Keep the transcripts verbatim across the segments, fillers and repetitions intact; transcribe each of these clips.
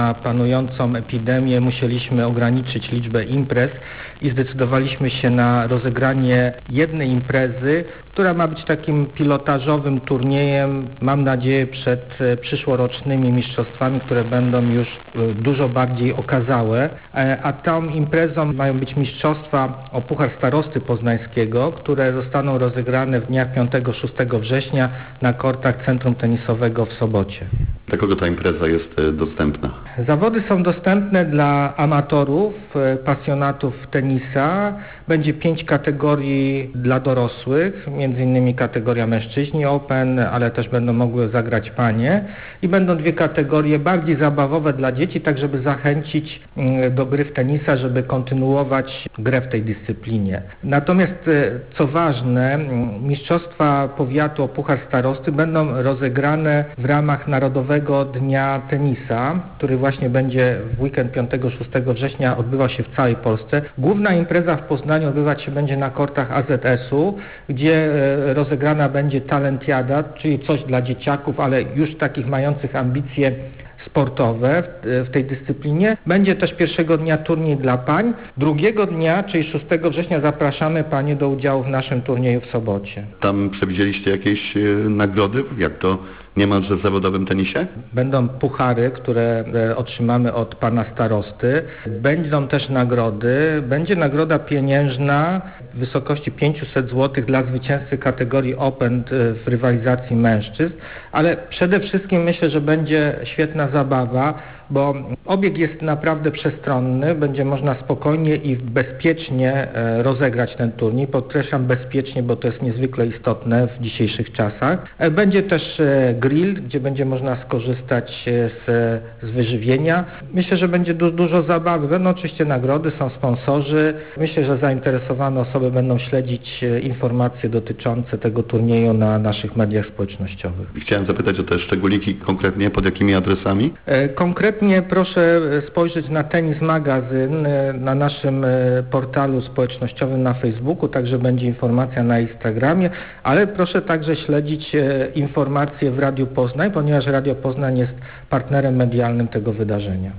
Na panującą epidemię musieliśmy ograniczyć liczbę imprez i zdecydowaliśmy się na rozegranie jednej imprezy, która ma być takim pilotażowym turniejem, mam nadzieję, przed przyszłorocznymi mistrzostwami, które będą już dużo bardziej okazałe. A tą imprezą mają być mistrzostwa o Puchar Starosty Poznańskiego, które zostaną rozegrane w dniach piątego szóstego września na kortach Centrum Tenisowego w Sobocie. Dla kogo ta impreza jest dostępna? Zawody są dostępne dla amatorów, pasjonatów tenisa. Będzie pięć kategorii dla dorosłych, między innymi kategoria mężczyźni Open, ale też będą mogły zagrać panie. I będą dwie kategorie bardziej zabawowe dla dzieci, tak żeby zachęcić do gry w tenisa, żeby kontynuować grę w tej dyscyplinie. Natomiast co ważne, mistrzostwa powiatu o Puchar Starosty będą rozegrane w ramach Narodowego Dnia Tenisa, który właśnie będzie w weekend piątego szóstego września odbywał się w całej Polsce. Główna impreza w Poznaniu odbywać się będzie na kortach A Z S-u, gdzie rozegrana będzie talentiada, czyli coś dla dzieciaków, ale już takich mających ambicje sportowe w, w tej dyscyplinie. Będzie też pierwszego dnia turniej dla pań. Drugiego dnia, czyli szóstego września, zapraszamy panie do udziału w naszym turnieju w Sobocie. Tam przewidzieliście jakieś e, nagrody? Jak to niemalże w zawodowym tenisie? Będą puchary, które e, otrzymamy od pana starosty. Będą też nagrody. Będzie nagroda pieniężna w wysokości pięćset złotych dla zwycięzcy kategorii Open w rywalizacji mężczyzn, ale przede wszystkim myślę, że będzie świetna zabawa, bo obieg jest naprawdę przestronny, będzie można spokojnie i bezpiecznie rozegrać ten turniej. Podkreślam bezpiecznie, bo to jest niezwykle istotne w dzisiejszych czasach. Będzie też grill, gdzie będzie można skorzystać z, z wyżywienia. Myślę, że będzie du- dużo zabawy. Będą oczywiście nagrody, są sponsorzy. Myślę, że zainteresowane osoby będą śledzić informacje dotyczące tego turnieju na naszych mediach społecznościowych. Chciałem zapytać o te szczególiki konkretnie, pod jakimi adresami? Konkretnie proszę spojrzeć na Tenis Magazyn na naszym portalu społecznościowym na Facebooku, także będzie informacja na Instagramie, ale proszę także śledzić informacje w Radiu Poznań, ponieważ Radio Poznań jest partnerem medialnym tego wydarzenia.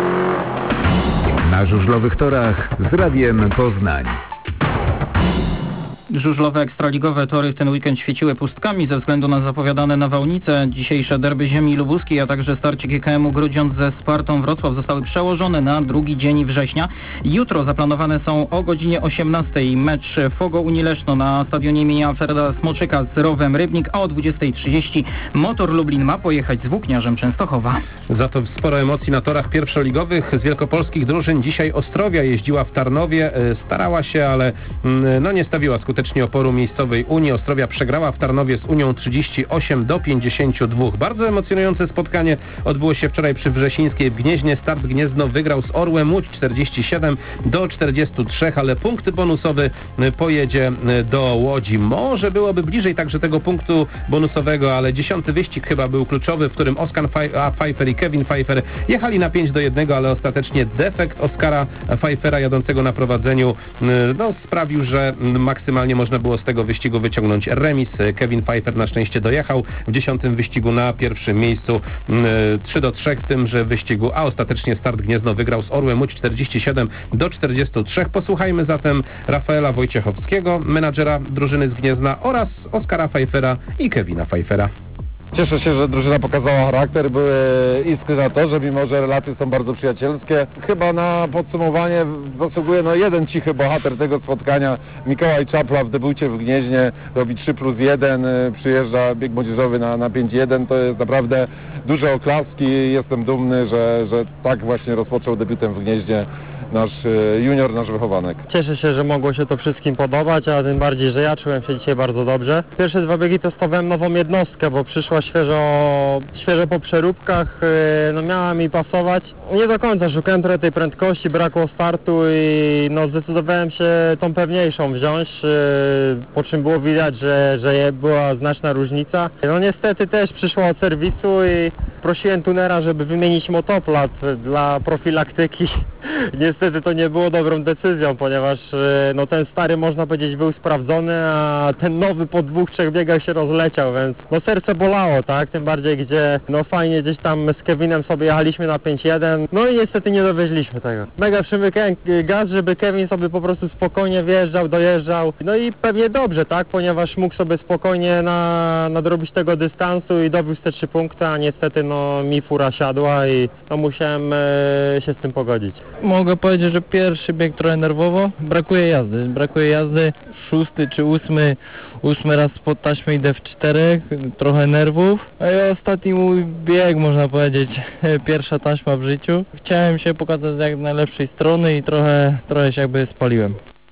Na żużlowych torach z Radiem Poznań. żużlowe ekstraligowe tory w ten weekend świeciły pustkami ze względu na zapowiadane nawałnice. Dzisiejsze derby ziemi lubuskiej, a także starcie G K M-u Grudziądz ze Spartą Wrocław zostały przełożone na drugi dzień września. Jutro zaplanowane są o godzinie osiemnastej mecz Fogo Unii Leszno na stadionie imienia Alfreda Smoczyka z Rowem Rybnik, a o dwudziestej trzydzieści Motor Lublin ma pojechać z Włókniarzem Częstochowa. Za to sporo emocji na torach pierwszoligowych. Z wielkopolskich drużyn dzisiaj Ostrowia jeździła w Tarnowie, starała się, ale no nie stawiła skutecznie oporu miejscowej Unii. Ostrowia przegrała w Tarnowie z Unią trzydzieści osiem do pięćdziesięciu dwóch. Bardzo emocjonujące spotkanie odbyło się wczoraj przy Wrzesińskiej w Gnieźnie. Start Gniezno wygrał z Orłem Łódź czterdzieści siedem do czterdziestu trzech, ale punkty bonusowy pojedzie do Łodzi. Może byłoby bliżej także tego punktu bonusowego, ale dziesiąty wyścig chyba był kluczowy, w którym Oskar Pfeiffer i Kevin Pfeiffer jechali na pięć do jednego, ale ostatecznie defekt Oskara Pfeiffera jadącego na prowadzeniu no, sprawił, że maksymalnie można było z tego wyścigu wyciągnąć remis. Kevin Pfeiffer na szczęście dojechał w dziesiątym wyścigu na pierwszym miejscu trzy do trzech w tymże wyścigu, a ostatecznie Start Gniezno wygrał z Orłem Łódź czterdzieści siedem do czterdziestu trzech. Posłuchajmy zatem Rafaela Wojciechowskiego, menadżera drużyny z Gniezna, oraz Oskara Pfeiffera i Kevina Pfeiffera. Cieszę się, że drużyna pokazała charakter, były iskry na torze, mimo że relacje są bardzo przyjacielskie. Chyba na podsumowanie zasługuje no, jeden cichy bohater tego spotkania. Mikołaj Czapla w debiucie w Gnieźnie robi trzy plus jeden, przyjeżdża bieg młodzieżowy na, na pięć jeden. To jest naprawdę duże oklaski. Jestem dumny, że, że tak właśnie rozpoczął debiutem w Gnieźnie nasz junior, nasz wychowanek. Cieszę się, że mogło się to wszystkim podobać, a tym bardziej, że ja czułem się dzisiaj bardzo dobrze. Pierwsze dwa biegi testowałem nową jednostkę, bo przyszła świeżo, świeżo po przeróbkach, no miała mi pasować. Nie do końca szukałem trochę tej prędkości, brakło startu i no zdecydowałem się tą pewniejszą wziąć, po czym było widać, że, że była znaczna różnica. No niestety też przyszło od serwisu i prosiłem tunera, żeby wymienić motoplat dla profilaktyki. Niestety to nie było dobrą decyzją, ponieważ no, ten stary, można powiedzieć, był sprawdzony, a ten nowy po dwóch, trzech biegach się rozleciał, więc no serce bolało, tak? Tym bardziej, gdzie no fajnie gdzieś tam z Kevinem sobie jechaliśmy na pięć jeden, no i niestety nie dowieźliśmy tego. Mega przymykałem gaz, żeby Kevin sobie po prostu spokojnie wjeżdżał, dojeżdżał, no i pewnie dobrze, tak? Ponieważ mógł sobie spokojnie na, nadrobić tego dystansu i dowiózł te trzy punkty, a niestety no mi fura siadła i no musiałem e, się z tym pogodzić. Mogę powiedzieć, że pierwszy bieg trochę nerwowo, brakuje jazdy, brakuje jazdy, szósty czy ósmy, ósmy raz spod taśmy idę w czterech, trochę nerwów, a i ostatni mój bieg, można powiedzieć, pierwsza taśma w życiu. Chciałem się pokazać z jak najlepszej strony i trochę, trochę się jakby spaliłem.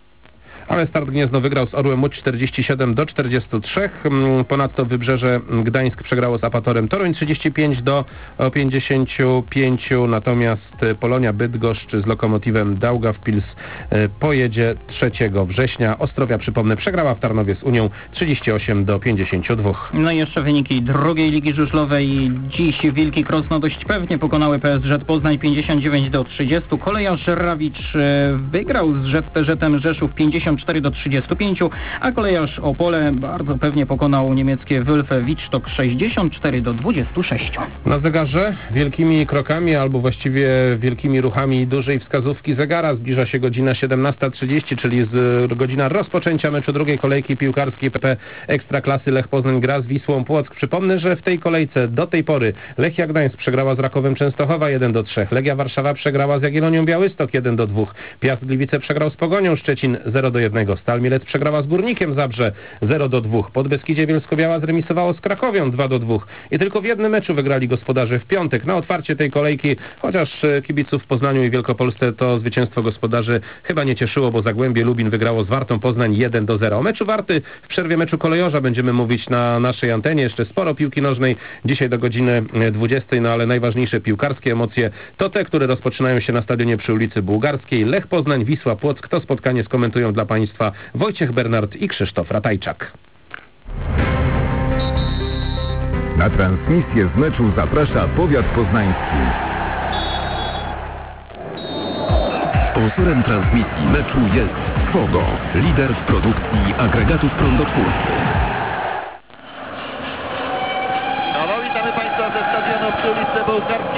Ale Start Gniezno wygrał z Orłem Łódź czterdzieści siedem do czterdziestu trzech. Ponadto Wybrzeże Gdańsk przegrało z Apatorem Toruń trzydzieści pięć do pięćdziesięciu pięciu, natomiast Polonia Bydgoszcz z Lokomotywem Daugavpils pojedzie trzeciego września. Ostrowia, przypomnę, przegrała w Tarnowie z Unią trzydzieści osiem do pięćdziesięciu dwóch. No i jeszcze wyniki drugiej ligi żużlowej. Dziś Wilki Krosno dość pewnie pokonały P S Ż Poznań pięćdziesiąt dziewięć do trzydziestu. Kolejarz Rawicz wygrał z Ż T Ż-em Rzeszów pięćdziesiąt cztery do trzydziestu pięciu, a kolejarz Opole bardzo pewnie pokonał niemieckie Wölfe Wittstock sześćdziesiąt cztery do dwudziestu sześciu. Na zegarze wielkimi krokami, albo właściwie wielkimi ruchami dużej wskazówki zegara zbliża się godzina siedemnasta trzydzieści, czyli z godzina rozpoczęcia meczu drugiej kolejki piłkarskiej P P Ekstraklasy. Lech Poznań gra z Wisłą Płock. Przypomnę, że w tej kolejce do tej pory Lechia Gdańsk przegrała z Rakowem Częstochowa jeden do trzech, Legia Warszawa przegrała z Jagiellonią Białystok jeden do dwóch, Piast Gliwice przegrał z Pogonią Szczecin zero do jednego, Stal Mielec przegrała z Górnikiem Zabrze zero do dwóch, Podbeskidzie Bielsko-Biała zremisowało z Krakowią dwa do dwóch i tylko w jednym meczu wygrali gospodarze w piątek. Na otwarcie tej kolejki, chociaż kibiców w Poznaniu i Wielkopolsce to zwycięstwo gospodarzy chyba nie cieszyło, bo Zagłębie Lubin wygrało z Wartą Poznań jeden do zera. O meczu Warty w przerwie meczu kolejorza będziemy mówić na naszej antenie. Jeszcze sporo piłki nożnej dzisiaj do godziny dwudziestej, no ale najważniejsze piłkarskie emocje to te, które rozpoczynają się na stadionie przy ulicy Bułgarskiej. Lech Poznań, Wisła Płock. To spotkanie skomentują dla Państwa Wojciech Bernard i Krzysztof Ratajczak. Na transmisję z meczu zaprasza Powiat Poznański. Sponsorem transmisji meczu jest Fogo, lider w produkcji agregatów prądotwórczych. No, no witamy Państwa ze stadionu przy ulicy Bułgarskiej. Charakter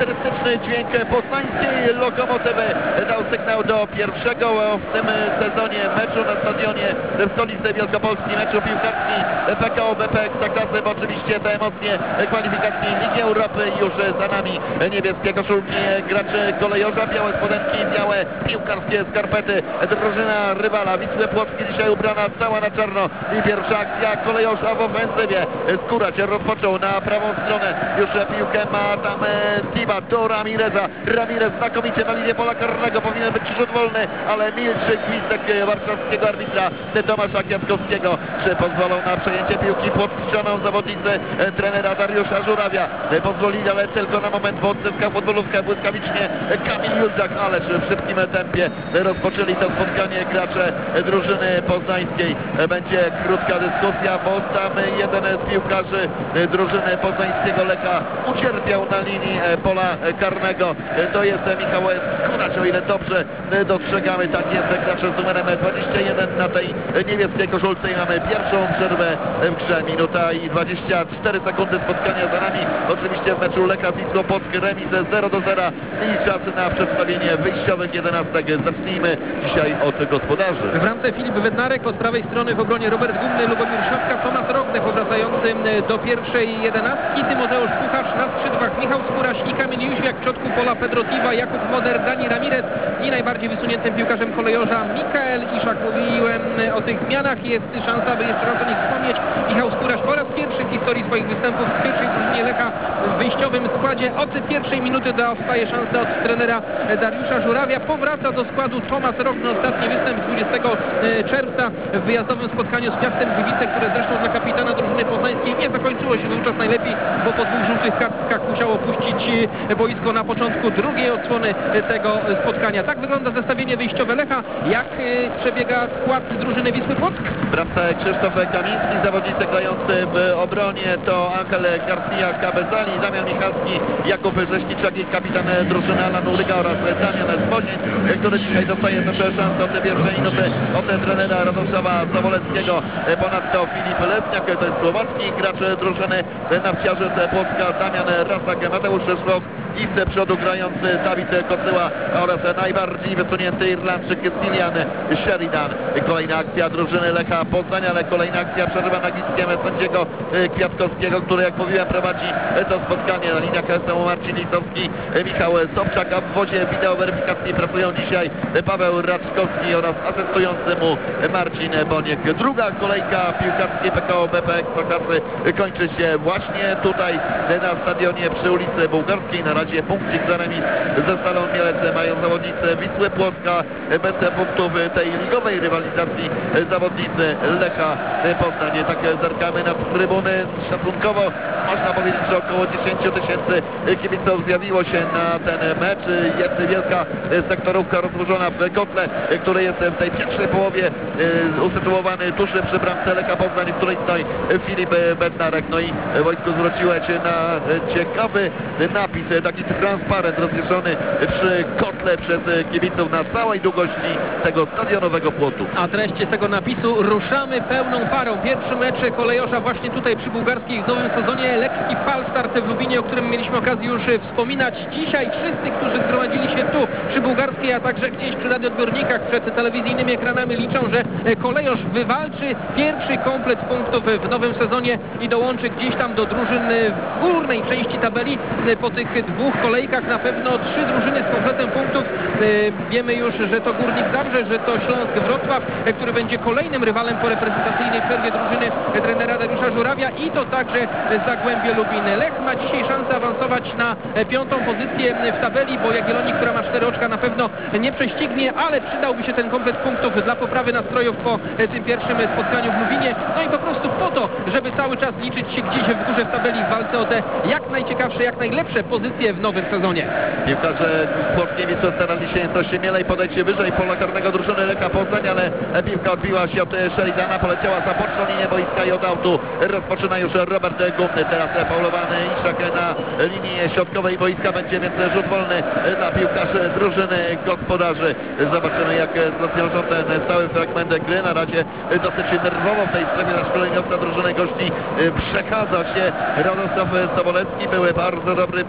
charakterystyczny dźwięk poznańskiej Lokomotywy dał sygnał do pierwszego w tym sezonie meczu na stadionie w stolicy Wielkopolski, meczu piłkarski P K O B P Ekstraklasy, bo oczywiście te emocje kwalifikacji Ligi Europy już za nami. Niebieskie koszulki graczy Kolejorza, białe spodenki, białe piłkarskie skarpety. Drużyna rywala Wisły Płock dzisiaj ubrana cała na czarno i pierwsza akcja Kolejorza w ofensywie. Skórać rozpoczął na prawą stronę, już piłkę ma tam Tiba do Ramireza. Ramirez znakomicie na linię pola karnego, powinien być rzut wolny, ale milczy gwizdek warszawskiego arbitra Tomasza Kwiatkowskiego. Czy pozwolą na przejęcie piłki pod ścianą zawodnicy trenera Dariusza Żurawia? Pozwolili, ale tylko na moment, bo odzyskał futbolówkę błyskawicznie Kamil Julczak, ależ w szybkim tempie rozpoczęli to spotkanie gracze drużyny poznańskiej. Będzie krótka dyskusja, bo tam jeden z piłkarzy drużyny poznańskiego Lecha ucierpiał na linii pola karnego. To jest Michał Skóracz, o ile dobrze dostrzegamy, tak jest, gracze z numerem dwadzieścia jeden na tej niebieskiej koszulce i mamy pierwszą przerwę w grze. Minuta i dwadzieścia cztery sekundy spotkania za nami. Oczywiście w meczu Lecha z Wisłą Płock remis zero do zera i czas na przedstawienie wyjściowych jedenastek. Zacznijmy dzisiaj od gospodarzy. W bramce Filip Bednarek, od prawej strony w obronie Robert Gumny, Lubomir Środka, Tomasz Rogdę powracający do pierwszej jedenastki, Tymoteusz Puchacz na skrzydłach, Michał Skóraś i Kamil Jóźwiak, w środku pola Pedro Tiba, Jakub Moder, Dani Ramirez i najbardziej wysuniętym piłkarzem Kolejorza Mikael Iszak. Mówiłem o tych zmianach, jest szansa, aby jeszcze raz o nich wspomnieć. Michał Skóraś po raz pierwszy w historii swoich występów w pierwszej drużynie Lecha w wyjściowym składzie od pierwszej minuty dostaje szansę od trenera Dariusza Żurawia. Powraca do składu Tomasz Rogny, ostatni występ dwudziestego czerwca w wyjazdowym spotkaniu z Piastem Gliwice, które zresztą dla kapitana drużyny poznańskiej nie zakończyło się wówczas najlepiej, bo po dwóch żółtych kartkach musiał opuścić boisko na początku drugiej odsłony tego spotkania. Tak wygląda zestawienie wyjściowe Lecha. Jak przebiega skład drużyny Wisły Płock? W bramce Krzysztof Kamiński, zawodnicy grający w obronie to Angel Garcia Cabezali, Damian Michalski, Jakub Rzeźniczak i kapitan drużyny Alan Uryga oraz Damian Zwoźnień, który dzisiaj dostaje też szansę od pierwszej minuty od trenera Radosława Zawoleckiego. Ponadto Filip Lesniak, to jest słowacki gracz drużyny, narciarze z Płocka Damian Rasak, Mateusz Szloch i z przodu grający Dawid Kocyła oraz najbardziej wysunięty Irlandczyk Silian Sheridan. Kolejna akcja drużyny Lecha Poznań, ale kolejna akcja przerywa nagliskiem sędziego Kwiatkowskiego, który, jak mówiłem, prowadzi to spotkanie. Na liniach są Marcin Lisowski, Michał Sobczak, a w wodzie wideo weryfikacji pracują dzisiaj Paweł Raczkowski oraz asystujący mu Marcin Boniek. Druga kolejka piłkarskiej P K O B P Ekstraklasy kończy się właśnie tutaj na stadionie przy ulicy Bułgarskiej. Na razie punkcik za remis ze Stalą Mielec mają zawodnicy Wisły Płocka. Bez punktów tej ligowej rywalizacji zawodnicy Lecha Poznań. Tak zerkamy na trybuny. Szacunkowo można powiedzieć, że około dziesięć tysięcy kibiców zjawiło się na ten mecz. Jest wielka sektorówka rozłożona w kotle, który jest w tej pierwszej połowie usytuowany tuż przy bramce Lecha Poznań, w której stoi Filip Bednarek. No i wojsko zwróciło się na ciekawy napis, taki transparent rozwieszony przy kotle przez kibiców na całej długości tego stadionowego płotu. A treść tego napisu: ruszamy pełną parą. Pierwszy mecz Kolejorza właśnie tutaj przy Bułgarskiej w nowym sezonie. Lekki falstart w Lubinie, o którym mieliśmy okazję już wspominać. Dzisiaj wszyscy, którzy zgromadzili się tu przy Bułgarskiej, a także gdzieś przy radioodbiornikach przed telewizyjnymi ekranami, liczą, że Kolejorz wywalczy pierwszy komplet punktów w nowym sezonie i dołączy gdzieś tam do drużyn w górnej części tabeli. Po tych dwóch kolejkach na pewno trzy drużyny z kompletem punktów. Wiemy już, że to Górnik Zabrze, że to Śląsk Wrocław, który będzie kolejnym rywalem po reprezentacyjnej przerwie drużyny trenera Dariusza Żurawia, i to także Zagłębie Lubin. Lech ma dzisiaj szansę awansować na piątą pozycję w tabeli, bo Jagiellonii, która ma cztery oczka, na pewno nie prześcignie, ale przydałby się ten komplet punktów dla poprawy nastrojów po tym pierwszym spotkaniu w Lubinie. No i po prostu po to, żeby cały czas liczyć się gdzieś w górze w tabeli w walce o te jak najciekawsze, jak najlepsze pozycje w nowym sezonie. Piłkarze Płockiej Wisły starali się coś mielej podejść wyżej pola karnego drużyny Lecha Poznań, ale piłka odbiła się od Sheridana, poleciała za boczną linię boiska i od autu rozpoczyna już Robert Gumny. Teraz faulowany Iszak na linii środkowej boiska, będzie więc rzut wolny dla piłkarzy drużyny gospodarzy. Zobaczymy, jak rozwiążą ten cały fragment gry. Na razie dosyć nerwowo w tej strefie nasz szkoleniowca drużyny gości przechadza się Radosław Sobolewski. Były bardzo dobry piłkarz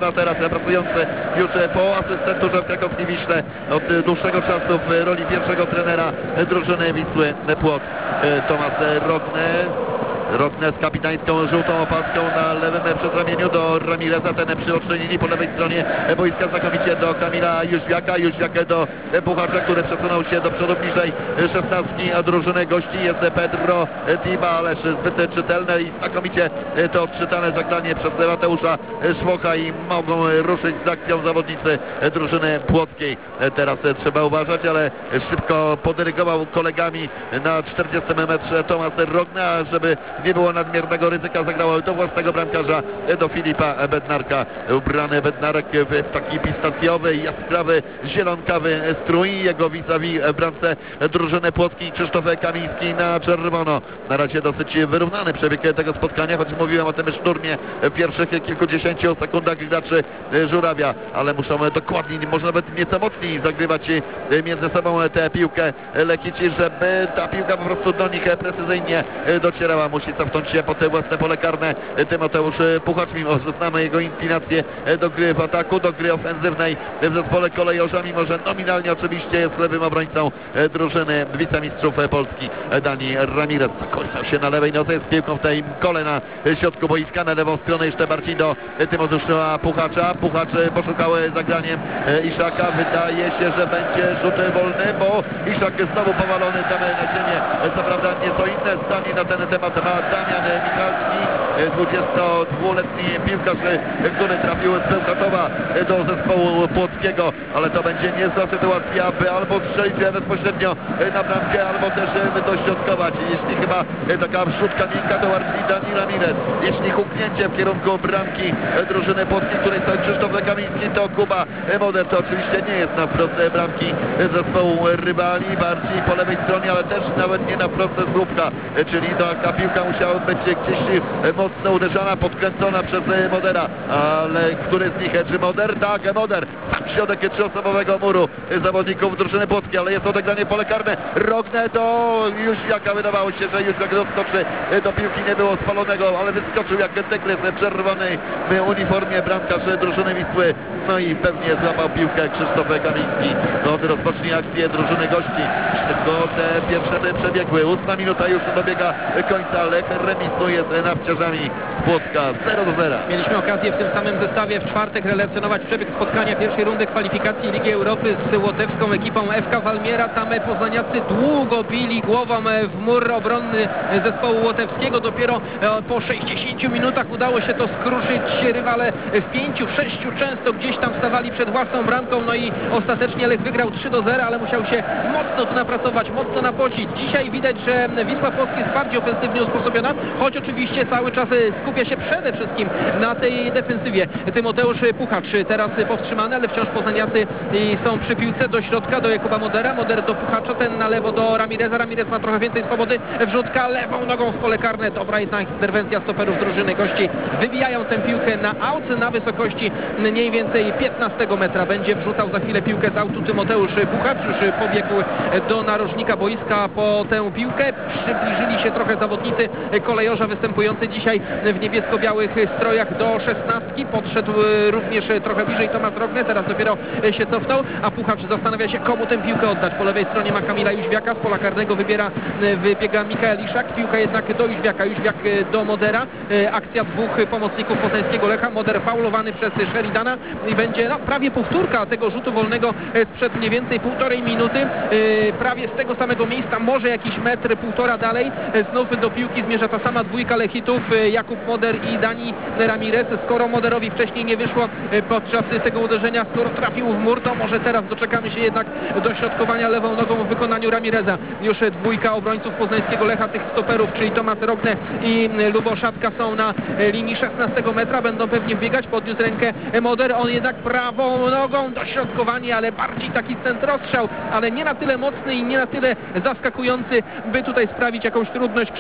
Krawca, teraz pracujący już po asystenturze w Krakowskim-Wiśle od dłuższego czasu w roli pierwszego trenera drużyny Wisły Płock. Tomasz Rogner. Rogner z kapitańską żółtą opaską na lewym przedramieniu do Ramireza, ten przy ocznej linii po lewej stronie boiska, znakomicie do Kamila Jóźwiaka, Jóźwiak do Puchacza, który przesunął się do przodu bliżej szesnastki, a drużyny gości jest Pedro Tiba, ależ zbyt czytelne i znakomicie to odczytane zagranie przez Mateusza Szwocha i mogą ruszyć z akcją zawodnicy drużyny płockiej. Teraz trzeba uważać, ale szybko podyrygował kolegami na czterdziestym metrze Tomasz Rogner, żeby nie było nadmiernego ryzyka, zagrało do własnego bramkarza, do Filipa Bednarka. Ubrany Bednarek w taki pistacjowy, jaskrawy, zielonkawy strój. Jego vis-a-vis w bramce drużyny płockiej Krzysztof Kamiński na czerwono. Na razie dosyć wyrównany przebieg tego spotkania, choć mówiłem o tym szturmie w pierwszych kilkudziesięciu sekundach graczy Żurawia, ale muszą dokładniej, może nawet nieco mocniej zagrywać między sobą tę piłkę Lechici, żeby ta piłka po prostu do nich precyzyjnie docierała. Musi cofnąć się pod własne pole karne Tymoteusz Puchacz, mimo że znamy jego inklinację do gry w ataku, do gry ofensywnej w zespole kolejorza, mimo że nominalnie oczywiście jest lewym obrońcą drużyny wicemistrzów Polski. Dani Ramirez zakończył się na lewej nodze z piłką w tej kole na środku boiska, na lewą stronę jeszcze bardziej do Tymoteusza Puchacza. Puchacz poszukał zagraniem Iszaka, wydaje się, że będzie rzut wolny, bo Iszak znowu powalony tam na ziemię. Co prawda nieco inne zdanie na ten temat ma Damian Michalski, dwudziestodwuletni piłkarz, który trafił z Bełchatowa do zespołu płockiego, ale to będzie niezła sytuacja, by albo strzelić bezpośrednio na bramkę, albo też dośrodkować. Jeśli chyba taka wrzutka miękka, to bardziej Dani Ramirez. Jeśli huknięcie w kierunku bramki drużyny płockiej, której stoi Krzysztof Kamiński, to Kuba Moder. To oczywiście nie jest na wprost bramki zespołu rywali, bardziej po lewej stronie, ale też nawet nie na wprost z słupka, czyli taka piłka musiała być gdzieś mocno uderzana, podkręcona przez Modera, ale który z nich, czy Moder? Tak, Moder, sam środek trzyosobowego muru zawodników drużyny płockiej, ale jest odegranie pole karne. Rogner do Jóźwiaka, wydawało się, że Jóźwiak doskoczy do piłki, nie było spalonego, ale wyskoczył jak tygrys w czerwonej uniformie bramkarz drużyny Wisły, no i pewnie złapał piłkę Krzysztof Kamiński. No, on rozpocznie akcję drużyny gości. Szybko te pierwsze przebiegły. Ósma minuta już dobiega końca. Lech remisuje z Nawciarzami z Płocka zero do zera. Mieliśmy okazję w tym samym zestawie w czwartek relacjonować przebieg spotkania pierwszej rundy kwalifikacji Ligi Europy z łotewską ekipą F K Walmiera. Tam poznaniacy długo bili głową w mur obronny zespołu łotewskiego. Dopiero po sześćdziesięciu minutach udało się to skruszyć. Rywale w pięciu, sześciu często gdzieś tam stawali przed własną bramką. No i ostatecznie Lech wygrał trzy do zera, ale musiał się mocno tu napracować, mocno napocić. Dzisiaj widać, że Wisła Płock jest bardziej ofensywnie usposobiona, choć oczywiście cały czas skupia się przede wszystkim na tej defensywie. Tymoteusz Puchacz teraz powstrzymany, ale wciąż poznaniacy są przy piłce do środka, do Jakuba Modera. Moder do Puchacza, ten na lewo do Ramireza. Ramirez ma trochę więcej swobody. Wrzutka lewą nogą w pole karne. Dobra jedna interwencja stoperów drużyny gości. Wybijają tę piłkę na aut na wysokości mniej więcej piętnastego metra. Będzie wrzucał za chwilę piłkę z autu Tymoteusz Puchacz. Już pobiegł do narożnika boiska po tę piłkę. Przybliżyli się trochę zawodnicy kolejorza występujący dzisiaj w niebiesko-białych strojach do szesnastki. Podszedł również trochę bliżej Tomasz Rogner. Teraz dopiero się cofnął, a Puchacz zastanawia się, komu tę piłkę oddać. Po lewej stronie ma Kamila Jóźwiaka. Z pola karnego wybiera, wybiega Mikael Iszak. Piłka jednak do Jóźwiaka. Jóźwiak do Modera. Akcja dwóch pomocników poznańskiego Lecha. Moder faulowany przez Sheridana i będzie no, prawie powtórka tego rzutu wolnego sprzed mniej więcej półtorej minuty. Prawie z tego samego miejsca, może jakiś metr, półtora dalej. Znów do piłki zmierza ta sama dwójka Lechitów. Jakub Moder i Dani Ramirez. Skoro Moderowi wcześniej nie wyszło podczas tego uderzenia, skoro trafił w mur, to może teraz doczekamy się jednak dośrodkowania lewą nogą w wykonaniu Ramireza. Już dwójka obrońców poznańskiego Lecha, tych stoperów, czyli Tomasz Rogner i Lubo Szatka są na linii szesnastego metra. Będą pewnie wbiegać. Podniósł rękę Moder. On jednak prawą nogą dośrodkowanie, ale bardziej taki centrostrzał, ale nie na tyle mocny i nie na tyle zaskakujący, by tutaj sprawić jakąś trudność Krzysztofowi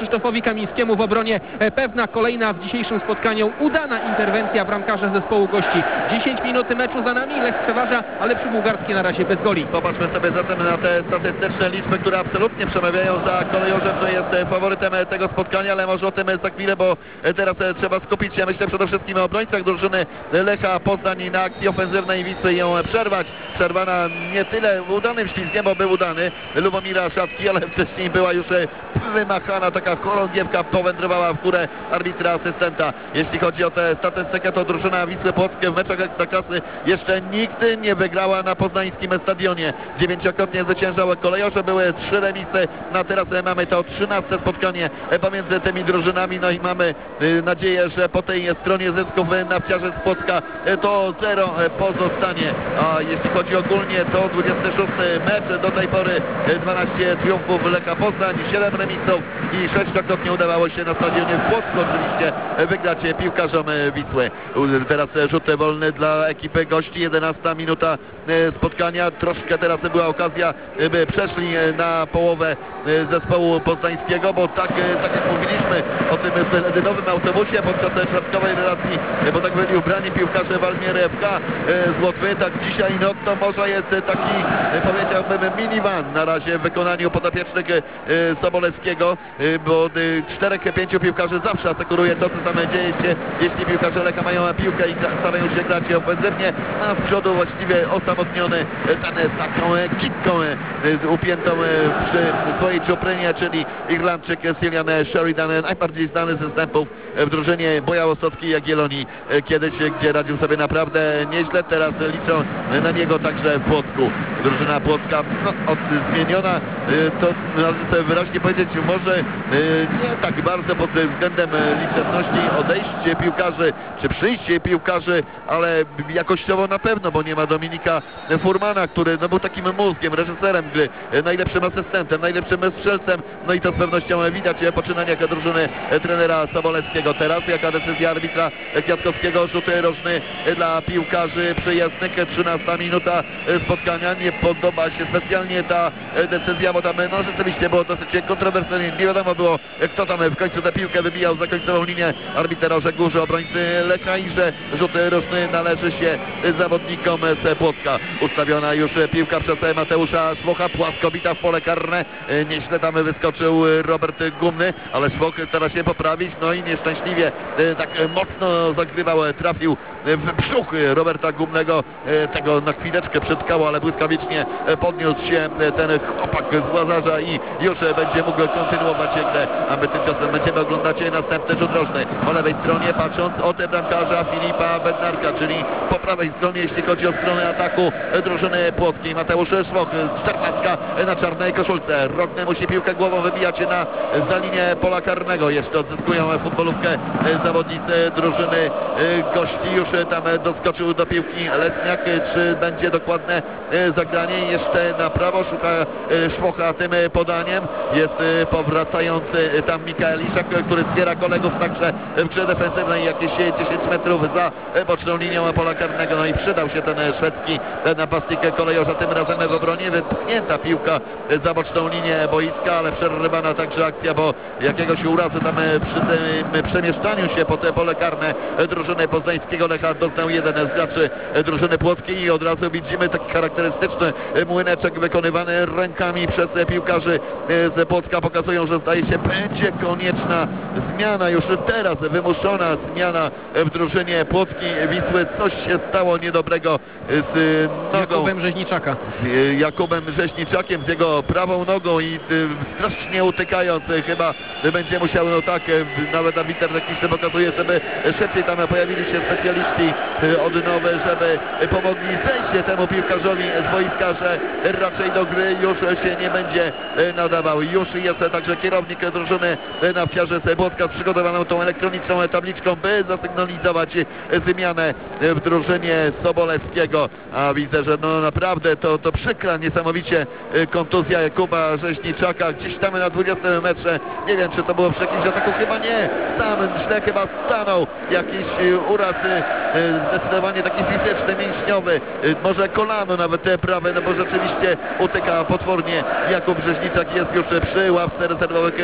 Kamińskiemu w obronie pewna kolejna w dzisiejszym spotkaniu udana interwencja bramkarza zespołu gości. dziesięć minut meczu za nami, Lech przeważa, ale przy Bułgarskiej na razie bez goli. Popatrzmy sobie zatem na te statystyczne liczby, które absolutnie przemawiają za Kolejorzem, że jest faworytem tego spotkania, ale może o tym za chwilę, bo teraz trzeba skupić się, myślę, przede wszystkim na obrońcach drużyny Lecha Poznań i na akcji ofensywnej Wisły ją przerwać. Przerwana nie tyle udanym ślizgiem, bo był udany Lubomira Szatki, ale wcześniej była już wymachana taka chorągiewka, powędrowała w górę arbitra asystenta. Jeśli chodzi o tę statystykę, to drużyna Wisły Płock w meczach Ekstraklasy jeszcze nigdy nie wygrała na poznańskim stadionie. Dziewięciokrotnie zwyciężały Kolejorze, były trzy remisy, a teraz mamy to trzynaste spotkanie pomiędzy tymi drużynami, no i mamy nadzieję, że po tej stronie zysków Nawciarzy z Płocka to zero pozostanie. A jeśli chodzi ogólnie, to dwudziesty szósty mecz, do tej pory dwanaście triumfów Lecha Poznań, siedem remisów i sześciokrotnie udawało się na stadionie w Płocku oczywiście wygrać piłkarzom Wisły. Teraz rzut wolny dla ekipy gości, jedenasta minuta spotkania. Troszkę teraz była okazja, by przeszli na połowę zespołu poznańskiego, bo tak, tak jak mówiliśmy o tym beledynowym autobusie podczas czwartkowej relacji, bo tak byli ubrani piłkarze Walmiery F K z Łotwy, tak dzisiaj no to może jest taki, powiedziałbym, minivan na razie w wykonaniu podopiecznych Sobolewskiego, bo czterech, pięciu piłkarzy zawsze asekuruje to, co same dzieje się, jeśli piłkarze Lecha mają piłkę i starają się grać ofensywnie, a z przodu właściwie osamotniony ten z taką kitką upiętą przy swojej czuprynie, czyli Irlandczyk Cillian Sheridan, najbardziej znany ze wstępów w drużynie Boja Łosowskiej Jagiellonii kiedyś, gdzie radził sobie naprawdę nieźle. Teraz liczą na niego także w Płocku. Drużyna płocka no, od, zmieniona, to należy sobie wyraźnie powiedzieć, może nie tak bardzo pod względem liczebności odejście piłkarzy, czy przyjście piłkarzy, ale jakościowo na pewno, bo nie ma Dominika Furmana, który no, był takim mózgiem, reżyserem gry, najlepszym asystentem, najlepszym strzelcem, no i to z pewnością widać po poczynaniach drużyny trenera Sobolewskiego. Teraz jaka decyzja arbitra Kwiatkowskiego, rzut rożny dla piłkarzy przyjezdnych, trzynasta minuta spotkania. Nie podoba się specjalnie ta decyzja, bo tam no rzeczywiście było dosyć kontrowersyjnie, nie wiadomo było, kto tam w końcu tę piłkę wybijał za końcową linię. Arbiter orzekł, że obrońcy Lecha i że rzut rożny należy się zawodnikom z Płocka. Ustawiona już piłka przez Mateusza Szwocha, płasko bita w pole karne, nieźle tam wyskoczył Robert Gumny, ale Szwoch stara się poprawić, no i nieszczęśliwie tak mocno zagrywał, trafił w brzuch Roberta Gumnego, tego na chwileczkę przytkało, ale błyskawicznie podniósł się ten chłopak z Łazarza i już będzie mógł kontynuować grę, a my tymczasem będziemy oglądać następny rzut rożny. Po lewej stronie, patrząc od bramkarza Filipa Bednarka, czyli po prawej stronie, jeśli chodzi o stronę ataku drużyny płockiej. Mateusz Szwoch z Czerpaska na czarnej koszulce. Rokne musi piłkę głową wybijać na za linię pola karnego. Jeszcze odzyskują futbolówkę zawodnicy drużyny gości. Już tam doskoczył do piłki Lesniak. Czy będzie dokładne zagranie? Jeszcze na prawo szuka Szwocha tym podaniem. Jest powracający tam Mikael Iszak, który zbiera kolegów także w grze defensywnej jakieś dziesięć metrów za boczną linią pola karnego. No i przydał się ten szwedzki napastnik Kolejorza, tym razem w obronie. Wypchnięta piłka za boczną linię boiska, ale przerwana także akcja, bo jakiegoś urazu tam przy tym przemieszczaniu się po te pole karne drużyny poznańskiego Lecha doznał jeden z graczy drużyny płockiej i od razu widzimy taki charakterystyczny młyneczek wykonywany rękami przez piłkarzy z Płocka. Pokazują, że zdaje się będzie konieczna zmiana, już teraz wymuszona zmiana w drużynie płockiej Wisły. Coś się stało niedobrego z nogą Jakubem Rzeźniczaka. z Jakubem Rzeźniczakiem, z jego prawą nogą i strasznie utykając chyba będzie musiał, no tak, nawet arbiter techniczny pokazuje, żeby szybciej tam pojawili się specjaliści odnowy, żeby pomogli zejść temu piłkarzowi z boiska, że raczej do gry już się nie będzie nadawał. Już jest także kierownik drużyny Nawciarzy z Płocka z przygotowaną tą elektroniczną tabliczką, by zasygnalizować zmianę w drużynie Sobolewskiego. A widzę, że no naprawdę to, to przykra niesamowicie kontuzja Jakuba Rzeźniczaka. Gdzieś tam na dwudziestym metrze, nie wiem czy to było przy jakimś ataku, chyba nie. Sam źle chyba stanął. Jakiś uraz zdecydowanie taki fizyczny, mięśniowy. Może kolano nawet prawe, no bo rzeczywiście utyka potwornie. Jakub Rzeźniczak jest już przy ławce rezerwowych swojej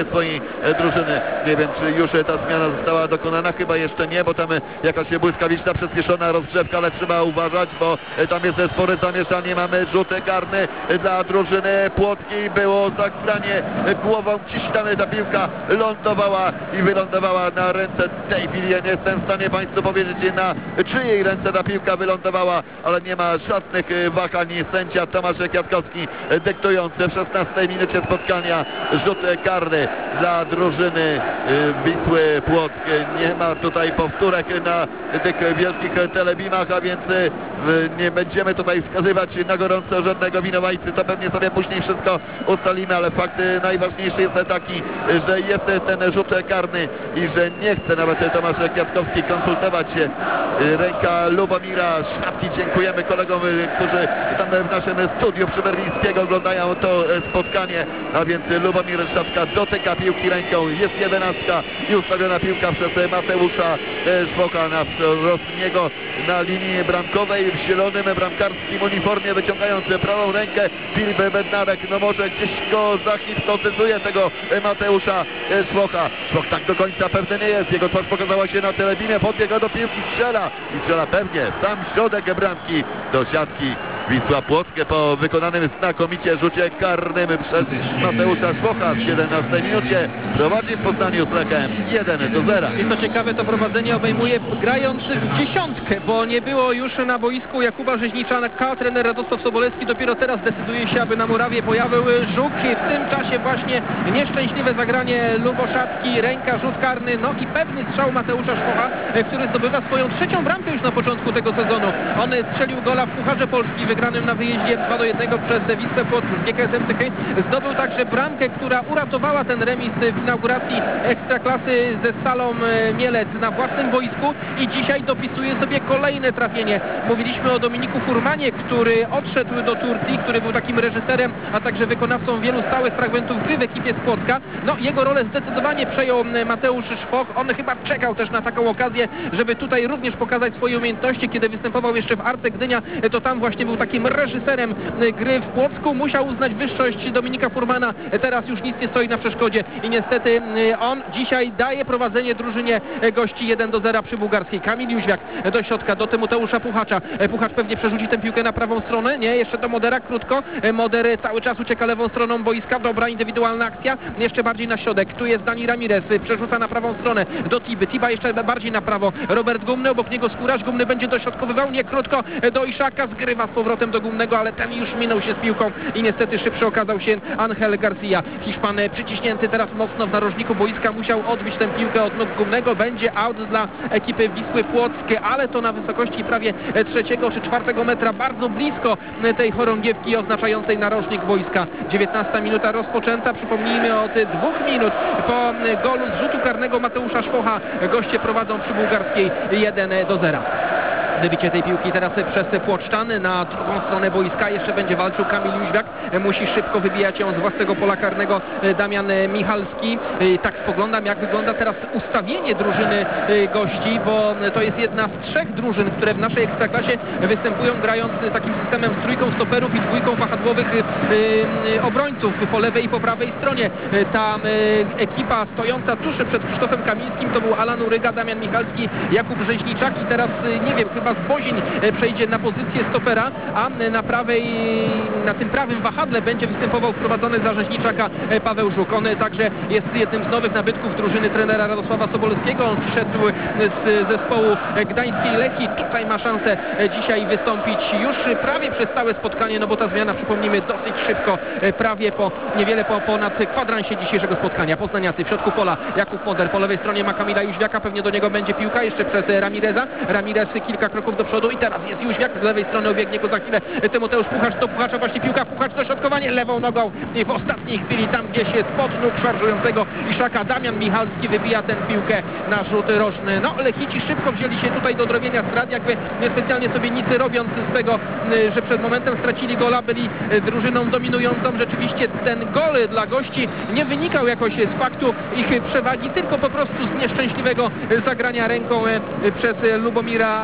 drużyny. Nie wiem, czy już ta zmiana została dokonana, chyba jeszcze nie, bo tam jakaś błyskawiczna, przyspieszona rozgrzewka, ale trzeba uważać, bo tam jest spore zamieszanie. Mamy rzut karny dla drużyny Płockiej. Było zagranie głową, gdzieś tam ta piłka lądowała i wylądowała na ręce tej chwili. Ja nie jestem w stanie Państwu powiedzieć, na czyjej ręce ta piłka wylądowała, ale nie ma żadnych wahań. Sędzia Tomasz Kwiatkowski dyktujący w szesnastej minucie spotkania rzut karny dla drużyny Wisły Płock. Nie ma tutaj powtórek na tych wielkich telebimach, a więc nie będziemy tutaj wskazywać na gorąco żadnego winowajcy. To pewnie sobie później wszystko ustalimy, ale fakt najważniejszy jest taki, że jest ten rzut karny i że nie chce nawet Tomasz Kwiatkowski konsultować się. Ręka Lubomira Szatki. Dziękujemy kolegom, którzy tam w naszym studiu przy Berlińskiego oglądają to spotkanie, a więc Lubomir Szatka dotyka piłki ręką, jest jedenastka i ustawiona piłka przez Mateusza Szwocha na Rosniego na linii bramkowej w zielonym bramkarskim uniformie, wyciągając prawą rękę. Filip Bednarek, no może gdzieś go zahipnotyzuje tego Mateusza Szwocha. Szwoch tak do końca pewny nie jest, jego twarz pokazała się na telebimie, podbiega do piłki, strzela i strzela pewnie w sam środek bramki do siatki. Wisła Płock po wykonanym znakomicie rzucie karnym przez Mateusza Szwocha w siedemnastej minucie prowadzi w Poznaniu z Lechem jeden do zera. I co ciekawe, to prowadzenie obejmuje grających w dziesiątkę, bo nie było już na boisku Jakuba Rzeźniczaka. Trener Radosław Sobolewski dopiero teraz decyduje się, aby na murawie pojawił Żuk. W tym czasie właśnie nieszczęśliwe zagranie Luboszatki, ręka, rzut karny, no i pewny strzał Mateusza Szwocha, który zdobywa swoją trzecią bramkę już na początku tego sezonu. On strzelił gola w Pucharze Polski wygranym na wyjeździe dwa do jednego przez Wisłę Płock z G K S-em Tychy. Zdobył także bramkę, która uratowała ten remis w inauguracji Ekstraklasy ze Salą Mielec na własnym boisku i dzisiaj dopisuje sobie kolejne trafienie. Mówiliśmy o Dominiku Furmanie, który odszedł do Turcji, który był takim reżyserem, a także wykonawcą wielu stałych fragmentów gry w ekipie z Płocka. No, jego rolę zdecydowanie przejął Mateusz Szwoch. On chyba czekał też na taką okazję, żeby tutaj również pokazać swoje umiejętności. Kiedy występował jeszcze w Arce Gdynia, to tam właśnie był takim reżyserem gry w Płocku. Musiał uznać wyższość Dominika Furmana. Teraz już nic nie stoi na przeszkodzie i niestety on dzisiaj daje prowadzenie drużynie gości jeden do zera przy bułgarskiej. Kamil Jóźwiak do środka, do Tymoteusza Puchacza. Puchacz pewnie przerzuci tę piłkę na prawą stronę. Nie, jeszcze do Modera krótko. Moder cały czas ucieka lewą stroną boiska. Dobra indywidualna akcja. Jeszcze bardziej na środek. Tu jest Dani Ramirez. Przerzuca na prawą stronę do Tiby. Tiba jeszcze bardziej na prawo. Robert Gumny, obok niego Skóraś. Gumny będzie dośrodkowywał. Nie krótko do Iszaka. Zgrywa z powrotem do Gumnego, ale ten już minął się z piłką i niestety szybszy okazał się Angel Garcia. Hiszpan przyciśnięty teraz mocno w narożniku boiska. Musiał odbić tę piłkę od nóg Gumnego. Będzie out dla ekipy Wisły Płockie, ale to na wysokości prawie trzeciego czy czwartego metra. Bardzo blisko tej chorągiewki oznaczającej narożnik boiska. dziewiętnasta minuta rozpoczęta. Przypomnijmy, od dwóch minut po golu z rzutu karnego Mateusza Szwocha goście prowadzą przy bułgarskiej jeden do zera. Wybicie tej piłki teraz przez Płoczczany na drugą stronę boiska. Jeszcze będzie walczył Kamil Jóźwiak. Musi szybko wybijać ją z własnego pola karnego Damian Michalski. Tak spoglądam, jak wygląda teraz ustawienie drużyny gości, bo to jest jedna z trzech drużyn, które w naszej Ekstraklasie występują grając takim systemem z trójką stoperów i dwójką wahadłowych obrońców po lewej i po prawej stronie. Ta ekipa stojąca tuż przed Krzysztofem Kamińskim to był Alan Uryga, Damian Michalski, Jakub Rzeźniczak i teraz nie wiem, chyba Zbozień przejdzie na pozycję stopera, a na prawej, na tym prawym wahadle będzie występował wprowadzony za Rzeźniczaka Paweł Żuk. On także jest jednym z nowych nabytków drużyny trenera Radosława Sobolewskiego. On przyszedł z zespołu gdańskiej Lechii. Tutaj ma szansę dzisiaj wystąpić już prawie przez całe spotkanie, no bo ta zmiana, przypomnijmy, dosyć szybko, prawie po niewiele po ponad kwadransie dzisiejszego spotkania. Poznaniacy w środku pola. Jakub Moder po lewej stronie ma Kamila Jóźwiaka. Pewnie do niego będzie piłka jeszcze przez Ramireza. Ramirez kilka kroków do przodu i teraz jest Jóźwiak, z lewej strony obiegnie go za chwilę Tymoteusz Puchacz, do Puchacza właśnie piłka, Puchacz dośrodkowanie lewą nogą i w ostatniej chwili tam gdzieś jest pod nóg szarżującego Iszaka Damian Michalski wybija tę piłkę na rzut rożny. No Lechici szybko wzięli się tutaj do odrobienia strat, jakby niespecjalnie sobie nic robiąc z tego, że przed momentem stracili gola, byli drużyną dominującą. Rzeczywiście ten gol dla gości nie wynikał jakoś z faktu ich przewagi, tylko po prostu z nieszczęśliwego zagrania ręką przez Lubomira Szatkę.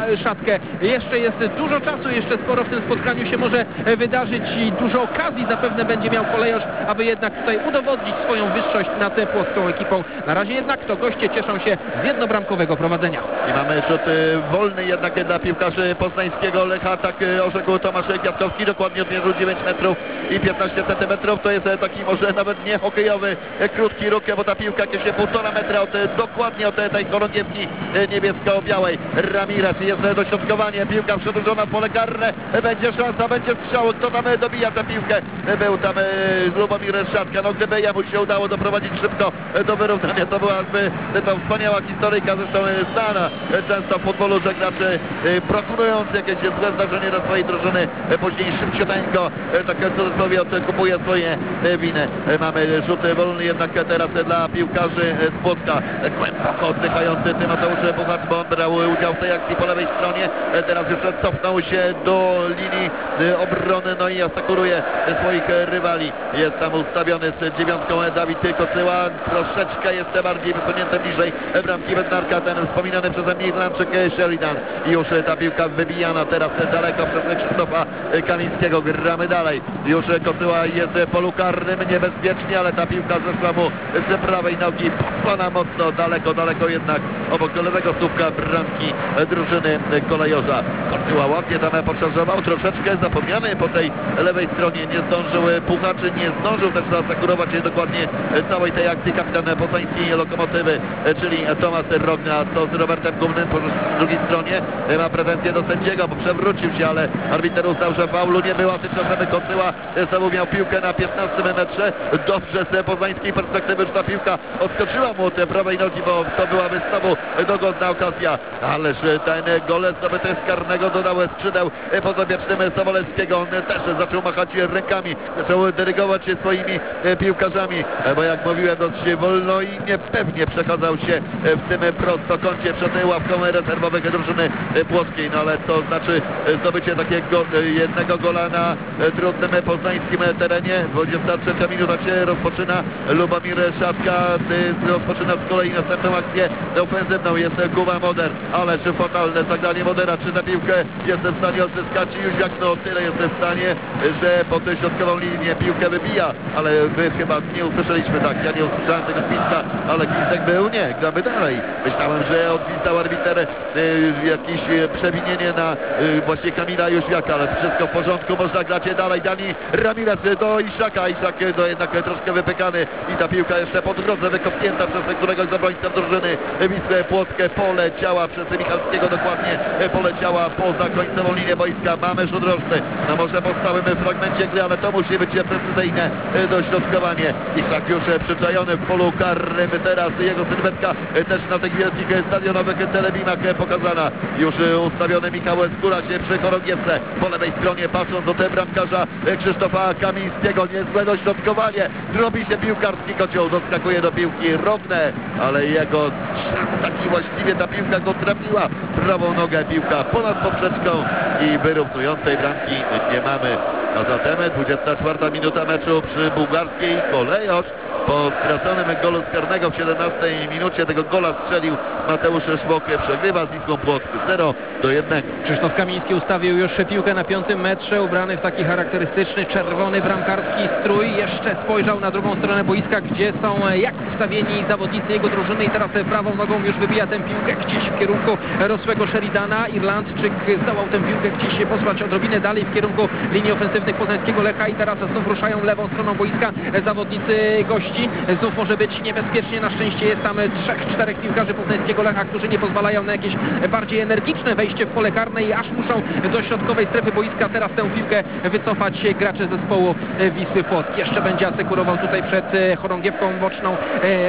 piłkę. Jeszcze jest dużo czasu, jeszcze sporo w tym spotkaniu się może wydarzyć i dużo okazji zapewne będzie miał Kolejorz, aby jednak tutaj udowodnić swoją wyższość nad płoską ekipą. Na razie jednak to goście cieszą się z jednobramkowego prowadzenia. I mamy rzut wolny jednak dla piłkarzy poznańskiego Lecha. Tak orzekł Tomasz Kwiatkowski. Dokładnie odmierzył dziewięć metrów i piętnaście centymetrów. To jest taki może nawet nie hokejowy krótki ruch, bo ta piłka jakieś półtora metra od, dokładnie od tej chorągiewki niebiesko-białej. Ramirez, jest dośrodkowanie. Piłka przedłużona w pole karne. Będzie szansa, będzie strzał. Kto tam dobija tę piłkę? Był tam Lubomir Szatka. No gdyby jemu się udało doprowadzić szybko do wyrównania, to byłaby to wspaniała historyjka, zresztą znana często w futbolu, że gracze prokurując jakieś złe zdarzenie dla swojej drużyny, później szybciuteńko, tak w cudzysłowie, odkupuje swoje winy. Mamy rzut wolny jednak teraz dla piłkarzy z Płocka. Głęboko oddychający Tymoteusz Puchacz, bo on brał udział w tej akcji po lewej stronie. Teraz już cofnął się do linii obrony, no i asekuruje swoich rywali. Jest tam ustawiony z dziewiątką Dawid Kocyła. Troszeczkę jest bardziej wysunięty bliżej bramki Bednarka, ten wspominany przeze mnie Irlandczyk Sheridan. Już ta piłka wybijana teraz daleko przez Krzysztofa Kamińskiego. Gramy dalej. Już Kocyła jest w polu karnym, niebezpiecznie, ale ta piłka zeszła mu z prawej nogi. Posłana mocno, daleko, daleko jednak obok lewego słupka bramki drużyny Kolejorza. Kocyła ładnie tam poszarżował, troszeczkę zapomniany po tej lewej stronie. Nie zdążył Puchacz, nie zdążył też zasekurować dokładnie całej tej akcji kapitan poznańskiej Lokomotywy, czyli Tomasz Rogna. Co z Robertem Gumnym po drugiej stronie? Ma pretensje do sędziego, bo przewrócił się, ale arbiter uznał, że faulu nie było. Tymczasem Kocyła znowu miał piłkę na piętnastym metrze. Dobrze z poznańskiej perspektywy, że ta piłka odskoczyła mu od prawej nogi, bo to byłaby znowu dogodna okazja. Ależ ten gol zdobyty z karnego dodał skrzydeł podopiecznym Sobolewskiego. On też zaczął machać rękami, zaczął dyrygować się swoimi piłkarzami, bo jak mówiłem, dosyć wolno i niepewnie przechadzał się w tym prostokącie przed ławką rezerwowych drużyny płockiej. No ale co znaczy zdobycie takiego jednego gola na trudnym poznańskim terenie. dwudziesta trzecia minuta się rozpoczyna. Lubomir Szatka rozpoczyna z kolei następną akcję ofensywną. Jest Kuba Moder, ależ fatalne zagranie Modera. Czy tę piłkę jest w stanie odzyskać Jóźwiak? No tyle jest w stanie, że pod środkową linię piłkę wybija, ale my chyba nie usłyszeliśmy, tak, ja nie usłyszałem tego gwizdka, ale gwizdek był, nie, gramy dalej. Myślałem, że odgwizdał arbiter y, jakieś przewinienie na y, właśnie Kamila Jóźwiaka, ale wszystko w porządku, można grać dalej. Dani Ramirez do Iszaka, Iszak do jednak troszkę wypykany i ta piłka jeszcze po drodze wykopnięta przez któregoś z obrońców drużyny Wisły Płockie, poleciała przez Michalskiego, dokładnie poleciała poza końcową linię boiska. Mamy rzut rożny, no może po stałym fragmencie gry, ale to musi być precyzyjne dośrodkowanie. Iszak już przyczajony w polu karnym, teraz jego sylwetka też na tych wielkich stadionowych telebimach pokazana. Już ustawiony Michał Skóra się przy chorągiewce po lewej stronie, patrząc od bramkarza Krzysztofa Kamińskiego. Niezłe dośrodkowanie, robi się piłkarski kocioł, doskakuje do piłki Rogne, ale jego strzał taki właściwie, ta piłka go trafiła prawą nogę, piłka ponad poprzeczką i wyrównującej bramki nie mamy. A zatem dwudziesta czwarta minuta meczu przy bułgarskiej. Kolejorz po straconym golu z karnego w siedemnastej minucie tego gola strzelił Mateusz Szwok. Przegrywa z Wisłą Płock zero do jednego. Krzysztof Kamiński ustawił już piłkę na piątym metrze, ubrany w taki charakterystyczny czerwony bramkarski strój. Jeszcze spojrzał na drugą stronę boiska, gdzie są jak ustawieni zawodnicy jego drużyny i teraz prawą nogą już wybija tę piłkę gdzieś w kierunku rosłego Sheridana. Irlandczyk zdołał tę piłkę gdzieś posłać odrobinę dalej w kierunku linii ofensywnych poznańskiego Lecha i teraz znów ruszają lewą stroną boiska zawodnicy gości. Znów może być niebezpiecznie, na szczęście jest tam trzech, czterech piłkarzy poznańskiego Lecha, którzy nie pozwalają na jakieś bardziej energiczne wejście w pole karne i aż muszą do środkowej strefy boiska teraz tę piłkę wycofać gracze zespołu Wisły Płock. Jeszcze będzie asekurował tutaj przed chorągiewką boczną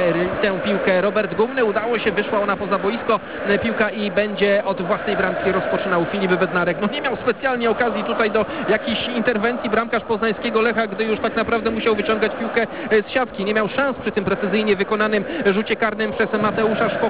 tę piłkę Robert Gumny. Udało się, wyszła ona poza boisko piłka i będzie od własnej bramki rozpoczynał Filip Bednarek. No nie miał specjalnie okazji tutaj do jakiejś interwencji bramkarz poznańskiego Lecha, gdy już tak naprawdę musiał wyciągać piłkę z siatki. Nie miał szans przy tym precyzyjnie wykonanym rzucie karnym przez Mateusza Szwoka.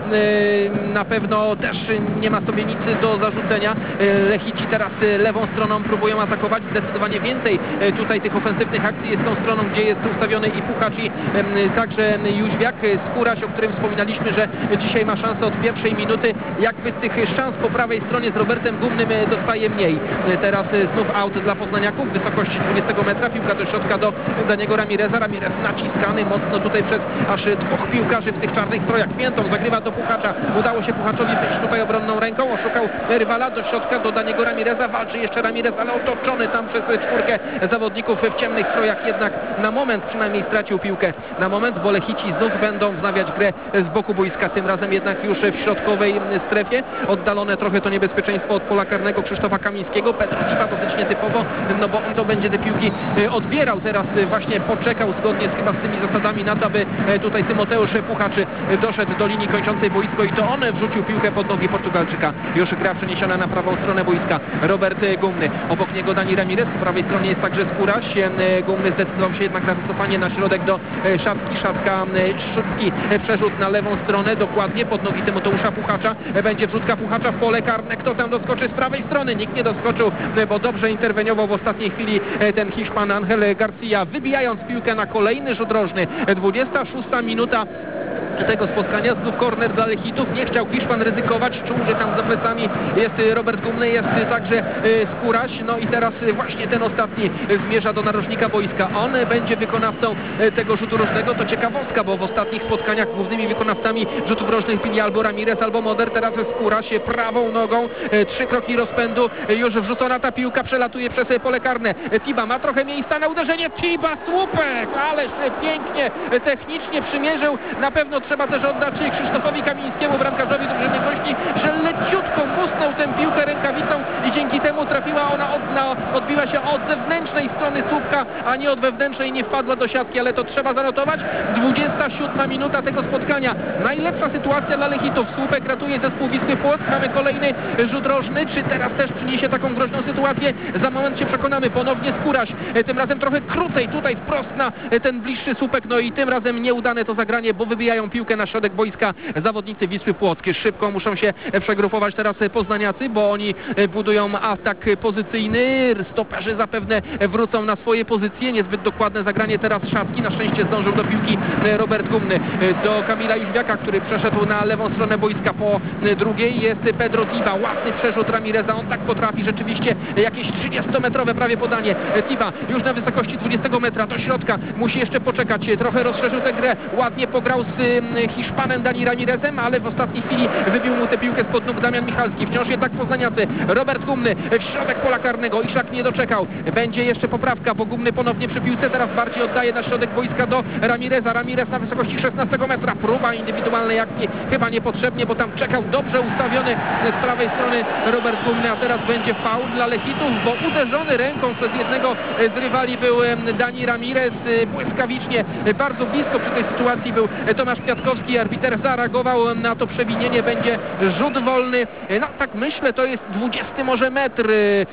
na pewno też nie ma sobie nic do zarzucenia. Lechici teraz lewą stroną próbują atakować, zdecydowanie więcej tutaj tych ofensywnych akcji jest tą stroną, gdzie jest ustawiony i Puchacz i także Jóźwiak. Skóraś, o którym wspominaliśmy, że dzisiaj ma szansę od pierwszej minuty, jakby z tych szans po prawej stronie z Robertem Gumnym dostaje mniej. Teraz znów aut dla poznaniaków, wysokość dwudziestego metra, piłka do środka do Daniego Ramireza. Ramirez naciskany mocno tutaj przez aż dwóch piłkarzy w tych czarnych strojach. Piętą zagrywa do Puchacza. Udało się Puchaczowi wyjść tutaj obronną ręką, oszukał rywala do środka do Daniego Ramireza. Walczy jeszcze Ramirez, ale otoczony tam przez czwórkę zawodników w ciemnych strojach. Jednak na moment przynajmniej stracił piłkę. Na moment, bo Lechici znów będą wznawiać grę z boku boiska. Tym razem jednak już w środkowej strefie. Oddalone trochę to niebezpieczeństwo od pola karnego Krzysztofa Kamińskiego. Pedro Tiba dosyć nietypowo, no bo on to będzie te piłki odbierał. Teraz właśnie poczekał zgodnie z, chyba z tymi zasadami na to, aby tutaj Tymoteusz Puchacz doszedł do linii kończącej boisko i to on wrzucił piłkę pod nogi Portugalczyka. Już gra przeniesiona na prawą stronę boiska. Robert Gumny. Obok niego Dani Ramirez. Po prawej stronie jest także Skóraś. Gumny zdecydował się jednak na wycofanie na środek do Szatki. Szatka szybki przerzut na lewą stronę. Dokładnie pod nogi Tymoteusza Puchacza. Będzie wrzutka Puchacza w pole karne. Kto tam doskoczy z prawej strony? Nikt nie doskoczył, bo dobrze interweniował w ostatniej chwili ten Hiszpan Angel Garcia, wybijając piłkę na kolejny rzut rożny. dwudziesta szósta minuta tego spotkania. Znów korner dla Lechitów. Nie chciał Hiszpan ryzykować. Czuł, że tam za plecami jest Robert Gumny, jest także Skóraś. No i teraz właśnie ten ostatni zmierza do narożnika boiska. On będzie wykonawcą tego rzutu rożnego. To ciekawostka, bo w ostatnich spotkaniach głównymi wykonawcami rzutów rożnych byli albo Ramirez, albo Moder. Teraz Skóraś prawą nogą. Trzy kroki rozpędu. Już wrzucona ta piłka. Przelatuje przez pole karne. Tiba ma trochę miejsca na uderzenie. Tiba słupek! Ależ pięknie, technicznie przymierzył. Na pewno trzeba też oddać Krzysztofowi Kamińskiemu, bramkarzowi drużyny gości, że leciutko musnął tę piłkę rękawicą i dzięki temu trafiła ona, od, na, odbiła się od zewnętrznej strony słupka, a nie od wewnętrznej, nie wpadła do siatki, ale to trzeba zanotować. dwudziesta siódma minuta tego spotkania. Najlepsza sytuacja dla Lechitów. Słupek ratuje zespół Wisły Płock. Mamy kolejny rzut rożny. Czy teraz też przyniesie taką groźną sytuację? Za moment się przekonamy. Ponownie Skóraś. Tym razem trochę krócej tutaj wprost na ten bliższy słupek. No i tym razem nieudane to zagranie, bo wybijają piłkę na środek boiska zawodnicy Wisły Płock. Szybko muszą się przegrupować teraz poznaniacy, bo oni budują atak pozycyjny. Stoperzy zapewne wrócą na swoje pozycje. Niezbyt dokładne zagranie teraz Szatki. Na szczęście zdążył do piłki Robert Gumny. Do Kamila Jóźwiaka, który przeszedł na lewą stronę boiska po drugiej. Jest Pedro Tiba. Ładny przerzut Ramireza. On tak potrafi rzeczywiście. Jakieś trzydziestometrowe prawie podanie. Tiba już na wysokości dwudziestego metra do środka. Musi jeszcze poczekać. Trochę rozszerzył tę grę. Ładnie pograł z Hiszpanem Dani Ramirezem, ale w ostatniej chwili wybił mu tę piłkę spod nóg Damian Michalski. Wciąż jednak poznaniacy. Robert Gumny w środek pola karnego. Iszak nie doczekał. Będzie jeszcze poprawka, bo Gumny ponownie przy piłce. Teraz bardziej oddaje na środek boiska do Ramireza. Ramirez na wysokości szesnastego metra. Próba indywidualnej akcji. Chyba niepotrzebnie, bo tam czekał dobrze ustawiony z prawej strony Robert Gumny, a teraz będzie faul dla Lechitów, bo uderzony ręką przez jednego z rywali był Dani Ramirez. Błyskawicznie, bardzo blisko przy tej sytuacji był Tomasz Kwiatkowski. Arbiter zareagował na to przewinienie. Będzie rzut wolny. No tak myślę, to jest dwudziesty może metr.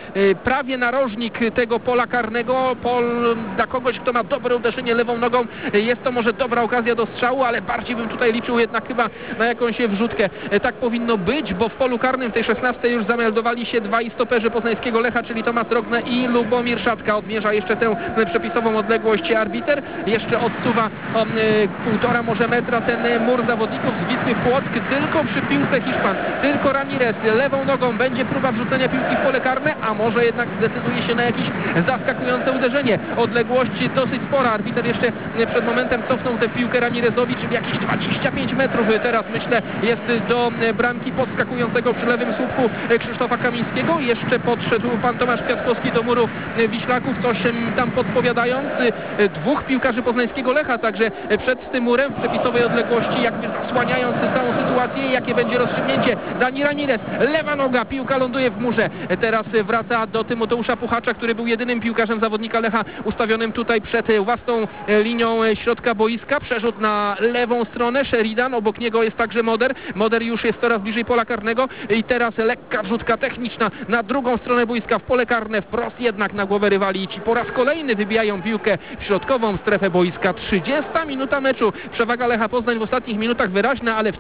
Prawie narożnik tego pola karnego. Pol dla kogoś, kto ma dobre uderzenie lewą nogą. Jest to może dobra okazja do strzału, ale bardziej bym tutaj liczył jednak chyba na jakąś wrzutkę. Tak powinno być, bo w polu karnym w tej szesnastej już zameldowali się dwaj stoperzy poznańskiego Lecha, czyli Tomasz Rogne i Lubomir Szatka. Odmierza jeszcze tę przepisową odległość arbiter. Jeszcze odsuwa o półtora może metra ten mur zawodników z Wisły Płock. Tylko przy piłce Hiszpan, tylko Ramirez lewą nogą. Będzie próba wrzucenia piłki w pole karne, a może jednak zdecyduje się na jakieś zaskakujące uderzenie. Odległość dosyć spora. Arbiter jeszcze przed momentem cofnął tę piłkę Ramirezowi, czyli jakieś dwadzieścia pięć metrów. Teraz myślę jest do bramki podskakującego przy lewym słupku Krzysztofa Kamińskiego. Jeszcze podszedł pan Tomasz Kwiatkowski do muru Wiślaków, coś tam podpowiadając. Dwóch piłkarzy poznańskiego Lecha także przed tym murem w przepisowej odległości, jakby zasłaniając całą sytuację. Jakie będzie rozstrzygnięcie? Dani Ramirez, lewa noga, piłka ląduje w murze. Teraz wraca do Tymoteusza Puchacza, który był jedynym piłkarzem zawodnika Lecha ustawionym tutaj przed własną linią środka boiska. Przerzut na lewą stronę. Sheridan, obok niego jest także Moder. Moder już jest coraz bliżej pola karnego i teraz lekka wrzutka techniczna na drugą stronę boiska w pole karne, wprost jednak na głowę rywali i ci po raz kolejny wybijają piłkę w środkową strefę boiska. trzydziesta minuta meczu. Przewaga Lecha Poznań w ostatnich minutach wyraźna, ale wciąż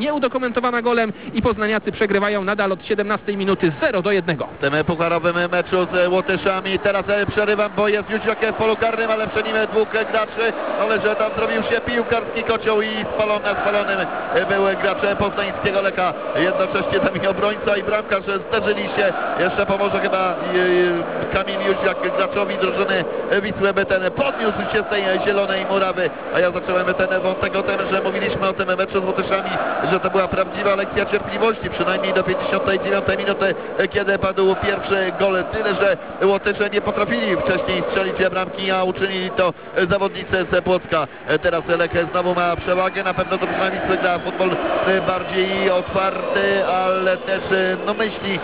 nieudokumentowana golem i poznaniacy przegrywają nadal od siedemnastej minuty zero do jednego. W tym pucharowym meczu z Łotyszami. Teraz przerywam, bo jest Jóźwiak w polu karnym, ale przed nim dwóch graczy, ale że tam zrobił się piłkarski kocioł i spalony, spalonym były gracze poznańskiego Leka. Jednocześnie tam i obrońca i bramkarz zderzyli się. Jeszcze pomoże chyba Kamil Jóźwiak graczowi drużyny Wisły, by ten podniósł się z tej zielonej murawy. A ja zacząłem ten wątek o tym, że mówiliśmy o tym meczu z Łotyszami, że to była prawdziwa lekcja cierpliwości, przynajmniej do pięćdziesiątej dziewiątej minuty, kiedy padł pierwszy gol. Tyle, że Łotysze nie potrafili wcześniej strzelić bramki, a uczynili to zawodnicy z Płocka. Teraz Lech znowu ma przewagę, na pewno drużyna Wisły gra futbol bardziej otwarty, ale też no, myśli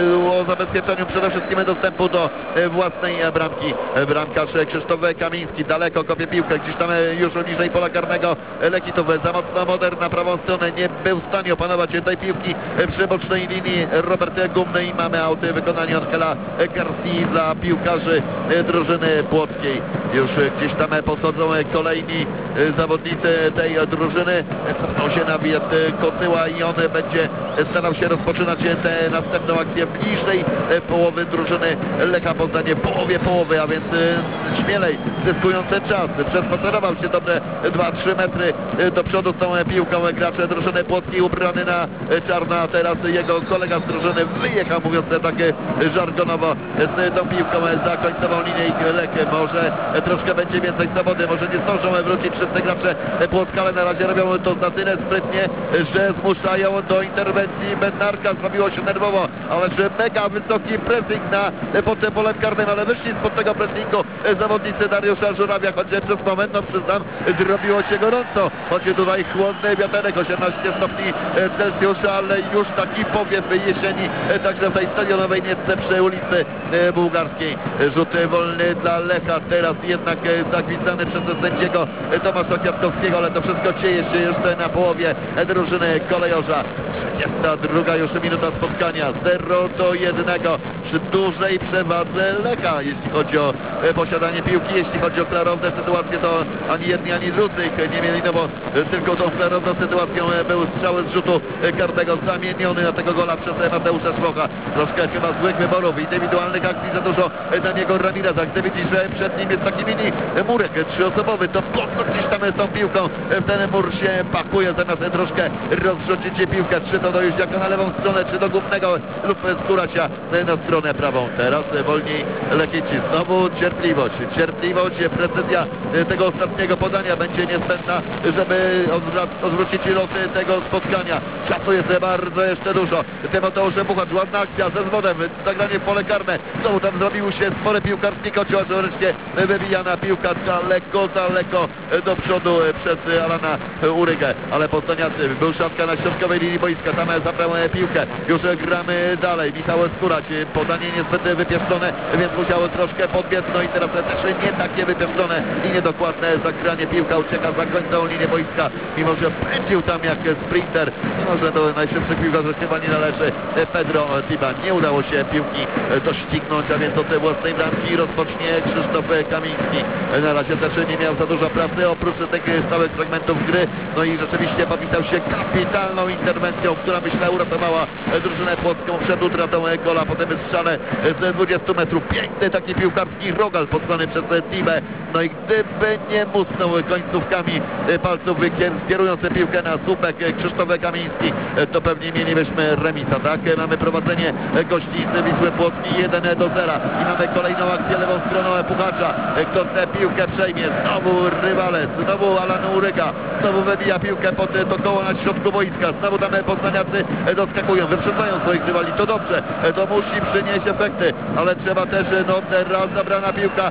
o zabezpieczeniu przede wszystkim dostępu do własnej bramki. Bramkarz Krzysztof Kamiński daleko kopie piłkę, gdzieś tam już niżej pola karnego. Lekitów za mocno Moder na prawą stronę, nie był w stanie opanować tej piłki przy bocznej linii. Robert Gumny i mamy auty w wykonaniu Angela Garcia dla piłkarzy drużyny płockiej. Już gdzieś tam podchodzą kolejni zawodnicy tej drużyny. Cofnął się na bied Kocyła i on będzie starał się rozpoczynać tę następną akcję bliżej połowy drużyny Lecha Poznań, w połowie połowy, a więc śmielej zyskując czas. Przespacerował się dobre dwa trzy metry do przodu z tą piłką gracze drużyny płockiej, ubrany na czarno, a teraz jego kolega z drużyny wyjechał, mówiąc tak żargonowo, z tą piłką za końcową linię i Lech może troszkę będzie więcej swobody, może nie zdążą wrócić wszyscy gracze Płocka, ale na razie robią to na tyle sprytnie, że zmuszają do interwencji Bednarka. Zrobiło się nerwowo, ale że mega wysoki pressing na pod tym polem karnym, ale wyszli spod tego pressingu zawodnicy Dariusza Żurawia, choć przez moment, no przyznam, zrobiło się gorąco, choć tutaj chłodny wiaterek, osiemnaście stopni Celsjusza, ale już taki powiew jesieni, także w tej stadionowej Niecce przy ulicy Bułgarskiej. Rzut wolny dla Lecha, teraz jednak zagwizdany przez sędziego Tomasza Kwiatkowskiego, ale to wszystko dzieje się jeszcze na połowie drużyny kolejorza. trzydziesta druga już minuta spotkania, zero do jednego przy dużej przewadze Lecha, jeśli chodzi o posiadanie piłki, jeśli chodzi o klarowne sytuacje, to ani jedni, ani drudzy ich nie mieli, no bo tylko tą klarowną sytuacją był strzał z rzutu karnego zamieniony na tego gola przez Mateusza Szwocha. Troszkę chyba złych wyborów, indywidualnych akcji za dużo na niego Ramireza. Gdy widzi, że przed nim jest taki mini murek trzyosobowy, to po co gdzieś tam z tą piłką w ten mur się pakuje, zamiast troszkę rozrzucić piłkę, czy to do Jóźwiaka na lewą stronę, czy do Głównego lub Skóracia na stronę prawą. Teraz wolniej Lechici, znowu cierpliwość, cierpliwość, precyzja tego ostatniego podania będzie niezbędna, żeby odwrócić losy tego spotkania. Czasu jest bardzo jeszcze dużo. Tymoteusz Buchacz, ładna akcja ze zwodem, zagranie w pole karne. Znowu tam zrobił się spory piłkarski kocioł, a wreszcie wybijana piłka daleko, daleko do przodu przez Alana Urygę. Ale poznaniacy, był szatka na środkowej linii boiska, tam zabrał piłkę. Już gramy dalej. Michał Skórać, podanie niezbyt wypieszczone, więc musiał troszkę podbiec. No i teraz też nie takie wypieszczone i niedokładne zagranie. Piłka ucieka za końcową linię boiska, mimo że pędził tam jak sprinter. Mimo że do najszybszych piłkarzy chyba nie należy Pedro Tiba. Nie udało się piłki doścignąć, a więc od własnej bramki rozpocznie Krzysztof Kamiński. Na razie też nie miał za dużo pracy, oprócz tych stałych fragmentów gry. No i rzeczywiście popisał się kapitalną interwencją, która myślę uratowała drużynę płocką przed utratą gola, potem strzale z dwudziestu metrów. Piękny taki piłkarski rogal posłany przez Tibę. No i gdyby nie musnął końcówkami palców kierując piłkę na słupek Krzysztof Kamiński, to pewnie mielibyśmy remisa, tak? Mamy prowadzenie gości z Wisły Płocki jeden do zera i mamy kolejną akcję lewą stroną Puchacza. Kto tę piłkę przejmie? Znowu rywale, znowu Alan Uryga, znowu wybija piłkę pod to koło na środku boiska, znowu tam poznaniacy doskakują, wyprzedzają swoich rywali, to dobrze, to musi przynieść efekty, ale trzeba też, no raz zabrana piłka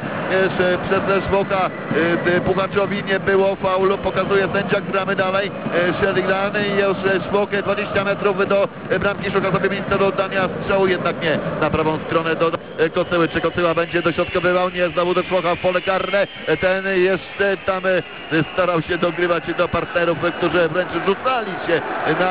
przez Szwocha, Puchaczowi nie było faulu, pokazuje sędzia, gramy dalej, Sheridan i już Szwoch dwadzieścia metrów do bramki, szuka sobie miejsca do oddania strzału, jednak nie, na prawą stronę do Kocyły, czy Kocyła będzie dośrodkowywał, nie, znowu do Szwocha w pole karne, ten jeszcze tam starał się dogrywać do partnerów, którzy wręcz rzucali się na murawy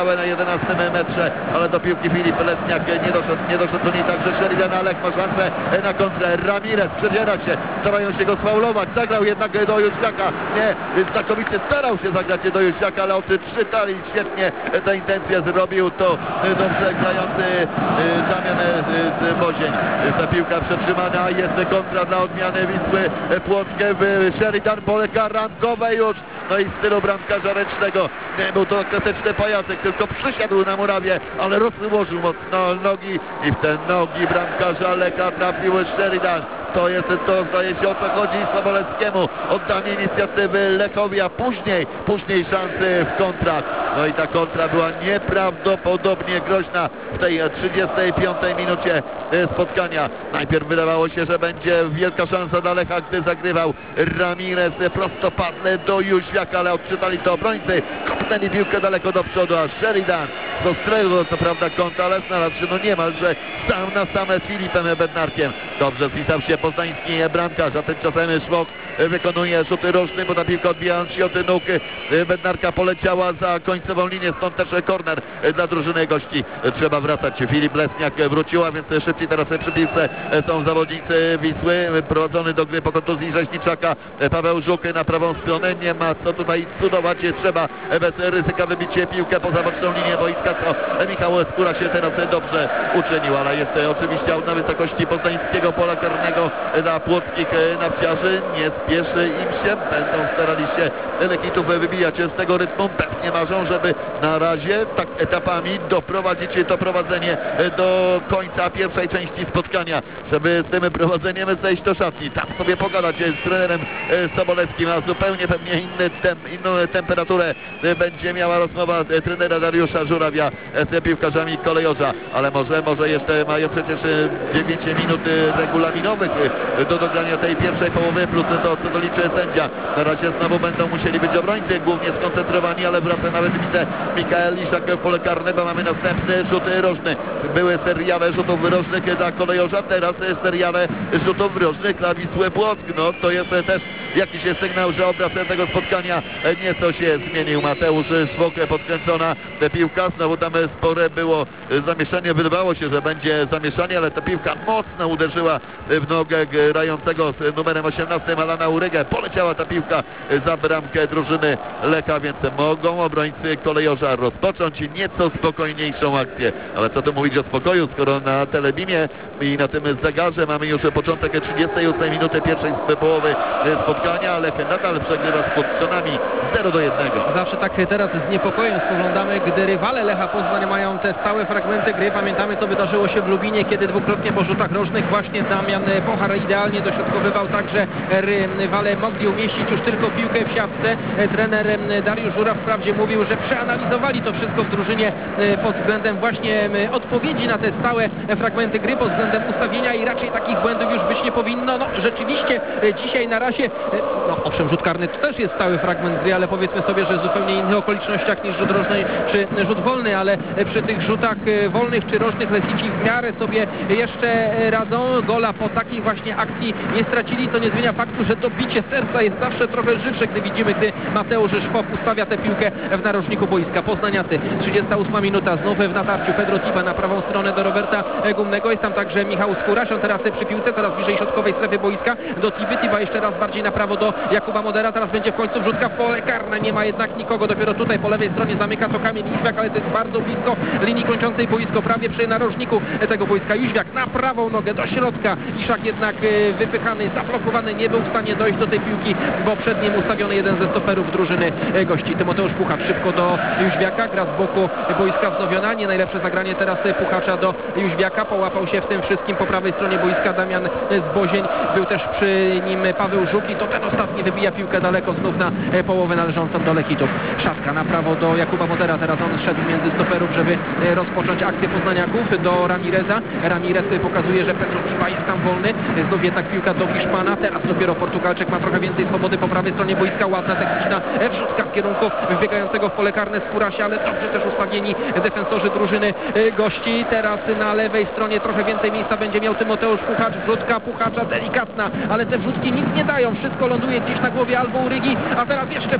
stałe na jedenastym metrze, ale do piłki Filip Lesniak nie doszedł, nie doszedł do niej także Sheridan, ale ma szansę na kontrę. Ramirez przedziera się, starają się go sfaulować, zagrał jednak do Jóźwiaka, nie, znakomicie starał się zagrać do Jóźwiaka, ale odczytali świetnie tę intencję zrobił to dobrze grający Damian Bozień. Ta piłka przetrzymana, jest kontra dla odmiany Wisły Płockie. Sheridan pole karantkowe już, no i w stylu bramkarza ręcznego. Nie był to klasyczny pajacek, tylko przysiadł na murawie, ale rozłożył mocno nogi i w te nogi bramkarza Lecha trafił Sheridan. To jest to, zdaje się, o co chodzi Sobolewskiemu. Oddanie inicjatywy Lechowi, a później, później szansy w kontrach. No i ta kontra była nieprawdopodobnie groźna w tej trzydziestej piątej minucie spotkania. Najpierw wydawało się, że będzie wielka szansa dla Lecha, gdy zagrywał Ramirez prostopadle do Jóźwiaka, ale odczytali to obrońcy. Kopnęli piłkę daleko do przodu, a Sheridan z ostrego, co prawda, kąta, ale znalazł się no niemalże sam na same z Filipem Bednarkiem. Dobrze spisał się poznański bramkarz, a tymczasem Szwok wykonuje rzuty rożny, bo ta piłka odbijając się od nóg Bednarka poleciała za końcową linię, stąd też korner dla drużyny gości. Trzeba wracać. Filip Lesniak wróciła, więc szybciej teraz przy piłce są zawodnicy Wisły. Prowadzony do gry po kontuzji Rzeźniczaka Paweł Żuk na prawą stronę. Nie ma co tutaj cudować, trzeba bez ryzyka wybić piłkę poza boczną linię boiska, co Michał Skóra się teraz dobrze uczynił, ale jest oczywiście na wysokości poznańskiego pola karnego dla płockich nawciarzy. Nie spieszy im się, będą starali się Lechitów wybijać z tego rytmu. Pewnie marzą, żeby na razie tak etapami doprowadzić to prowadzenie do końca pierwszej części spotkania, żeby z tym prowadzeniem zejść do szatni, tam sobie pogadać z trenerem Sobolewskim, a zupełnie pewnie inny tem, inną temperaturę będzie miała rozmowa trenera Dariusza Żurawia z piłkarzami Kolejorza, ale może, może jeszcze mają przecież dziewięć minut regulaminowych do dogrania tej pierwszej połowy, plus to, co doliczy sędzia. Na razie znowu będą musieli być obrońcy głównie skoncentrowani, ale wraca nawet, widzę, Mikael Liszak w pole karne, bo mamy następny rzut rożny. Były seriale rzutów rożnych dla Kolejorza, teraz seriale rzutów rożnych dla Wisły Płock. No to jest też jakiś sygnał, że obraz tego spotkania nieco się zmienił. Mateusz Szwok, podkręcona piłka, znowu tam spore było zamieszanie, wydawało się, że będzie zamieszanie, ale ta piłka mocno uderzyła w nogę grającego z numerem osiemnastym Alana Urygę. Poleciała ta piłka za bramkę drużyny Lecha, więc mogą obrońcy Kolejorza rozpocząć nieco spokojniejszą akcję. Ale co tu mówić o spokoju, skoro na telebimie i na tym zegarze mamy już początek trzydziestej ósmej minuty pierwszej połowy spotkania. Lech nadal przegrywa z Płotczanami zero do jednego. Zawsze tak teraz z niepokojem spoglądamy, gdy rywale Lecha Poznań mają te stałe fragmenty gry. Pamiętamy, co wydarzyło się w Lubinie, kiedy dwukrotnie po rzutach rożnych właśnie Damian Pochar idealnie dośrodkowywał, także rywale mogli umieścić już tylko piłkę w siatce. Trener Dariusz Żuraw wprawdzie mówił, że przeanalizowali to wszystko w drużynie pod względem właśnie odpowiedzi na te stałe fragmenty gry, pod względem ustawienia i raczej takich błędów już być nie powinno. No rzeczywiście dzisiaj na razie, no owszem, rzut karny to też jest stały fragment gry, ale powiedzmy sobie, że w zupełnie innych okolicznościach niż rzut rożny czy rzut wolny, ale przy tych rzutach wolnych czy rożnych Lesici w miarę sobie jeszcze radzą. Gola po takiej właśnie akcji nie stracili, co nie zmienia faktu, że to bicie serca jest zawsze trochę żywsze, gdy widzimy, gdy Mateusz Szwok ustawia tę piłkę w narożniku boiska. Poznaniacy, trzydziesta ósma minuta, znów w natarciu Pedro Tiba na prawą stronę do Roberta Gumnego, jest tam także Michał Skóraś, on teraz przy piłce, coraz bliżej środkowej strefy boiska do Tiby, Tiba jeszcze raz bardziej na prawo do Jakuba Modera, teraz będzie w końcu wrzutka w pole karne, nie ma jednak nikogo, dopiero tutaj po lewej stronie zamyka to Kamil Jóźwiak, ale to jest bardzo blisko linii kończącej boisko, prawie przy narożniku tego boiska. Jóźwiak na prawą nogę do środka, Iszak jednak wypychany, zablokowany, nie był w stanie dojść do tej piłki, bo przed nim ustawiony jeden ze stoperów drużyny gości. Tymoteusz Puchacz szybko do Jóźwiaka, gra z boku boiska wznowiona, nie najlepsze zagranie teraz Puchacza do Jóźwiaka, połapał się w tym wszystkim po prawej stronie boiska Damian Zbozień, był też przy nim Paweł Żuk i to ten ostatni wybija piłkę daleko znów na połowę należącą do Lechitów. Szatka na prawo do Jakuba Modera, teraz on szedł między stoperów, żeby rozpocząć akcję poznaniaków, do Ramireza. Ramirez pokazuje, że Pedro Tiba jest tam wolny, znów jednak piłka do Hiszpana, teraz dopiero Portugalczyk ma trochę więcej swobody po prawej stronie boiska, ładna techniczna wrzutka w kierunku wbiegającego w pole karne Skórasia, ale dobrze też ustawieni defensorzy drużyny gości. Teraz na lewej stronie trochę więcej miejsca będzie miał Tymoteusz Puchacz, wrzutka Puchacza delikatna, ale te wrzutki nic nie dają, wszystko ląduje gdzieś na głowie albo Urygi, a teraz jeszcze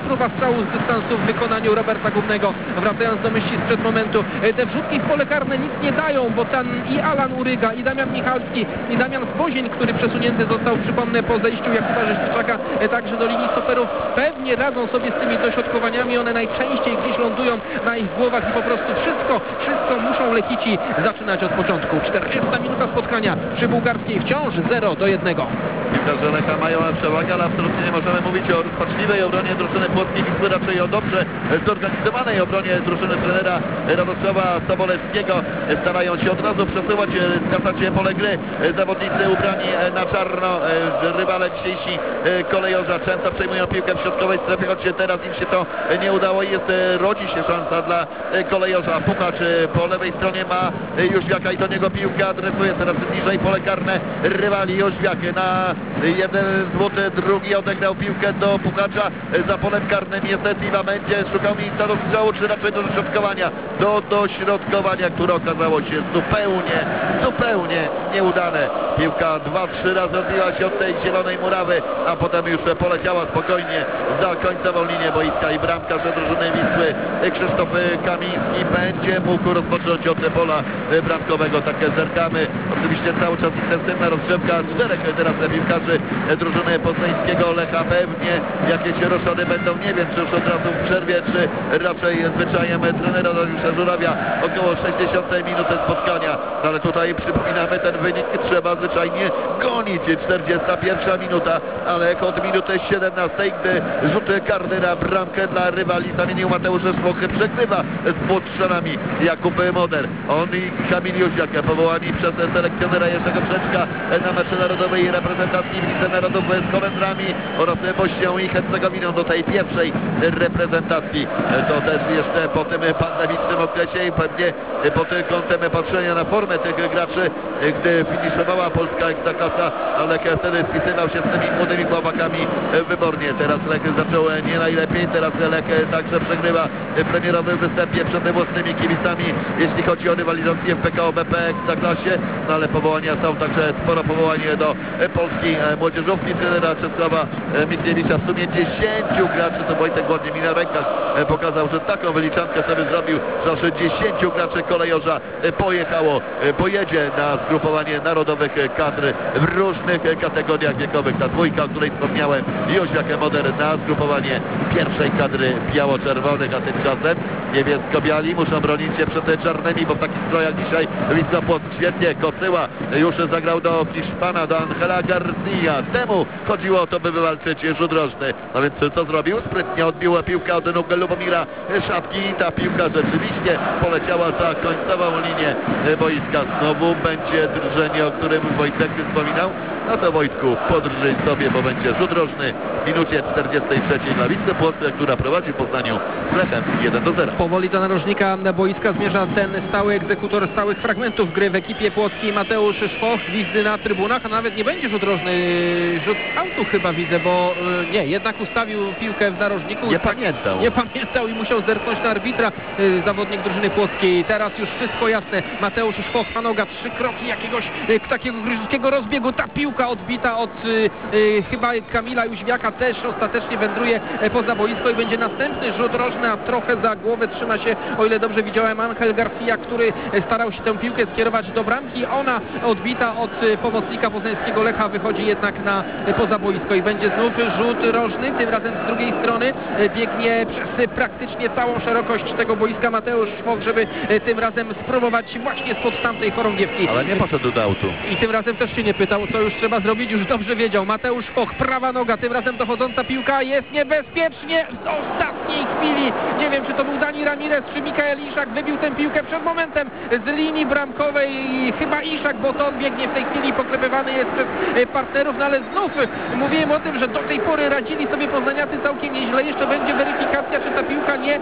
próba strzału z dystansu w wykonaniu Roberta Gumnego. Wracając do myśli sprzed momentu, te wrzutki w pole karne nic nie dają, bo tam i Alan Uryga, i Damian Michalski, i Damian Zbozień, który przesunięty został, przypomnę, po zejściu Jakuba Rzeźniczaka także do linii stoperów, pewnie radzą sobie z tymi dośrodkowaniami. One najczęściej gdzieś lądują na ich głowach i po prostu wszystko, wszystko muszą Lechici zaczynać od początku. czterdziesta minuta spotkania przy Bułgarskiej, wciąż zero do jednego. Piłkarze Lecha mają przewagę, ale absolutnie nie możemy mówić o rozpaczliwej obronie drużyny Płockiej Wisły, raczej o dobrze zorganizowanej obronie drużyny trenera Radosława Sobolewskiego. Starają się od razu przesuwać, skracać pole gry zawodnicy ubrani na czarno. Rywale dzisiejsi kolejorza często przejmują piłkę w środkowej strefie, choć teraz im się to nie udało i jest, rodzi się szansa dla kolejorza. Puchacz po lewej stronie ma Jóźwiaka i do niego piłkę adresuje coraz niżej pole karne rywali. Jóźwiak na jeden złot, drugi odegrał piłkę do Puchacza za polem karnym. Jest Tiwa, będzie szukał miejsca do strzału, czy raczej do dośrodkowania. Do dośrodkowania, które okazało się zupełnie, zupełnie nieudane. Piłka dwa trzy razy odbiła się od tej zielonej murawy, a potem już poleciała spokojnie za końcową linię boiska i bramkarz drużyny Wisły Krzysztof Kamiński będzie mógł rozpocząć od pola bramkowego. Tak zerkamy. Oczywiście cały czas intensywna rozgrzewka czterech teraz piłkarzy drużyny poznańskiego Lecha. Pewnie jakieś roszady będą, nie wiem czy już od razu w przerwie, czy raczej zwyczajem trenera Dariusza Żurawia. Około sześćdziesiątej minuty spotkania, ale tutaj przypominamy, ten wynik trzeba zwyczajnie gonić. czterdziesta pierwsza minuta, ale od minuty siedemnastej, gdy rzut karny na bramkę dla rywali zamienił Mateusz Szwoch, przegrywa z Płotrzanami Jakub Moder. On i Kamil Jóźwiak, powołani przez selekcjonera Jerzego Brzeczka na mecz narodowej reprezentacji w Lidze Narodów z Holendrami oraz Bośnią i Hercegowiną do tej pierwszej reprezentacji. To też jeszcze po tym pandemicznym okresie i pewnie pod kątem patrzenia na formę tych graczy, gdy finiszowała polska ekstraklasa, a Lech wtedy spisywał się z tymi młodymi chłopakami wybornie. Teraz Lech zaczął nie najlepiej, teraz Lech także przegrywa w premierowym występie przed własnymi kibicami, jeśli chodzi o rywalizację w P K O B P Ekstraklasie, no ale powołania są, także sporo powołanie do polskiej młodzieżówki trenera Czesława Michniewicza. W sumie dziesięciu graczy, to Wojtek Władimir na rękach pokazał, że taką wyliczankę sobie zrobił, że aż dziesięciu graczy kolejorza pojechało, pojedzie na zgrupowanie narodowych kadr w różnych kategoriach wiekowych. Ta dwójka, o której wspomniałem, Jóźwiak Moder na zgrupowanie pierwszej kadry biało-czerwonych, a tymczasem niebiesko-biali muszą bronić się przed czarnymi, bo w takich strojach dzisiaj Wisła Płock świetnie. Kocyła już zagrał do Hiszpana, do Angela Garcia. Temu chodziło o to, by wywalczyć rzut rożny. No więc co zrobił? Sprytnie odbiła piłkę od nóg Lubomira Szapki. Ta piłka rzeczywiście poleciała za końcową linię boiska. Znowu będzie drżenie, o którym Wojtek wspominał. No to Wojtku, podrżyj sobie, bo będzie rzut rożny w minucie czterdziestej trzeciej dla Wisły Płock, która prowadzi w Poznaniu z Lechem jeden do zera. Powoli do narożnika boiska zmierza ten stały egzekutor stałych fragmentów gry w ekipie płockiej, Mateusz Szwoch. Gwizdy na trybunach, a nawet nie będzie rzut rożny, rzut z autu chyba widzę, bo nie, jednak ustawił piłkę w narożniku. Nie pamiętał. Nie pamiętał i musiał zerknąć na arbitra zawodnik drużyny płockiej. Teraz już wszystko jasne. Mateusz Szwoch, Fanoga, trzy kroki jakiegoś takiego gryziuskiego rozbiegu. Ta piłka odbita od y, y, chyba Kamila Jóźwiaka też ostatecznie wędruje poza boisko i będzie następny rzut rożny, a trochę za głowę trzyma się, o ile dobrze widziałem, Angel Garcia, który starał się tę piłkę skierować do bramki. Ona odbita od pomocnika poznańskiego Lecha wychodzi jednak na poza boisko i będzie znów rzut rożny, tym razem z drugiej strony. Biegnie przez praktycznie całą szerokość tego boiska Mateusz Szwoch, żeby tym razem spróbować właśnie spod tamtej chorągiewki. Ale nie poszedł do autu. I tym razem też się nie pytał, co już trzeba zrobić, już dobrze wiedział. Mateusz Szwoch, prawa noga, tym razem dochodząca piłka, jest niebezpiecznie w ostatniej chwili. Nie wiem, czy to był Dani Ramirez, czy Mikael Iszak wybił tę piłkę przed momentem z linii bramkowej. Chyba Iszak, bo to on biegnie w tej chwili, poklepywany jest przez partnerów, no ale znów mówiłem o tym, że do tej pory radzili sobie poznaniacy całkiem nieźle. Jeszcze będzie weryfikacja, czy ta piłka nie y,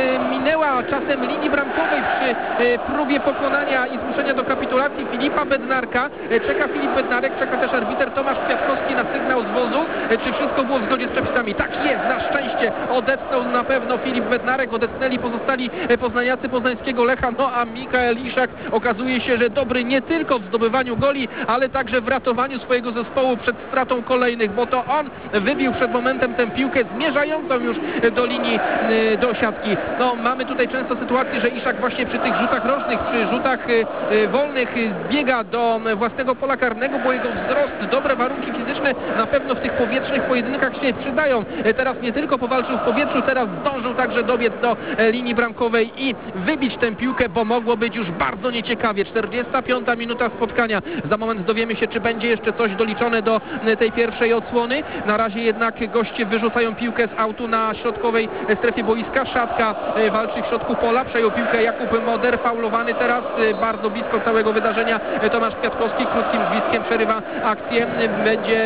minęła czasem linii bramkowej przy y, próbie pokonania i zmuszenia do kapitulacji Filipa Bednarka. Y, czeka Filip Bednarek, czeka też arbiter Tomasz Kwiatkowski na sygnał z wozu. Y, czy wszystko było w zgodzie z przepisami? Tak jest, na szczęście odetchnął na pewno Filip Bednarek, odetchnęli pozostali poznaniacy poznańskiego Lecha, no a Mikael Iszak okazuje się, że dobry nie tylko w zdobywaniu goli, ale także w ratowaniu swojego zespołu przed stratą kolejnych, bo to on wybił przed momentem tę piłkę, zmierzył zmierzającą już do linii, do siatki. No, mamy tutaj często sytuację, że Iszak właśnie przy tych rzutach rocznych, przy rzutach wolnych biega do własnego pola karnego, bo jego wzrost, dobre warunki fizyczne na pewno w tych powietrznych pojedynkach się przydają. Teraz nie tylko powalczył w powietrzu, teraz zdążył także dobiec do linii bramkowej i wybić tę piłkę, bo mogło być już bardzo nieciekawie. czterdziesta piąta minuta spotkania. Za moment dowiemy się, czy będzie jeszcze coś doliczone do tej pierwszej odsłony. Na razie jednak goście wyrzucają piłkę z autu na środkowej strefie boiska. Szatka walczy w środku pola. Przejął piłkę Jakub Moder, faulowany teraz bardzo blisko całego wydarzenia. Tomasz Kwiatkowski krótkim gwizdkiem przerywa akcję. Będzie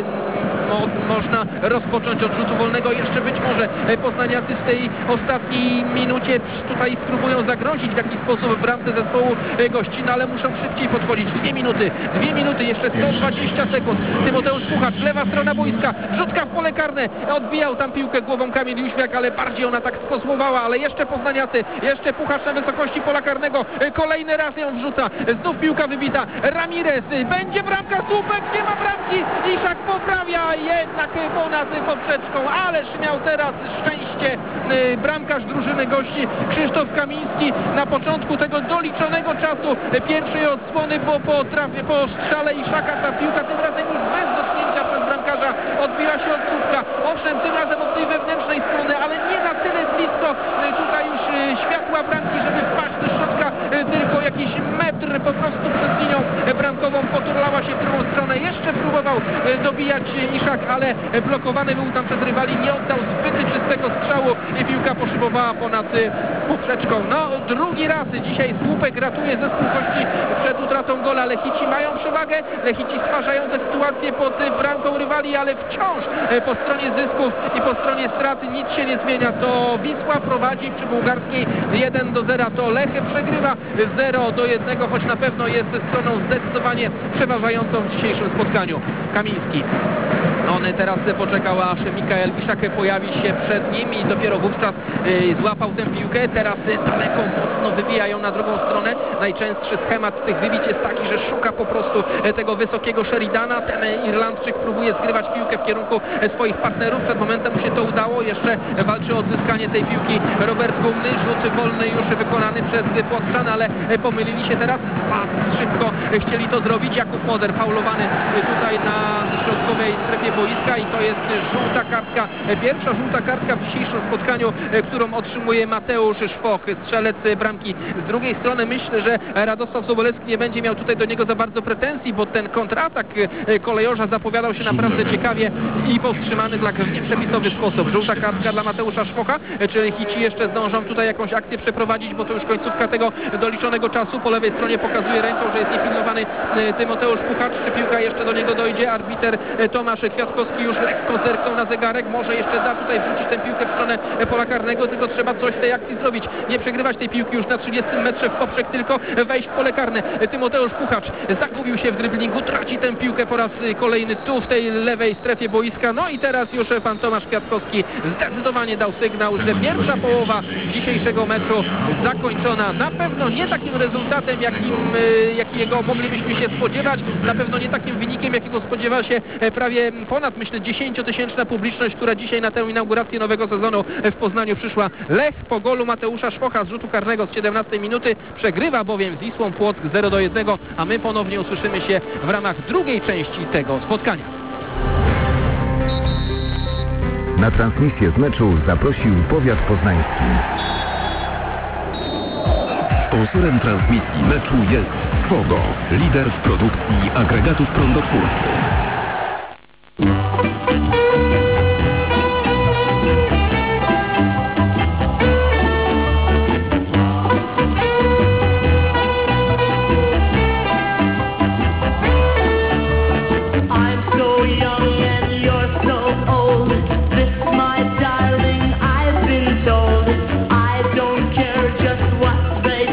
Mo, można rozpocząć od rzutu wolnego. Jeszcze być może poznaniacy w tej ostatniej minucie tutaj spróbują zagrozić w jakiś sposób w bramce zespołu gości, no ale muszą szybciej podchodzić. Dwie minuty, dwie minuty, jeszcze sto dwadzieścia sekund. Tymoteusz Puchacz, lewa strona boiska, wrzutka w pole karne, odbijał tam piłkę głową Kamil Jóźwiak, ale bardziej ona tak skozłowała, ale jeszcze poznaniacy, jeszcze Puchacz na wysokości pola karnego, kolejny raz ją wrzuca, znów piłka wybita, Ramirez, będzie bramka, słupek, nie ma bramki, Iszak poprawia, jednak ponad poprzeczką, ależ miał teraz szczęście bramkarz drużyny gości Krzysztof Kamiński na początku tego doliczonego czasu pierwszej odsłony, bo po, trafie, po strzale Iszaka ta piłka tym razem już bez dotknięcia przez bramkarza odbiła się od słupka, owszem tym razem od tej wewnętrznej strony, ale nie na tyle blisko tutaj już światła bramki, żeby wpaść do środka, tylko jakiś metr po prostu przed linią bramkową poturlała się w drugą stronę, jeszcze próbował dobijać Iszak, ale blokowany był tam przez rywali, nie oddał zbyt czystego strzału i piłka poszybowała ponad poprzeczką. No, drugi raz dzisiaj słupek ratuje zespół gości przed utratą gola. Lechici mają przewagę, Lechici stwarzają te sytuacje pod bramką rywali, ale wciąż po stronie zysków i po stronie straty nic się nie zmienia. To Wisła prowadzi przy bułgarskiej jeden do zera, to Lech przegrywa zero do jednego, choć na pewno jest stroną zdecydowanie przeważającą w dzisiejszym spotkaniu. Kamiński. On teraz poczekał, aż Mikael Iszak pojawi się przed nim i dopiero wówczas y, złapał tę piłkę. Teraz y, daleko, mocno wybijają na drugą stronę. Najczęstszy schemat tych wybić jest taki, że szuka po prostu y, tego wysokiego Sheridana. Ten y, Irlandczyk próbuje zgrywać piłkę w kierunku y, swoich partnerów. Przed momentem mu się to udało. Jeszcze y, walczy o odzyskanie tej piłki Robert Gumny. Rzut wolny już wykonany przez y, Płotrzan, ale y, pomylili się teraz. Zbyt szybko y, chcieli to zrobić. Jakub Moder faulowany y, tutaj na środkowej strefie boiska i to jest żółta kartka, pierwsza żółta kartka w dzisiejszym spotkaniu, którą otrzymuje Mateusz Szwoch, strzelec bramki. Z drugiej strony myślę, że Radosław Sobolewski nie będzie miał tutaj do niego za bardzo pretensji, bo ten kontratak kolejorza zapowiadał się naprawdę ciekawie i powstrzymany w nieprzepisowy sposób. Żółta kartka dla Mateusza Szwocha, czyli Hici jeszcze zdążą tutaj jakąś akcję przeprowadzić, bo to już końcówka tego doliczonego czasu. Po lewej stronie pokazuje ręką, że jest niepilnowany Tymoteusz Puchacz. Czy piłka jeszcze do niego dojdzie? Arbiter Tomasz Kwiatkowski już lekko zerknął na zegarek, może jeszcze da tutaj wrzucić tę piłkę w stronę pola karnego, tylko trzeba coś w tej akcji zrobić, nie przegrywać tej piłki już na trzydziestym metrze w poprzek, tylko wejść w pole karne. Tymoteusz Puchacz zagubił się w dryblingu, traci tę piłkę po raz kolejny tu w tej lewej strefie boiska, no i teraz już pan Tomasz Kwiatkowski zdecydowanie dał sygnał, że pierwsza połowa dzisiejszego meczu zakończona, na pewno nie takim rezultatem, jakim, jakiego moglibyśmy się spodziewać, na pewno nie takim wynikiem, jakiego spodziewa się prawie ponad, myślę, dziesięciotysięczna publiczność, która dzisiaj na tę inaugurację nowego sezonu w Poznaniu przyszła. Lech po golu Mateusza Szwocha z rzutu karnego z siedemnastej minuty przegrywa bowiem z Wisłą Płock zero do jednego, a my ponownie usłyszymy się w ramach drugiej części tego spotkania. Na transmisję z meczu zaprosił powiat poznański. Sponsorem transmisji meczu jest Fogo, lider w produkcji agregatów prądotwórczych.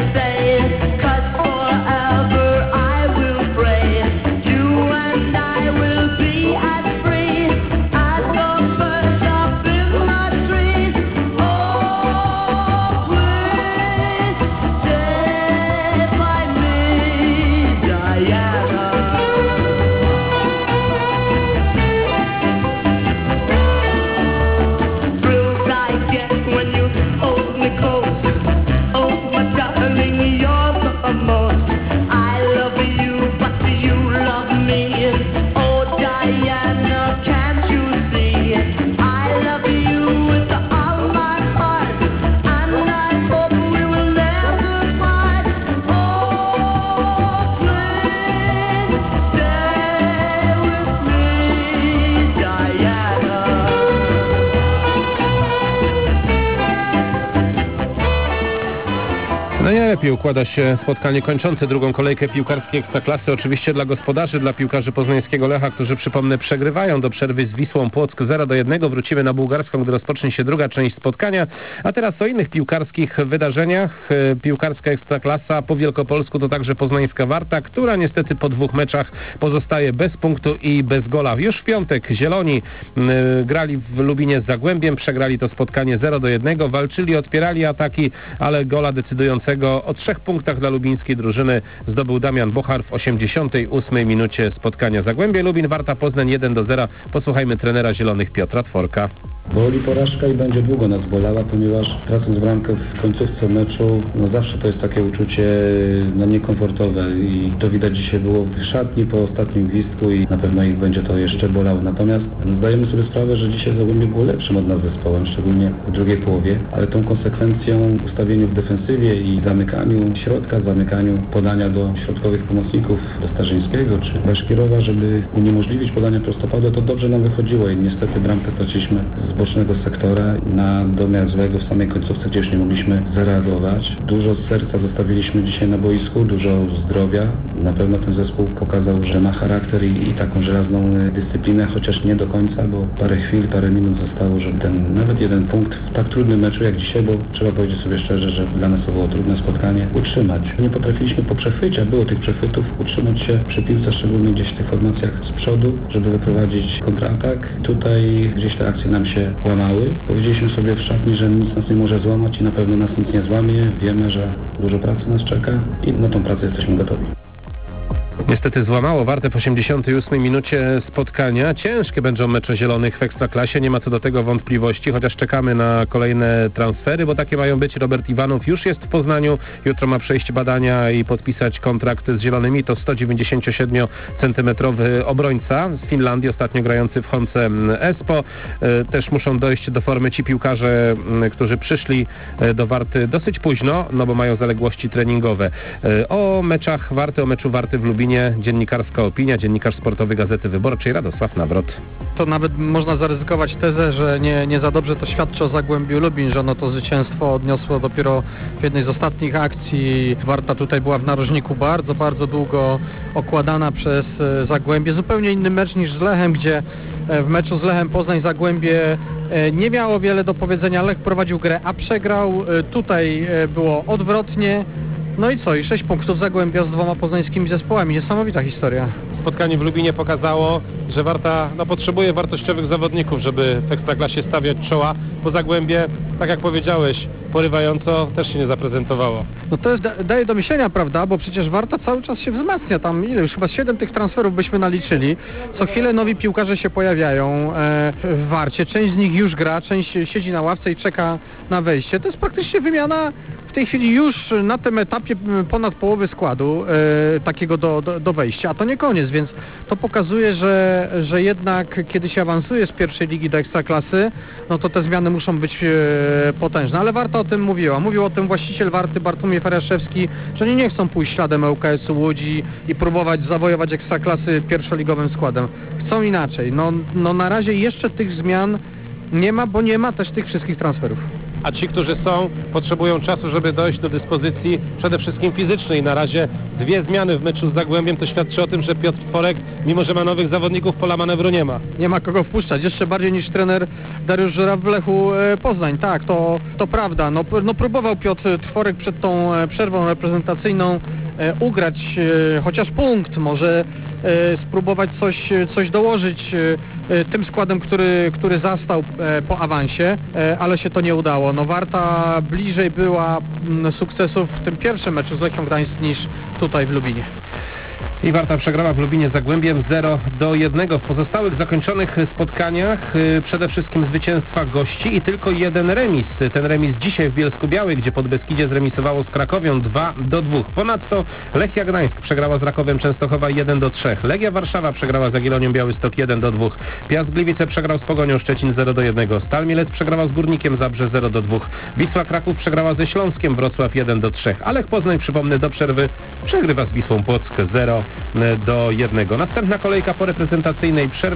I No nie lepiej układa się spotkanie kończące drugą kolejkę piłkarskiej Ekstraklasy. Oczywiście dla gospodarzy, dla piłkarzy poznańskiego Lecha, którzy, przypomnę, przegrywają do przerwy z Wisłą Płock zero do jednego. Wrócimy na bułgarską, gdy rozpocznie się druga część spotkania. A teraz o innych piłkarskich wydarzeniach. Piłkarska Ekstraklasa po wielkopolsku to także poznańska Warta, która niestety po dwóch meczach pozostaje bez punktu i bez gola. Już w piątek Zieloni y, grali w Lubinie z Zagłębiem, przegrali to spotkanie zero do jednego, walczyli, odpierali ataki, ale gola decydującego o trzech punktach dla lubińskiej drużyny zdobył Damian Bochar w osiemdziesiątej ósmej minucie spotkania. Zagłębie Lubin, Warta Poznań jeden do zera. Posłuchajmy trenera Zielonych Piotra Tworka. Boli porażka i będzie długo nas bolała, ponieważ tracąc bramkę w końcówce meczu, no zawsze to jest takie uczucie no niekomfortowe i to widać dzisiaj było w szatni po ostatnim gwizdku i na pewno ich będzie to jeszcze bolało. Natomiast zdajemy sobie sprawę, że dzisiaj Zagłębie było lepszym od nas zespołem, szczególnie w drugiej połowie, ale tą konsekwencją w ustawieniu w defensywie i zamykaniu środka, zamykaniu podania do środkowych pomocników, do Starzyńskiego czy Baszkirowa, żeby uniemożliwić podanie prostopadłe, to dobrze nam wychodziło i niestety bramkę traciliśmy z bocznego sektora na domiar złego w samej końcówce, gdzie już nie mogliśmy zareagować. Dużo serca zostawiliśmy dzisiaj na boisku, dużo zdrowia. Na pewno ten zespół pokazał, że ma charakter i, i taką żelazną dyscyplinę, chociaż nie do końca, bo parę chwil, parę minut zostało, żeby ten nawet jeden punkt w tak trudnym meczu jak dzisiaj, bo trzeba powiedzieć sobie szczerze, że dla nas to było trudne spotkanie, utrzymać. Nie potrafiliśmy po przechwycie, było tych przechwytów, utrzymać się przy piłce, szczególnie gdzieś w tych formacjach z przodu, żeby wyprowadzić kontratak. Tutaj gdzieś te akcje nam się łamały. Powiedzieliśmy sobie w szatni, że nic nas nie może złamać i na pewno nas nic nie złamie. Wiemy, że dużo pracy nas czeka i na tą pracę jesteśmy gotowi. Niestety złamało Wartę w osiemdziesiątej ósmej minucie spotkania. Ciężkie będą mecze Zielonych w Ekstraklasie, nie ma co do tego wątpliwości, chociaż czekamy na kolejne transfery, bo takie mają być. Robert Iwanow już jest w Poznaniu, jutro ma przejść badania i podpisać kontrakt z Zielonymi. To sto dziewięćdziesięciosiedmiocentymetrowy obrońca z Finlandii, ostatnio grający w Honce Espoo. Też muszą dojść do formy ci piłkarze, którzy przyszli do Warty dosyć późno, no bo mają zaległości treningowe. O meczach Warty, o meczu Warty w Lubinie dziennikarska opinia, dziennikarz sportowy Gazety Wyborczej Radosław Nawrot. To nawet można zaryzykować tezę, że nie, nie za dobrze to świadczy o Zagłębiu Lubin, że ono to zwycięstwo odniosło dopiero w jednej z ostatnich akcji. Warta tutaj była w narożniku bardzo, bardzo długo okładana przez Zagłębie. Zupełnie inny mecz niż z Lechem, gdzie w meczu z Lechem Poznań Zagłębie nie miało wiele do powiedzenia. Lech prowadził grę, a przegrał. Tutaj było odwrotnie. No i co? I sześć punktów Zagłębia z dwoma poznańskimi zespołami. Niesamowita historia. Spotkanie w Lubinie pokazało, że Warta no, potrzebuje wartościowych zawodników, żeby w Ekstraklasie stawiać czoła. Po Zagłębie, tak jak powiedziałeś, porywająco też się nie zaprezentowało. No to jest, da, daje do myślenia, prawda, bo przecież Warta cały czas się wzmacnia. Tam ile? Już chyba siedem tych transferów byśmy naliczyli. Co chwilę nowi piłkarze się pojawiają e, w Warcie. Część z nich już gra, część siedzi na ławce i czeka na wejście. To jest praktycznie wymiana w tej chwili już na tym etapie ponad połowy składu e, takiego do, do, do wejścia, a to nie koniec, więc to pokazuje, że, że jednak kiedy się awansuje z pierwszej ligi do Ekstraklasy, no to te zmiany muszą być e, potężne, ale Warta o tym mówiła. Mówił o tym właściciel Warty Bartłomiej Faraszewski, że oni nie chcą pójść śladem L K S-u Łódzi i próbować zawojować Ekstraklasy pierwszoligowym składem. Chcą inaczej. No, no na razie jeszcze tych zmian nie ma, bo nie ma też tych wszystkich transferów. A ci, którzy są, potrzebują czasu, żeby dojść do dyspozycji przede wszystkim fizycznej. Na razie dwie zmiany w meczu z Zagłębiem to świadczy o tym, że Piotr Tworek, mimo że ma nowych zawodników, pola manewru nie ma. Nie ma kogo wpuszczać, jeszcze bardziej niż trener Dariusz Żuraw w Lechu Poznań. Tak, to, to prawda. No, no próbował Piotr Tworek przed tą przerwą reprezentacyjną ugrać chociaż punkt, może spróbować coś, coś dołożyć tym składem, który, który zastał po awansie, ale się to nie udało. No Warta bliżej była sukcesów w tym pierwszym meczu z Lechią Gdańsk niż tutaj w Lubinie. I Warta przegrała w Lubinie z Zagłębiem zero do jednego. W pozostałych zakończonych spotkaniach yy, przede wszystkim zwycięstwa gości i tylko jeden remis. Ten remis dzisiaj w Bielsku-Białej, gdzie Podbeskidzie zremisowało z Krakowią dwa do dwóch. Ponadto Lechia Gdańsk przegrała z Rakowem Częstochowa jeden do trzech. Legia Warszawa przegrała z Jagiellonią Białystok jeden do dwóch. Piast Gliwice przegrał z Pogonią Szczecin zero do jednego. Stal Mielec przegrała z Górnikiem Zabrze zero do dwóch. Wisła Kraków przegrała ze Śląskiem Wrocław jeden do trzech. A Lech Poznań, przypomnę, do przerwy przegrywa z Wisłą Płock zero do jednego. Następna kolejka po reprezentacyjnej przerwie.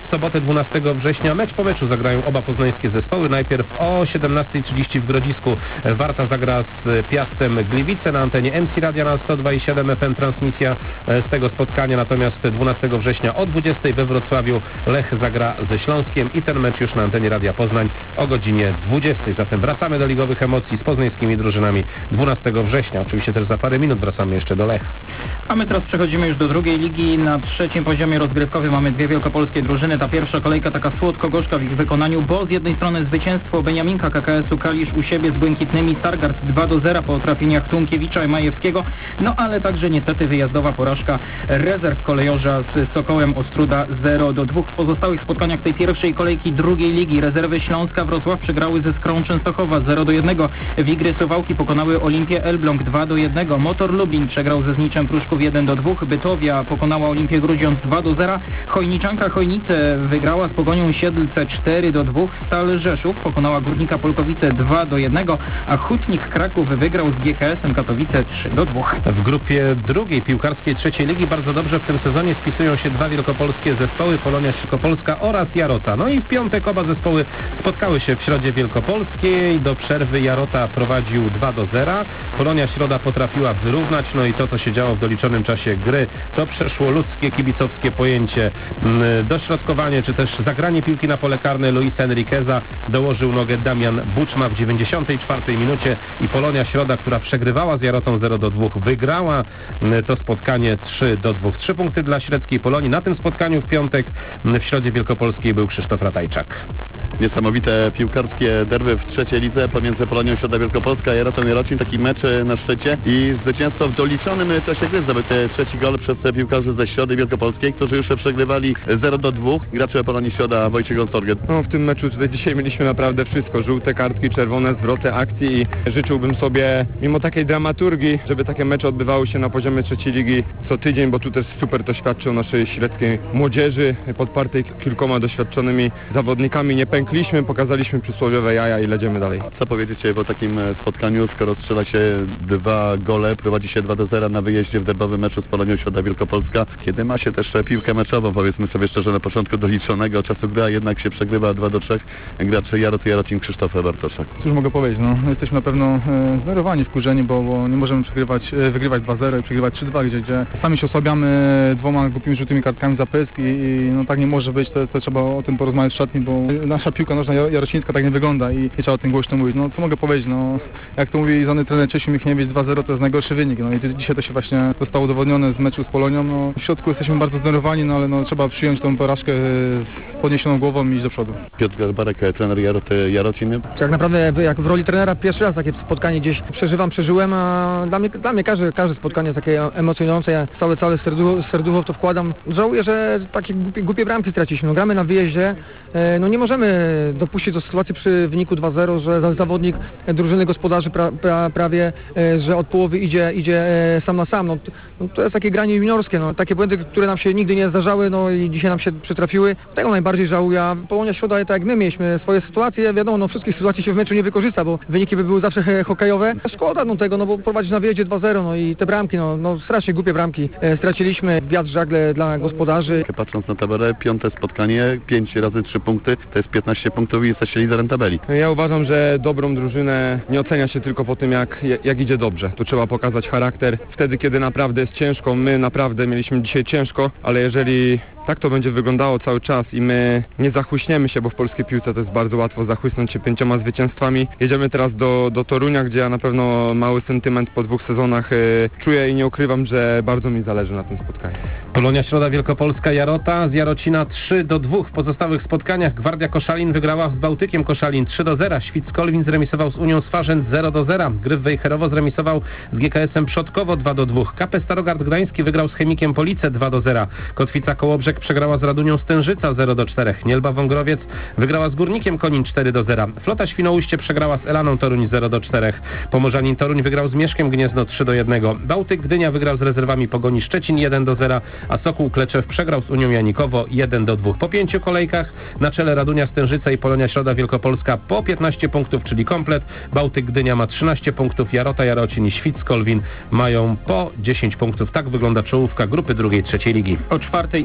sobotę dwunastego września mecz po meczu zagrają oba poznańskie zespoły. Najpierw o siedemnasta trzydzieści w Grodzisku Warta zagra z Piastem Gliwice na antenie M C Radia na sto dwa i siedem F M transmisja z tego spotkania. Natomiast dwunastego września o dwudziestej we Wrocławiu Lech zagra ze Śląskiem i ten mecz już na antenie Radia Poznań o godzinie dwudziestej. Zatem wracamy do ligowych emocji z poznańskimi drużynami dwunastego września. Oczywiście też za parę minut wracamy jeszcze do Lecha. A my teraz przechodzimy już do drugiej ligi. Na trzecim poziomie rozgrywkowym mamy dwie wielkopolskie drużyny. Ta pierwsza kolejka taka słodko-gorzka w ich wykonaniu, bo z jednej strony zwycięstwo Beniaminka K K S-u Kalisz u siebie z błękitnymi, Stargard dwa do zera po trafieniach Tunkiewicza i Majewskiego, no ale także niestety wyjazdowa porażka rezerw Kolejorza z Sokołem Ostróda zero do dwóch. W pozostałych spotkaniach tej pierwszej kolejki drugiej ligi rezerwy Śląska Wrocław przegrały ze Skrą Częstochowa zero do jednego. Wigry Suwałki pokonały Olimpię Elbląg dwa do jednego. Motor Lublin przegrał ze Zniczem Pruszków jeden do dwóch. Bytowia pokonała Olimpię Grudziądz dwa do zera. Chojniczanka Chojnice wygrała z Pogonią Siedlce cztery do dwóch. Stal Rzeszów pokonała Górnika Polkowice dwa do jednego, a Hutnik Kraków wygrał z G K S-em Katowice trzy do dwóch. W grupie drugiej piłkarskiej trzeciej ligi bardzo dobrze w tym sezonie spisują się dwa wielkopolskie zespoły, Polonia Wielkopolska oraz Jarota. No i w piątek oba zespoły spotkały się w Środzie Wielkopolskiej. Do przerwy Jarota prowadził dwa do zera. Polonia Środa potrafiła wyrównać, no i to, co się działo w doliczonym czasie gry, to przeszło ludzkie, kibicowskie pojęcie. Dośrodkowanie, czy też zagranie piłki na pole karne Luisa Enriqueza dołożył nogę Damian Buczma w dziewięćdziesiątej czwartej minucie i Polonia Środa, która przegrywała z Jarotą zero do dwóch, wygrała to spotkanie trzy do dwóch. Trzy punkty dla średzkiej Polonii. Na tym spotkaniu w piątek w Środzie Wielkopolskiej był Krzysztof Ratajczak. Niesamowite piłkarskie derby w trzeciej lidze pomiędzy Polonią Środa Wielkopolska a Jarotą Jarocin. Taki mecz na szczycie i zwycięstwo w doliczonym czasie gry. Zdobyty trzeci gol przez piłkarzy ze Środy Wielkopolskiej, którzy już przegrywali zero do dwóch. Gracze Polonii Środa Wojciech Gonsorgen. No, w tym meczu tutaj dzisiaj mieliśmy naprawdę wszystko. Żółte kartki, czerwone, zwroty akcji i życzyłbym sobie, mimo takiej dramaturgii, żeby takie mecze odbywały się na poziomie trzeciej ligi co tydzień, bo tu też super to świadczy o naszej śledzkiej młodzieży podpartej kilkoma doświadczonymi zawodnikami. Nie pękliśmy, pokazaliśmy przysłowiowe jaja i lecimy dalej. Co powiedzieć po takim spotkaniu, skoro strzela się dwa gole, prowadzi się dwa do zera na wyjeździe w derbowym meczu z Polonią Środa Wielkopolska, kiedy ma się też piłkę meczową, powiedzmy sobie szczerze, na początku doliczonego czasu gra, jednak się przegrywa dwa do trzech. Gracze Jaroty Jarocin, Krzysztof Bartoszak. Cóż mogę powiedzieć, no jesteśmy na pewno e, zdenerwowani, wkurzeni, bo, bo nie możemy przegrywać, e, wygrywać dwa zero i przegrywać trzy dwa, gdzie, gdzie sami się osłabiamy dwoma głupimi żółtymi kartkami za pysk i, i no tak nie może być, to, to trzeba o tym porozmawiać w szatni, bo nasza piłka nożna jarocińska tak nie wygląda i, i trzeba o tym głośno mówić. No co mogę powiedzieć, no jak to mówi znany trener Czesiu Michniewicz, dwa zero to jest najgorszy wynik, no i dzisiaj to się właśnie zostało udowodnione z meczu z Polonią. No, w środku jesteśmy bardzo zdenerwowani, no ale no, trzeba przyjąć tą porażkę z podniesioną głową i iść do przodu. Piotr Garbarek, trener Jaroty Jarocin. Tak naprawdę jak w roli trenera pierwszy raz takie spotkanie gdzieś przeżywam, przeżyłem, a dla mnie, dla mnie każde, każde spotkanie jest takie emocjonujące. Ja całe, całe serducho, serducho w to wkładam. Żałuję, że takie głupie, głupie bramki straciliśmy. No, gramy na wyjeździe, no nie możemy dopuścić do sytuacji przy wyniku dwa zero, że zawodnik drużyny gospodarzy pra, pra, prawie, że od połowy idzie, idzie sam na sam. No, no, to jest takie granie juniorskie, no, takie błędy, które nam się nigdy nie zdarzały, no i dzisiaj nam się przytrafiły. Tego najbardziej żałuję. Polonia Środa, tak jak my mieliśmy swoje sytuacje, wiadomo, no wszystkich sytuacji się w meczu nie wykorzysta, bo wyniki by były zawsze hokejowe. Szkoda no tego, no bo prowadzić na wyjeździe dwa zero, no i te bramki, no, no strasznie głupie bramki. E, straciliśmy wiatr żagle dla gospodarzy. Patrząc na tabelę, piąte spotkanie, pięć razy trzy punkty, to jest piętnaście punktów i jesteście liderem tabeli. Ja uważam, że dobrą drużynę nie ocenia się tylko po tym, jak, jak idzie dobrze. Tu trzeba pokazać charakter. Wtedy, kiedy naprawdę jest ciężko, my naprawdę mieliśmy dzisiaj ciężko, ale jeżeli tak to będzie wyglądało cały czas i my nie zachłyśniemy się, bo w polskiej piłce to jest bardzo łatwo zachłysnąć się pięcioma zwycięstwami. Jedziemy teraz do, do Torunia, gdzie ja na pewno mały sentyment po dwóch sezonach y, czuję i nie ukrywam, że bardzo mi zależy na tym spotkaniu. Polonia Środa Wielkopolska Jarota z Jarocina trzy do dwóch. W pozostałych spotkaniach Gwardia Koszalin wygrała z Bałtykiem Koszalin trzy do zera. Świt Kolwin zremisował z Unią Swarzędz zero do zera. Gryf Wejherowo zremisował z G K S-em Przodkowo dwa do dwóch. K P Starogard Gdański wygrał z Chemikiem Police dwa do zera. Kotwica Kołobrzeg przegrała z Radunią Stężyca zero do czterech. Nielba Wągrowiec wygrała z Górnikiem Konin cztery do zera. Flota Świnoujście przegrała z Elaną Toruń zero do czterech. Pomorzanin Toruń wygrał z Mieszkiem Gniezno trzy do jednego. Bałtyk Gdynia wygrał z rezerwami Pogoni Szczecin jeden do zera, a Sokół Kleczew przegrał z Unią Janikowo jeden do dwóch. Po pięciu kolejkach na czele Radunia Stężyca i Polonia Środa Wielkopolska po piętnaście punktów, czyli komplet. Bałtyk Gdynia ma trzynaście punktów, Jarota Jarocin i Świt Kolwin mają po dziesięć punktów. Tak wygląda czołówka grupy drugiej, trzeciej ligi. O czwartej i piątej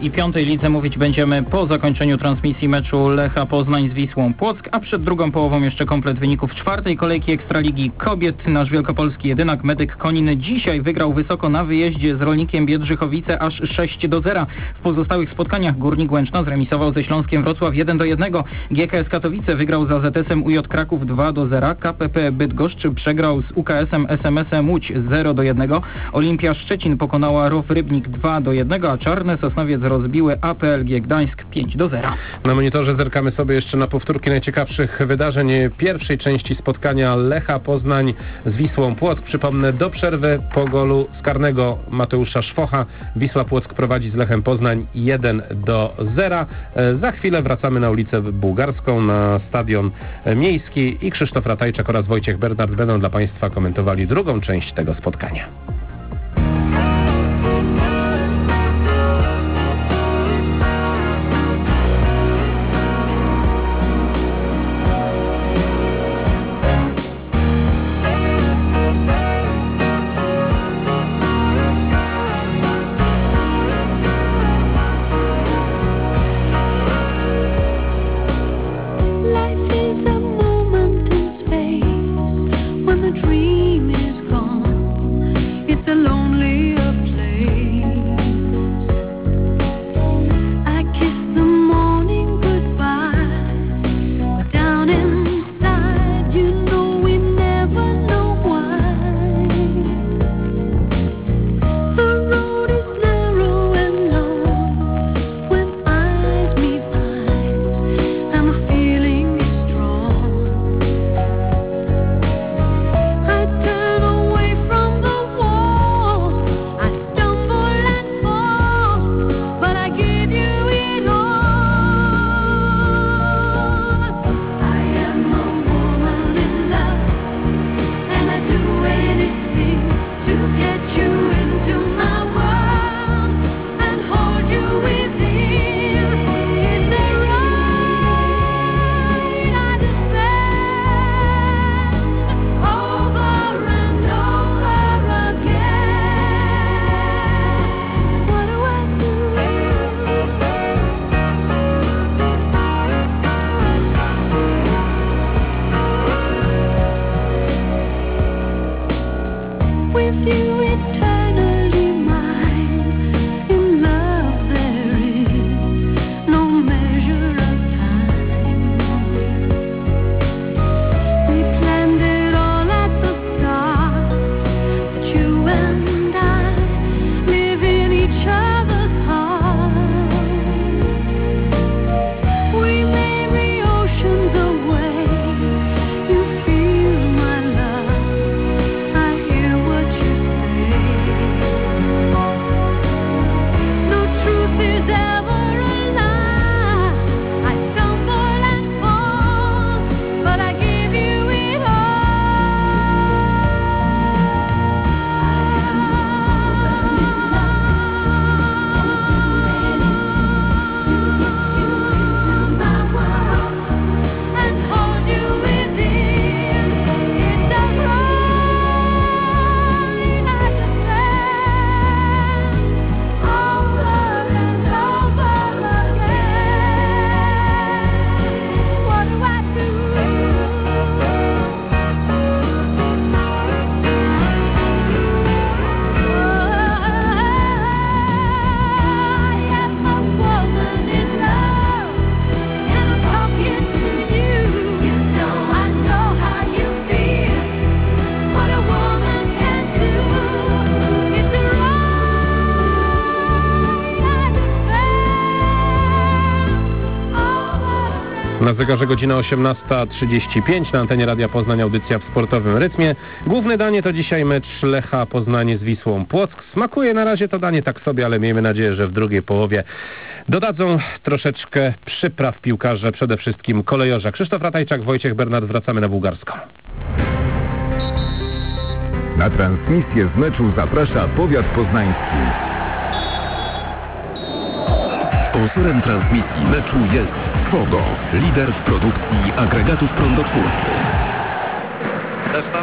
pierwszej lidze mówić będziemy po zakończeniu transmisji meczu Lecha Poznań z Wisłą Płock, a przed drugą połową jeszcze komplet wyników czwartej kolejki Ekstraligi Kobiet. Nasz wielkopolski jedynak Medyk Konin dzisiaj wygrał wysoko na wyjeździe z Rolnikiem Biedrzychowice aż sześć do zera. W pozostałych spotkaniach Górnik Łęczna zremisował ze Śląskiem Wrocław jeden do jednego. G K S Katowice wygrał z A Z S-em U J Kraków dwa do zera. K P P Bydgoszcz przegrał z U K S-em S M S-em Łódź zero do jednego. Olimpia Szczecin pokonała Row Rybnik dwa do jednego, a Czarne Sosnowiec rozbiły A P L G Gdańsk pięć do zera. Na monitorze zerkamy sobie jeszcze na powtórki najciekawszych wydarzeń pierwszej części spotkania Lecha Poznań z Wisłą Płock. Przypomnę, do przerwy po golu z karnego Mateusza Szwocha Wisła Płock prowadzi z Lechem Poznań jeden do zera. Za chwilę wracamy na ulicę Bułgarską, na stadion miejski i Krzysztof Ratajczak oraz Wojciech Bernard będą dla Państwa komentowali drugą część tego spotkania. Na zegarze godzina osiemnasta trzydzieści pięć, na antenie Radia Poznań audycja w sportowym rytmie. Główne danie to dzisiaj mecz Lecha Poznań z Wisłą Płock. Smakuje na razie to danie tak sobie, ale miejmy nadzieję, że w drugiej połowie dodadzą troszeczkę przypraw piłkarze, przede wszystkim kolejorza. Krzysztof Ratajczak, Wojciech Bernard, wracamy na Bułgarską. Na transmisję z meczu zaprasza powiat poznański. Sponsorem transmisji meczu jest Fogo, lider w produkcji agregatów prądotwórczych. Też mamy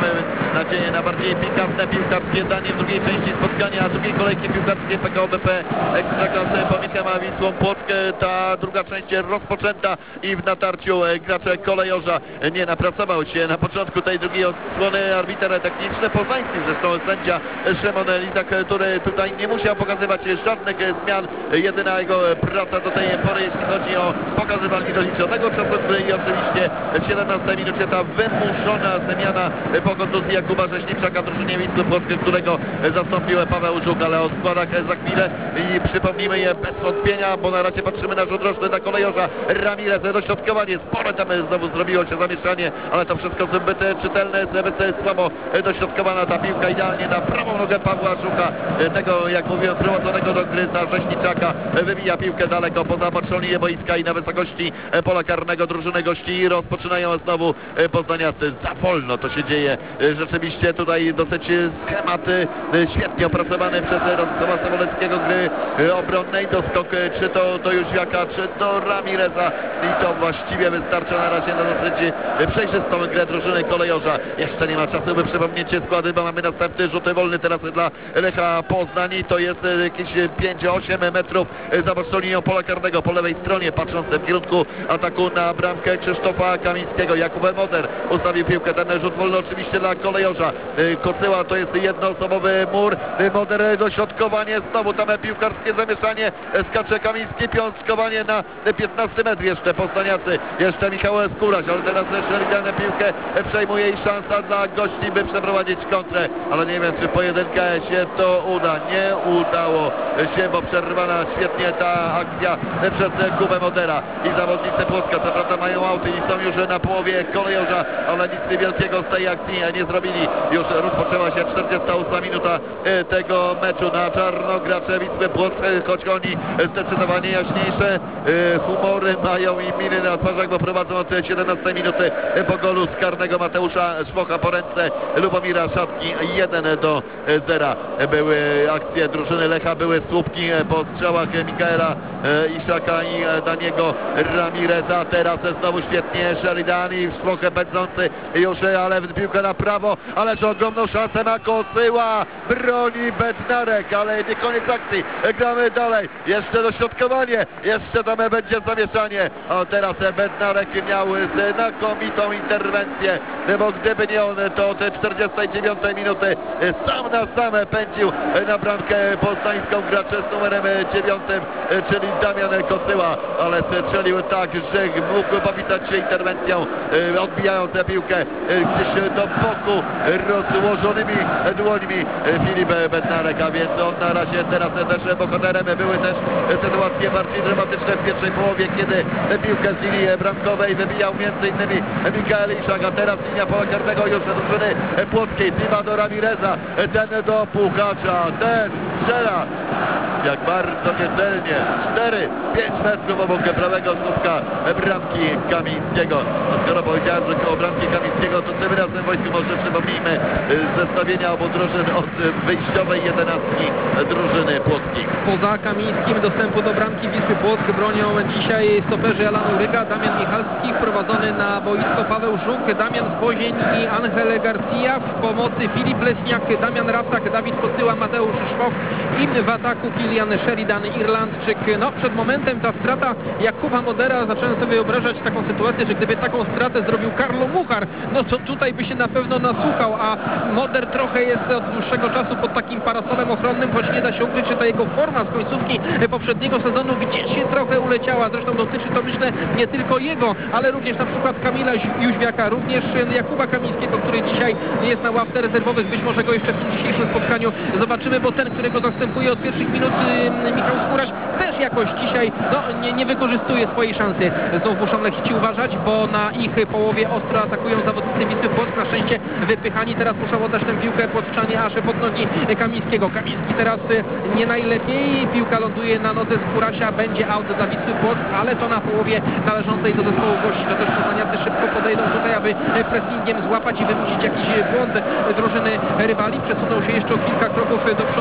nadzieję na bardziej pikantne piłkarskie danie w drugiej części spotkania, drugiej kolejki piłkarskiej P K O B P Ekstraklasy Pomykama Wisłą Płock. Ta druga część rozpoczęta i w natarciu gracze Kolejorza nie napracował się na początku tej drugiej odsłony arbiter techniczny poznański, zresztą sędzia Szymon Lizak, który tutaj nie musiał pokazywać żadnych zmian. Jedyna jego praca do tej pory, jeśli chodzi o pokazywanie doliczonego czasu gry i oczywiście w siedemnastej minucie ta wymuszona zmiana po kontuzji Jakuba Rzeźniczaka w drużynie Wisły Płock, którego zastąpił Paweł Żuk, ale o składach za chwilę i przypomnijmy je bez wątpienia, bo na razie patrzymy na rzut roczny dla Kolejorza. Ramirez, dośrodkowanie, spore tam znowu zrobiło się zamieszanie, ale to wszystko zbyt czytelne, zbyt słabo dośrodkowana ta piłka idealnie na prawą nogę Pawła Żuka, tego, jak mówiłem, prowadzonego do gry za Rzeźniczaka. Wybija piłkę daleko poza patrzą linię boiska i na wysokości pola karnego drużyny gości rozpoczynają znowu poznaniacy. Za wolno to się dzieje. Rzeczywiście tutaj dosyć schematy świetnie opracowane przez Radosława Sowoleckiego gry obronnej. Doskok czy to do Jóźwiaka, czy do Ramireza i to właściwie wystarcza na razie na dosyć przejrzystą grę drużyny Kolejorza. Jeszcze nie ma czasu, by przypomnieć składy, bo mamy następny rzut wolny teraz dla Lecha Poznań i to jest jakieś pięć osiem metrów za boczną linią pola karnego po lewej stronie, patrząc w kierunku ataku na bramkę Krzysztofa Kamińskiego. Jakub Moder ustawił piłkę, ten rzut wolny oczywiście dla Kolejorza. Kocyła to jest jednoosobowy mur, Moder dośrodkowanie, znowu tam piłkarskie zamieszanie, skacze Kamiński, piątkowanie na piętnasty metr jeszcze poznaniacy, jeszcze Michał Skóraś, ale teraz Sheridan piłkę przejmuje i szansa dla gości, by przeprowadzić kontrę, ale nie wiem, czy w pojedynkę się to uda. Nie udało się, bo przerwana świetnie ta akcja przez Kubę Modera i zawodnicy Płocka co prawda mają auty i są już na połowie Kolejorza, ale nic wielkiego z tej akcji nie zrobili. Już rozpoczęła się czterdziesta ósma minuta tego meczu. Na czarno gracze Wisły Płock, choć oni zdecydowanie jaśniejsze humory mają i miny na twarzach, bo prowadzą od siedemnastej minuty po golu z karnego Mateusza Szwocha po ręce Lubomira Szatki. jeden do zera były akcje drużyny Lecha, były słupki po strzałach Mikaela Iszaka i Daniego Ramireza. Teraz znowu świetnie Sheridan i Szwoch pędzący już, ale piłkę na prawo, ależ ogromną szansę ma Kocyła, broni Bednarek, ale nie koniec akcji, gramy dalej, jeszcze dośrodkowanie, jeszcze tam będzie zamieszanie, a teraz Bednarek miał znakomitą interwencję, bo gdyby nie on, to od czterdziestej dziewiątej minuty sam na sam pędził na bramkę poznańską graczy z numerem dziewiątym, czyli Damian Kocyła, ale strzelił tak, że mógł popisać się interwencją, odbijając piłkę gdzieś do boku rozłożonymi dłońmi Filip Bednarek, a więc on na razie teraz też bohaterem. Były też sytuacje bardziej dramatyczne w pierwszej połowie, kiedy piłkę z linii bramkowej wybijał między innymi Mikael Iszak, a teraz linia pola karnego już drużyny płockiej, Tima do Ramireza, ten do Puchacza, ten strzela jak bardzo niecelnie, cztery pięć metrów obok prawego słupka bramki Kamińskiego. No skoro powiedziałem, że koło bramki Kamińskiego, to tym razem wojsku może przypomnijmy zestawienia obu drużyn od wyjściowej jedenastki drużyny płockiej. Poza Kamińskim dostępu do bramki Wisły Płock bronią dzisiaj stoperzy Alan Uryga, Damian Michalski, wprowadzony na boisko Paweł Żuk, Damian Zwozień i Angel Garcia, w pomocy Filip Leśniak, Damian Rawsak, Dawid Kocyła, Mateusz Szwoch i w ataku Kilian Sheridan, Irlandczyk. No przed momentem ta strata Jakuba Modera, zacząłem sobie wyobrażać taką sytuację, że gdyby taką stratę zrobił Karlo Muchar, no to tutaj by się na pewno nasłuchał, a Moder trochę jest od dłuższego czasu pod takim parasolem ochronnym, choć nie da się ukryć, że ta jego forma z końcówki poprzedniego sezonu gdzieś się trochę uleciała. Zresztą dotyczy to, myślę, nie tylko jego, ale również na przykład Kamila Jóźwiaka, również Jakuba Kamińskiego, który dzisiaj jest na ławce rezerwowych. Być może go jeszcze w tym dzisiejszym spotkaniu zobaczymy, bo ten, którego zastępuje od pierwszych minut Michał Skóraś, też jakoś dzisiaj no, nie, nie wykorzystuje swojej szansy. Znów muszą Lechici uważać, bo na ich połowie ostro atakują zawodnicy Wisły Płock. Na szczęście wypychani, teraz muszą oddać tę piłkę płockczanie aż pod nogi Kamińskiego. Kamiński teraz nie najlepiej, piłka ląduje na nodze Skórasia, będzie aut dla Wisły Płock, ale to na połowie należącej do zespołu gości. To też poznaniacy szybko podejdą tutaj, aby pressingiem złapać i wymusić jakiś błąd drużyny rywali. Przesunął się jeszcze o kilka kroków do przodu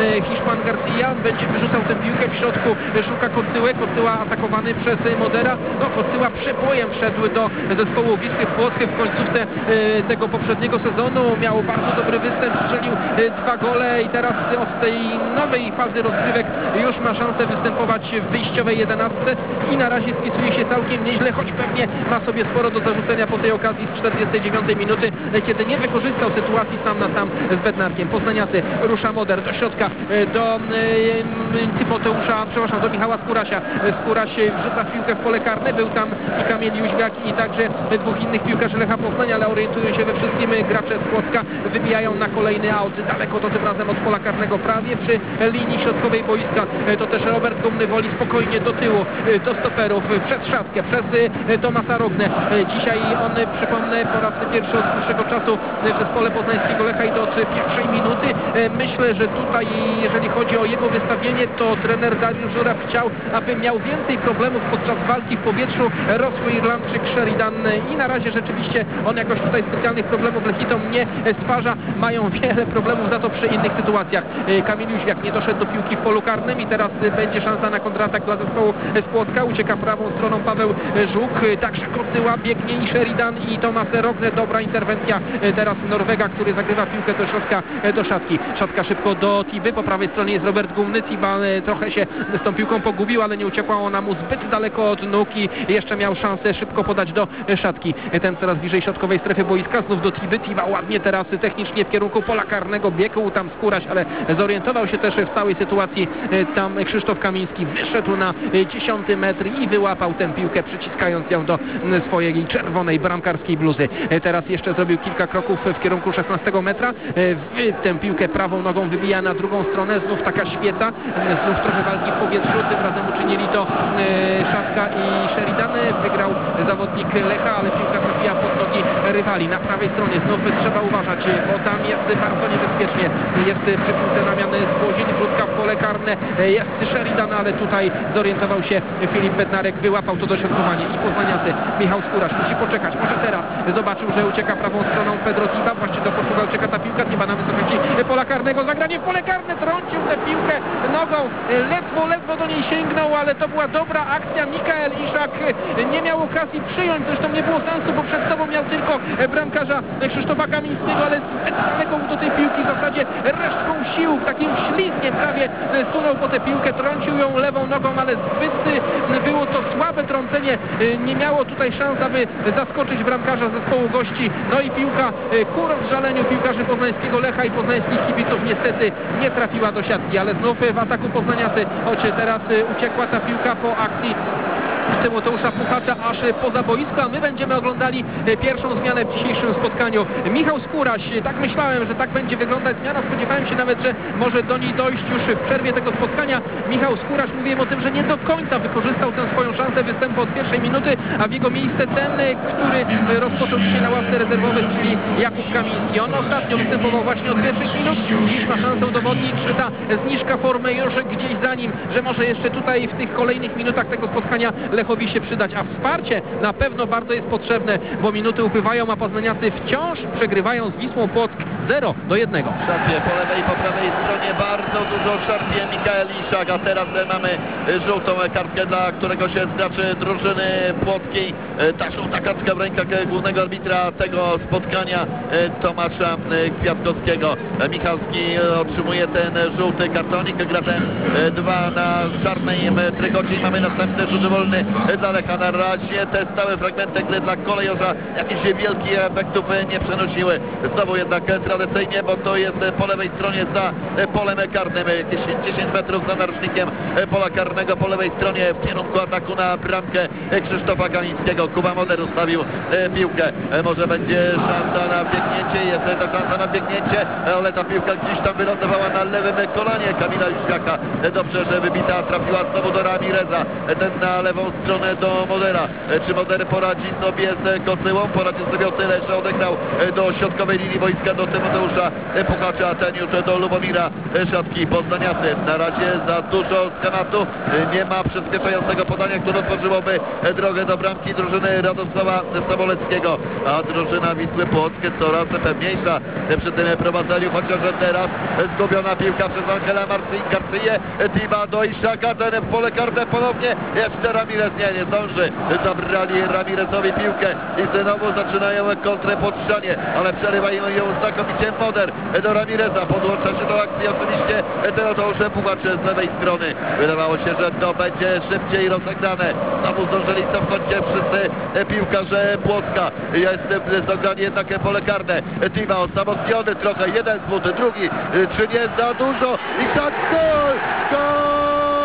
Hiszpan Garcia będzie wyrzucał tę piłkę w środku, szuka Kocyłę, Kocyła atakowany przez Modera. No Kocyła przebojem wszedł do zespołu Wisły Płock w końcówce tego poprzedniego sezonu. Miał bardzo dobry występ, strzelił dwa gole i teraz od tej nowej fazy rozgrywek już ma szansę występować w wyjściowej jedenastce i na razie spisuje się całkiem nieźle, choć pewnie ma sobie sporo do zarzucenia po tej okazji z czterdziestej dziewiątej minuty, kiedy nie wykorzystał sytuacji sam na sam z Bednarkiem. Poznaniacy, rusza Moder do środka, do Tymoteusza, przepraszam, do Michała Skórasia. Skóraś wrzuca piłkę w pole karne, był tam i Kamil Jóźwiak i także dwóch innych piłkarzy Lecha Poznań, ale orientują się we wszystkim gracze z Płocka, wybijają na kolejny aut, daleko to tym razem od pola karnego, prawie przy linii środkowej boiska. To też Robert Gumny woli spokojnie do tyłu, do stoperów, przez szatkę, przez Tomasa Rognę. Dzisiaj on, przypomnę, po raz pierwszy od dłuższego czasu w zespole poznańskiego Lecha i to od pierwszej minuty. Myślę, że tutaj, jeżeli chodzi o jego wystawienie, to trener Dariusz Żuraw chciał, aby miał więcej problemów podczas walki w powietrzu rosły Irlandczyk Sheridan i na razie rzeczywiście on jakoś tutaj specjalnych problemów Lechitom nie stwarza. Mają wiele problemów za to przy innych sytuacjach. Kamil Jóźwiak nie doszedł do piłki w polu karnym i teraz będzie szansa na kontratak dla zespołu z Płocka. Ucieka prawą stroną Paweł Żuk, także Kocyła, biegnie i Sheridan i Tomas Rogne. Dobra interwencja teraz Norwega, który zagrywa piłkę do środka, do szatki. Szatka szybko do Tiby, po prawej stronie jest Robert Gumny. Tiba trochę się z tą piłką pogubił, ale nie uciekła ona mu zbyt daleko od nóg i jeszcze miał szansę szybko podać do szatki. Ten coraz bliżej środkowej strefy boiska, znów do Tiby. Tiba ładnie teraz technicznie w kierunku pola karnego biegł tam Skóraś, ale zorientował się też w całej sytuacji. Tam Krzysztof Kamiński wyszedł na dziesiąty metr i wyłapał tę piłkę, przyciskając ją do swojej czerwonej bramkarskiej bluzy. Teraz jeszcze zrobił kilka kroków w kierunku szesnastego metra. W tę piłkę prawą nogą wybija na drugą stronę. Znów taka świeca, znów trochę walki w powietrzu. Tym razem uczynili to Szatka i Sheridan. Wygrał zawodnik Lecha, ale piłka trafiła pod nogi rywali. Na prawej stronie znów trzeba uważać, bo tam jest bardzo niebezpiecznie. Jest przy piłce Damian Zwozień, wrzutka w pole karne. Jest Sheridan, ale tutaj zorientował się Filip Bednarek, wyłapał to dośrodkowanie i poznaniacy. Michał Skóraś musi poczekać, może teraz. Zobaczył, że ucieka prawą stroną Pedro Tiba, właśnie do Portugalczyka ta piłka. Tiba na wysokości pola karnego, zagranie w pole karne, trącił tę piłkę nogą, ledwo, ledwo do niej sięgnął, ale to była dobra akcja. Mikael Iszak nie miał okazji przyjąć, zresztą nie było sensu, bo przed sobą miał tylko bramkarza Krzysztofa Kamińskiego, ale zbyt daleko do tej piłki, w zasadzie resztką sił, takim ślizgiem prawie sunął po tę piłkę, trącił ją lewą nogą, ale zbyt było to słabe trącenie, nie miało tutaj szans, aby zaskoczyć bramkarza zespołu gości. No i piłka ku rozżaleniu piłkarzy poznańskiego Lecha i poznańskich kibiców niestety nie trafiła do siatki, ale znów w ataku poznaniacy, choć teraz uciekła ta piłka po akcji Tymoteusza Puchacza aż poza boisko, a my będziemy oglądali pierwszą zmianę w dzisiejszym spotkaniu. Michał Skóraś, tak myślałem, że tak będzie wyglądać zmiana, spodziewałem się nawet, że może do niej dojść już w przerwie tego spotkania. Michał Skóraś, mówiłem o tym, że nie do końca wykorzystał tę swoją szansę występu od pierwszej minuty, a w jego miejsce ten, który rozpoczął dzisiaj na ławce rezerwowych, czyli Jakub Kamiński. On ostatnio występował właśnie od pierwszych minut, dziś ma szansę udowodnić, że ta zniżka formy już gdzieś za nim, że może jeszcze tutaj w tych kolejnych minutach tego spotkania Lechowi się przydać, a wsparcie na pewno bardzo jest potrzebne, bo minuty upływają, a poznaniacy wciąż przegrywają z Wisłą Płock zero do jednego. Szarpie po lewej i po prawej stronie, bardzo dużo szarpie Mikael Iszak, a teraz mamy żółtą kartkę dla któregoś z graczy drużyny płockiej. Ta żółta kartka w rękach głównego arbitra tego spotkania, Tomasza Kwiatkowskiego. Michalski otrzymuje ten żółty kartonik, gra ten dwa na czarnej trykocie i mamy następny rzut wolny dla Lecha. Na razie te stałe fragmenty gry dla kolejorza jakichś wielkich efektów nie przenosiły. Znowu jednak tradycyjnie, bo to jest po lewej stronie za polem karnym, jakieś dziesięć metrów za narożnikiem pola karnego, po lewej stronie w kierunku ataku na bramkę Krzysztofa Kamińskiego. Kuba Moder ustawił piłkę, może będzie szansa na biegnięcie, jest ta szansa na biegnięcie, ale ta piłka gdzieś tam wylądowała na lewym kolanie Kamila Jóźwiaka. Dobrze, że wybita, trafiła znowu do Ramireza, ten na lewą stronę do Modera. Czy Moder poradzi sobie z Kocyłą? Poradził sobie o tyle, że odegrał do środkowej linii boiska do Tymoteusza Tymoteusza Puchacza, a ten już do Lubomira Szatki, poznaniacy. Na razie za dużo schematu, nie ma przyspieszającego podania, które otworzyłoby drogę do bramki drużyny Radosława Soboleckiego, a drużyna Wisły Płock coraz pewniejsza przy tym prowadzeniu, chociaż teraz zgubiona piłka przez Angela Garcję. Tiba do Iszaka, ten w pole karne ponownie, jeszcze Ramirez nie, nie zdąży, zabrali Ramirezowi piłkę i znowu zaczynają kontrę pod ścianie, ale przerywają ją znakomicie Moder do Ramireza, podłącza się do akcji oczywiście Tymoteusz Puchacz z lewej strony. Wydawało się, że to będzie szybciej rozegrane, znowu zdążyli cofnąć się wszyscy piłkarze Płocka, jest zagranie jednak pole karne. Tiba osamotniony trochę, jeden zbud, drugi, czy nie za dużo? Iszak, gol! Gol!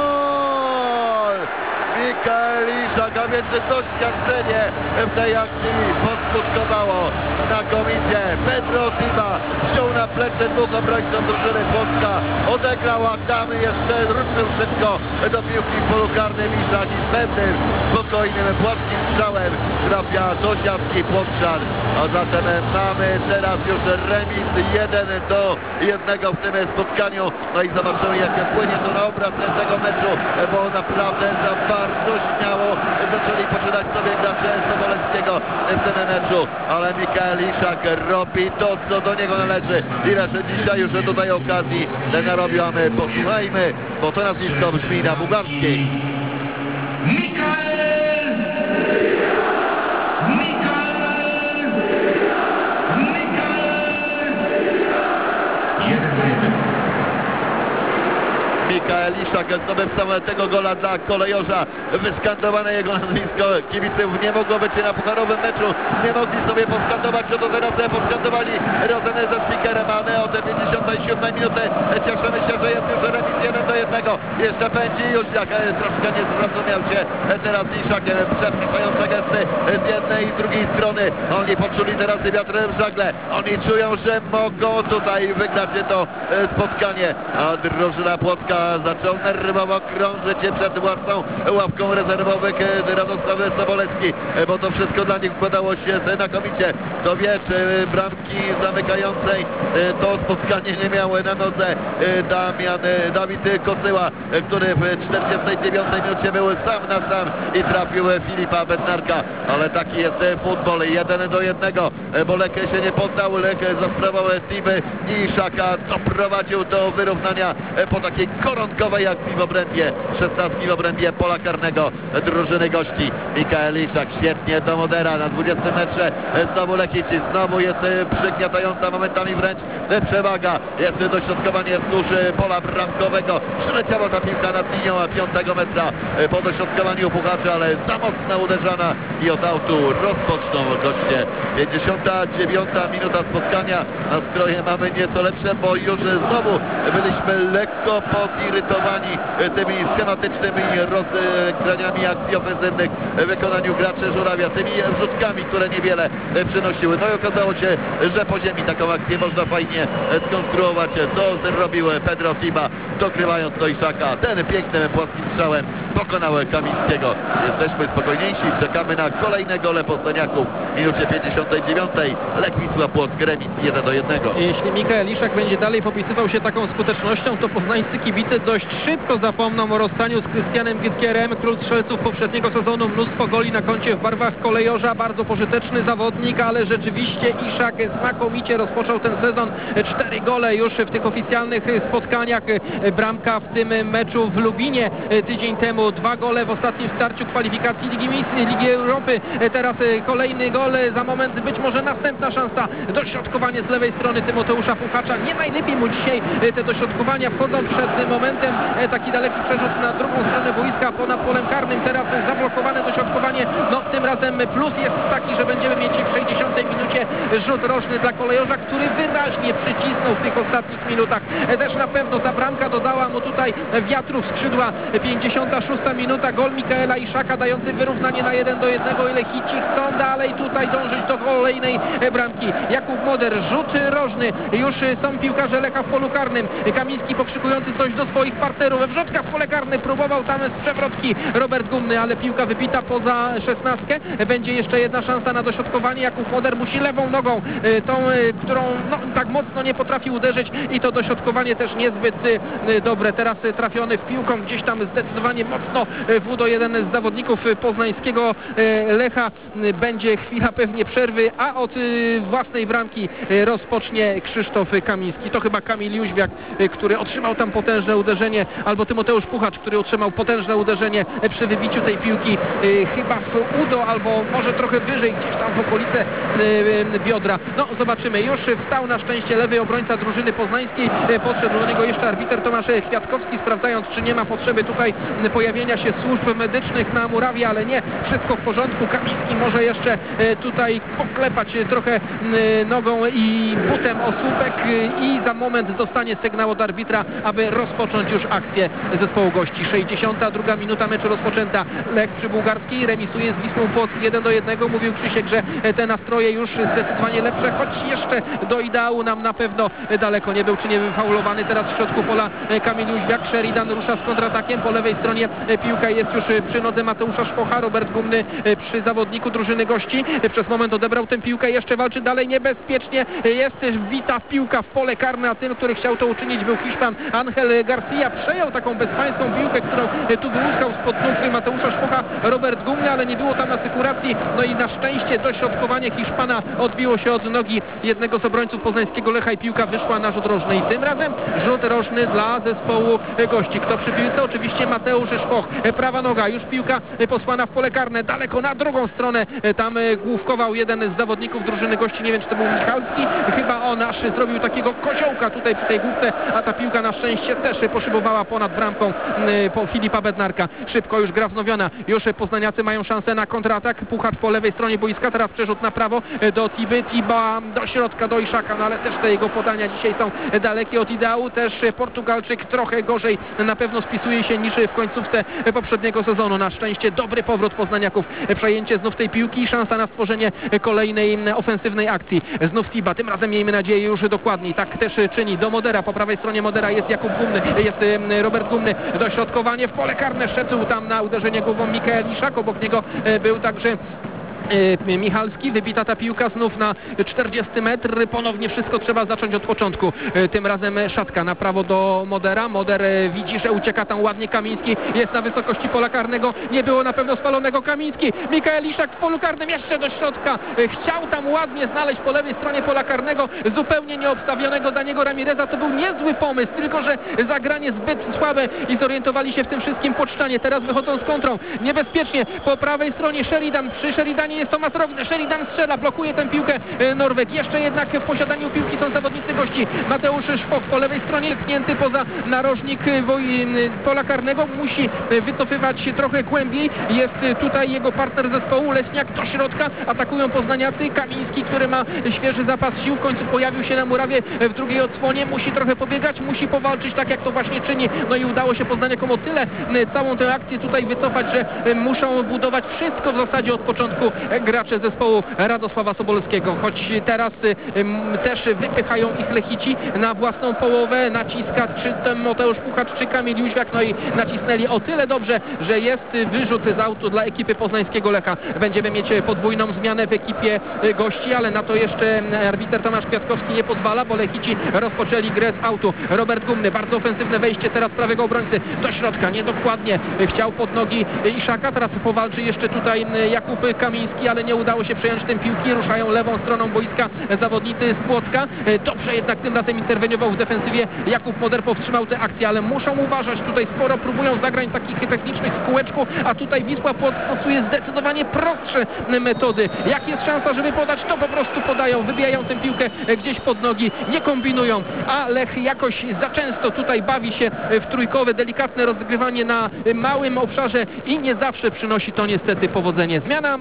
Mikael Iszak, a więc doświadczenie w tej akcji poskutkowało znakomicie. Pedro Tiba wziął na plecy dwóch obrońców drużyny Płocka, odegrał, a tam jeszcze ruszył szybko do piłki w polu karnym Iszak i pewnym, spokojnym, płaskim strzałem trafia do siatki Płockczan. A zatem mamy teraz już remis jeden do jednego w tym spotkaniu. No i zobaczymy, jak płynie to na obraz tego meczu, bo naprawdę za bardzo śmiało zaczęli poczynać sobie gracze Soboleckiego w tym meczu, ale Mikael Iszak robi to, co do niego należy. Ileż dzisiaj już tutaj okazji narobił, a my posłuchajmy, bo to nazwisko brzmi na bułgarskiej. Mikael! Mikael! Mikael! Jeden do jednego. Mikael Iszak, zdobywcą tego gola dla kolejorza. Wyskandowane jego nazwisko, kibiców nie mogło być na pucharowym meczu, nie mogli sobie poskandować, że to teraz poskandowali razem ze Spikerem, a my od pięćdziesiątej siódmej minuty cieszymy się, że jest już remis jeden do jednego. Jeszcze pędzi już, jak troszkę nie zrozumiał się teraz Iszak, przepraszające gesty z jednej i z drugiej strony. Oni poczuli teraz wiatr w żagle, oni czują, że mogą tutaj wygrać to spotkanie, a drużyna Płocka zaczął nerwowo krążyć przed własną ławką rezerwowych Radosław Sobolecki, bo to wszystko dla nich układało się znakomicie. Kto wie, czy bramki zamykającej to spotkanie nie miał na nodze Damian, Dawid Kosyła, który w czterdziestej dziewiątej minucie był sam na sam i trafił Filipa Bednarka, ale taki jest futbol, jeden do jednego, bo Lech się nie poddał, Lech za sprawą Tiby i Iszaka doprowadził do wyrównania po takiej koronkowej akcji w obrębie szesnastki, w obrębie pola karnego drużyny gości. Mikael Iszak świetnie do Modera na dwudziestym metrze, znowu Lechici, znowu jest przygniatająca momentami wręcz przewaga, jest dośrodkowanie wzdłuż pola bramkowego, przyleciała ta piłka nad linią piątego metra po dośrodkowaniu Puchacza, ale za mocno uderzana i od autu rozpoczną goście. pięćdziesiąta dziewiąta minuta spotkania, nastroje mamy nieco lepsze, bo już znowu byliśmy lekko podirytowani tymi schematycznymi rozgraniami akcji ofensywnych w wykonaniu graczy Żurawia, tymi wrzutkami, które niewiele przynosiły. No i okazało się, że po ziemi taką akcję można fajnie skonstruować, co zrobił Pedro Tiba, dokrywając do Iszaka. Ten pięknym płaskim strzałem pokonał Kamińskiego. Jesteśmy spokojniejsi, czekamy na kolejne gole poznaniaków. W minucie pięćdziesiątej dziewiątej Lech Wisła Płock, remis jeden do jednego. Jeśli Mikael Iszak będzie dalej popisywał się taką skutecznością, to poznańscy kibice dość szybko zapomną o rozstaniu z Krystianem Gytkierem, król strzelców poprzedniego sezonu, mnóstwo goli na koncie w barwach kolejorza, bardzo pożyteczny zawodnik, ale rzeczywiście Iszak znakomicie rozpoczął ten sezon. Cztery gole już w tych oficjalnych spotkaniach, bramka w tym meczu w Lubinie tydzień temu, dwa gole w ostatnim starciu kwalifikacji Ligi Mistrzów, Ligi Europy, teraz kolejny gol, za moment być może następna szansa, dośrodkowanie z lewej strony Tymoteusza Puchacza, nie najlepiej mu dzisiaj te dośrodkowania wchodzą, przed momentem taki daleki przerzut na drugą stronę boiska ponad polem karnym, teraz zablokowane dośrodkowanie, no tym razem plus jest taki, że będziemy mieć w sześćdziesiątej minucie rzut rożny dla kolejorza, który wyraźnie przycisnął w tych ostatnich minutach, też na pewno ta bramka do przeszkadzała mu tutaj wiatrów skrzydła. pięćdziesiąta szósta minuta, gol Mikaela Iszaka dający wyrównanie na jeden do jednego. Lechici chcą dalej tutaj dążyć do kolejnej bramki. Jakub Moder, rzut rożny, już są piłkarze Lecha w polu karnym. Kamiński pokrzykujący coś do swoich partnerów. We wrzotka w pole karne, próbował tam z przewrotki Robert Gumny, ale piłka wybita poza szesnastkę. Będzie jeszcze jedna szansa na dośrodkowanie. Jakub Moder musi lewą nogą, tą, którą no, tak mocno nie potrafi uderzyć, i to dośrodkowanie też niezbyt dobre. Teraz trafiony w piłką gdzieś tam zdecydowanie mocno w udo jeden z zawodników poznańskiego Lecha. Będzie chwila pewnie przerwy, a od własnej bramki rozpocznie Krzysztof Kamiński. To chyba Kamil Jóźwiak, który otrzymał tam potężne uderzenie, albo Tymoteusz Puchacz, który otrzymał potężne uderzenie przy wybiciu tej piłki chyba w udo, albo może trochę wyżej, gdzieś tam w okolice biodra. No zobaczymy. Już wstał na szczęście lewy obrońca drużyny poznańskiej. Podszedł do niego jeszcze arbiter Tomasz Kwiatkowski, sprawdzając, czy nie ma potrzeby tutaj pojawienia się służb medycznych na murawie, ale nie, wszystko w porządku. Kamiński może jeszcze tutaj poklepać trochę nogą i butem o słupek i za moment dostanie sygnał od arbitra, aby rozpocząć już akcję zespołu gości. sześćdziesiąta druga minuta meczu rozpoczęta. Lech przy Bułgarskiej remisuje z Wisłą Płock jeden do jednego. Mówił Krzysiek, że te nastroje już zdecydowanie lepsze, choć jeszcze do ideału nam na pewno daleko. Nie był czy nie był faulowany. Teraz w środku pola Kamil Jóźwiak. Sheridan rusza z kontratakiem. Po lewej stronie piłka jest już przy nodze Mateusza Szpocha. Robert Gumny przy zawodniku drużyny gości. Przez moment odebrał tę piłkę. Jeszcze walczy dalej niebezpiecznie. Jest wbita piłka w pole karne, a tym, który chciał to uczynić, był Hiszpan Angel Garcia. Przejął taką bezpańską piłkę, którą tu wyłuskał spod nóg Mateusza Szpocha Robert Gumny, ale nie było tam asekuracji. No i na szczęście dośrodkowanie Hiszpana odbiło się od nogi jednego z obrońców poznańskiego Lecha i piłka wyszła na rzut rożny. I tym razem rzut rożny dla zespołu gości. Kto przy piłce? Oczywiście Mateusz Szpoch. Prawa noga, już piłka posłana w pole karne, daleko na drugą stronę. Tam główkował jeden z zawodników drużyny gości. Nie wiem, czy to był Michalski. Chyba on aż zrobił takiego koziołka tutaj przy tej główce, a ta piłka na szczęście też poszybowała ponad bramką po Filipa Bednarka. Szybko już gra wznowiona. Już poznaniacy mają szansę na kontratak. Puchacz po lewej stronie boiska. Teraz przerzut na prawo do Tiby. Tiba do środka do Iszaka, no ale też te jego podania dzisiaj są dalekie od ideału. Też Portugalczyk trochę gorzej na pewno spisuje się niż w końcówce poprzedniego sezonu. Na szczęście dobry powrót poznaniaków. Przejęcie znów tej piłki i szansa na stworzenie kolejnej ofensywnej akcji. Znów Tiba. Tym razem miejmy nadzieję już dokładniej. Tak też czyni. Do Modera. Po prawej stronie Modera jest Jakub Gumny. Jest Robert Gumny. Dośrodkowanie w pole karne. Szedł tam na uderzenie głową Mikael Iszak. Obok niego był także Michalski. Wybita ta piłka znów na czterdziesty metr. Ponownie wszystko trzeba zacząć od początku. Tym razem szatka na prawo do Modera. Moder widzi, że ucieka tam ładnie Kamiński. Jest na wysokości pola karnego. Nie było na pewno spalonego. Kamiński. Mikael Iszak w polu karnym jeszcze do środka. Chciał tam ładnie znaleźć po lewej stronie pola karnego zupełnie nieobstawionego Daniego Ramireza. To był niezły pomysł, tylko że zagranie zbyt słabe i zorientowali się w tym wszystkim Pocztanie. Teraz wychodzą z kontrą. Niebezpiecznie po prawej stronie Sheridan. Przy Sheridanie jest Tomasz Rowny. Sheridan strzela, blokuje tę piłkę Norweg. Jeszcze jednak w posiadaniu piłki są zawodnicy gości. Mateusz Szpoch po lewej stronie pchnięty poza narożnik pola karnego. Musi wycofywać się trochę głębiej. Jest tutaj jego partner zespołu Leśniak do środka. Atakują poznaniacy. Kamiński, który ma świeży zapas sił, w końcu pojawił się na murawie w drugiej odsłonie. Musi trochę pobiegać, musi powalczyć, tak jak to właśnie czyni. No i udało się poznaniakom o tyle całą tę akcję tutaj wycofać, że muszą budować wszystko w zasadzie od początku gracze zespołu Radosława Sobolskiego, choć teraz m, też wypychają ich Lechici na własną połowę. Naciska czy Tymoteusz Puchacz, czy Kamil Jóźwiak, no i nacisnęli o tyle dobrze, że jest wyrzut z autu dla ekipy poznańskiego Lecha. Będziemy mieć podwójną zmianę w ekipie gości, ale na to jeszcze arbiter Tomasz Kwiatkowski nie pozwala, bo Lechici rozpoczęli grę z autu. Robert Gumny, bardzo ofensywne wejście teraz prawego obrońcy do środka, niedokładnie chciał pod nogi Iszaka, teraz powalczy jeszcze tutaj Jakub Kamiński, ale nie udało się przejąć tej piłki. Ruszają lewą stroną boiska zawodnicy z Płocka. Dobrze jednak tym razem interweniował w defensywie Jakub Moder, powstrzymał tę akcję, ale muszą uważać. Tutaj sporo próbują zagrań takich technicznych w kółeczku, a tutaj Wisła Płock stosuje zdecydowanie prostsze metody. Jak jest szansa, żeby podać, to po prostu podają, wybijają tę piłkę gdzieś pod nogi, nie kombinują, a Lech jakoś za często tutaj bawi się w trójkowe, delikatne rozgrywanie na małym obszarze i nie zawsze przynosi to niestety powodzenie. Zmiana nawet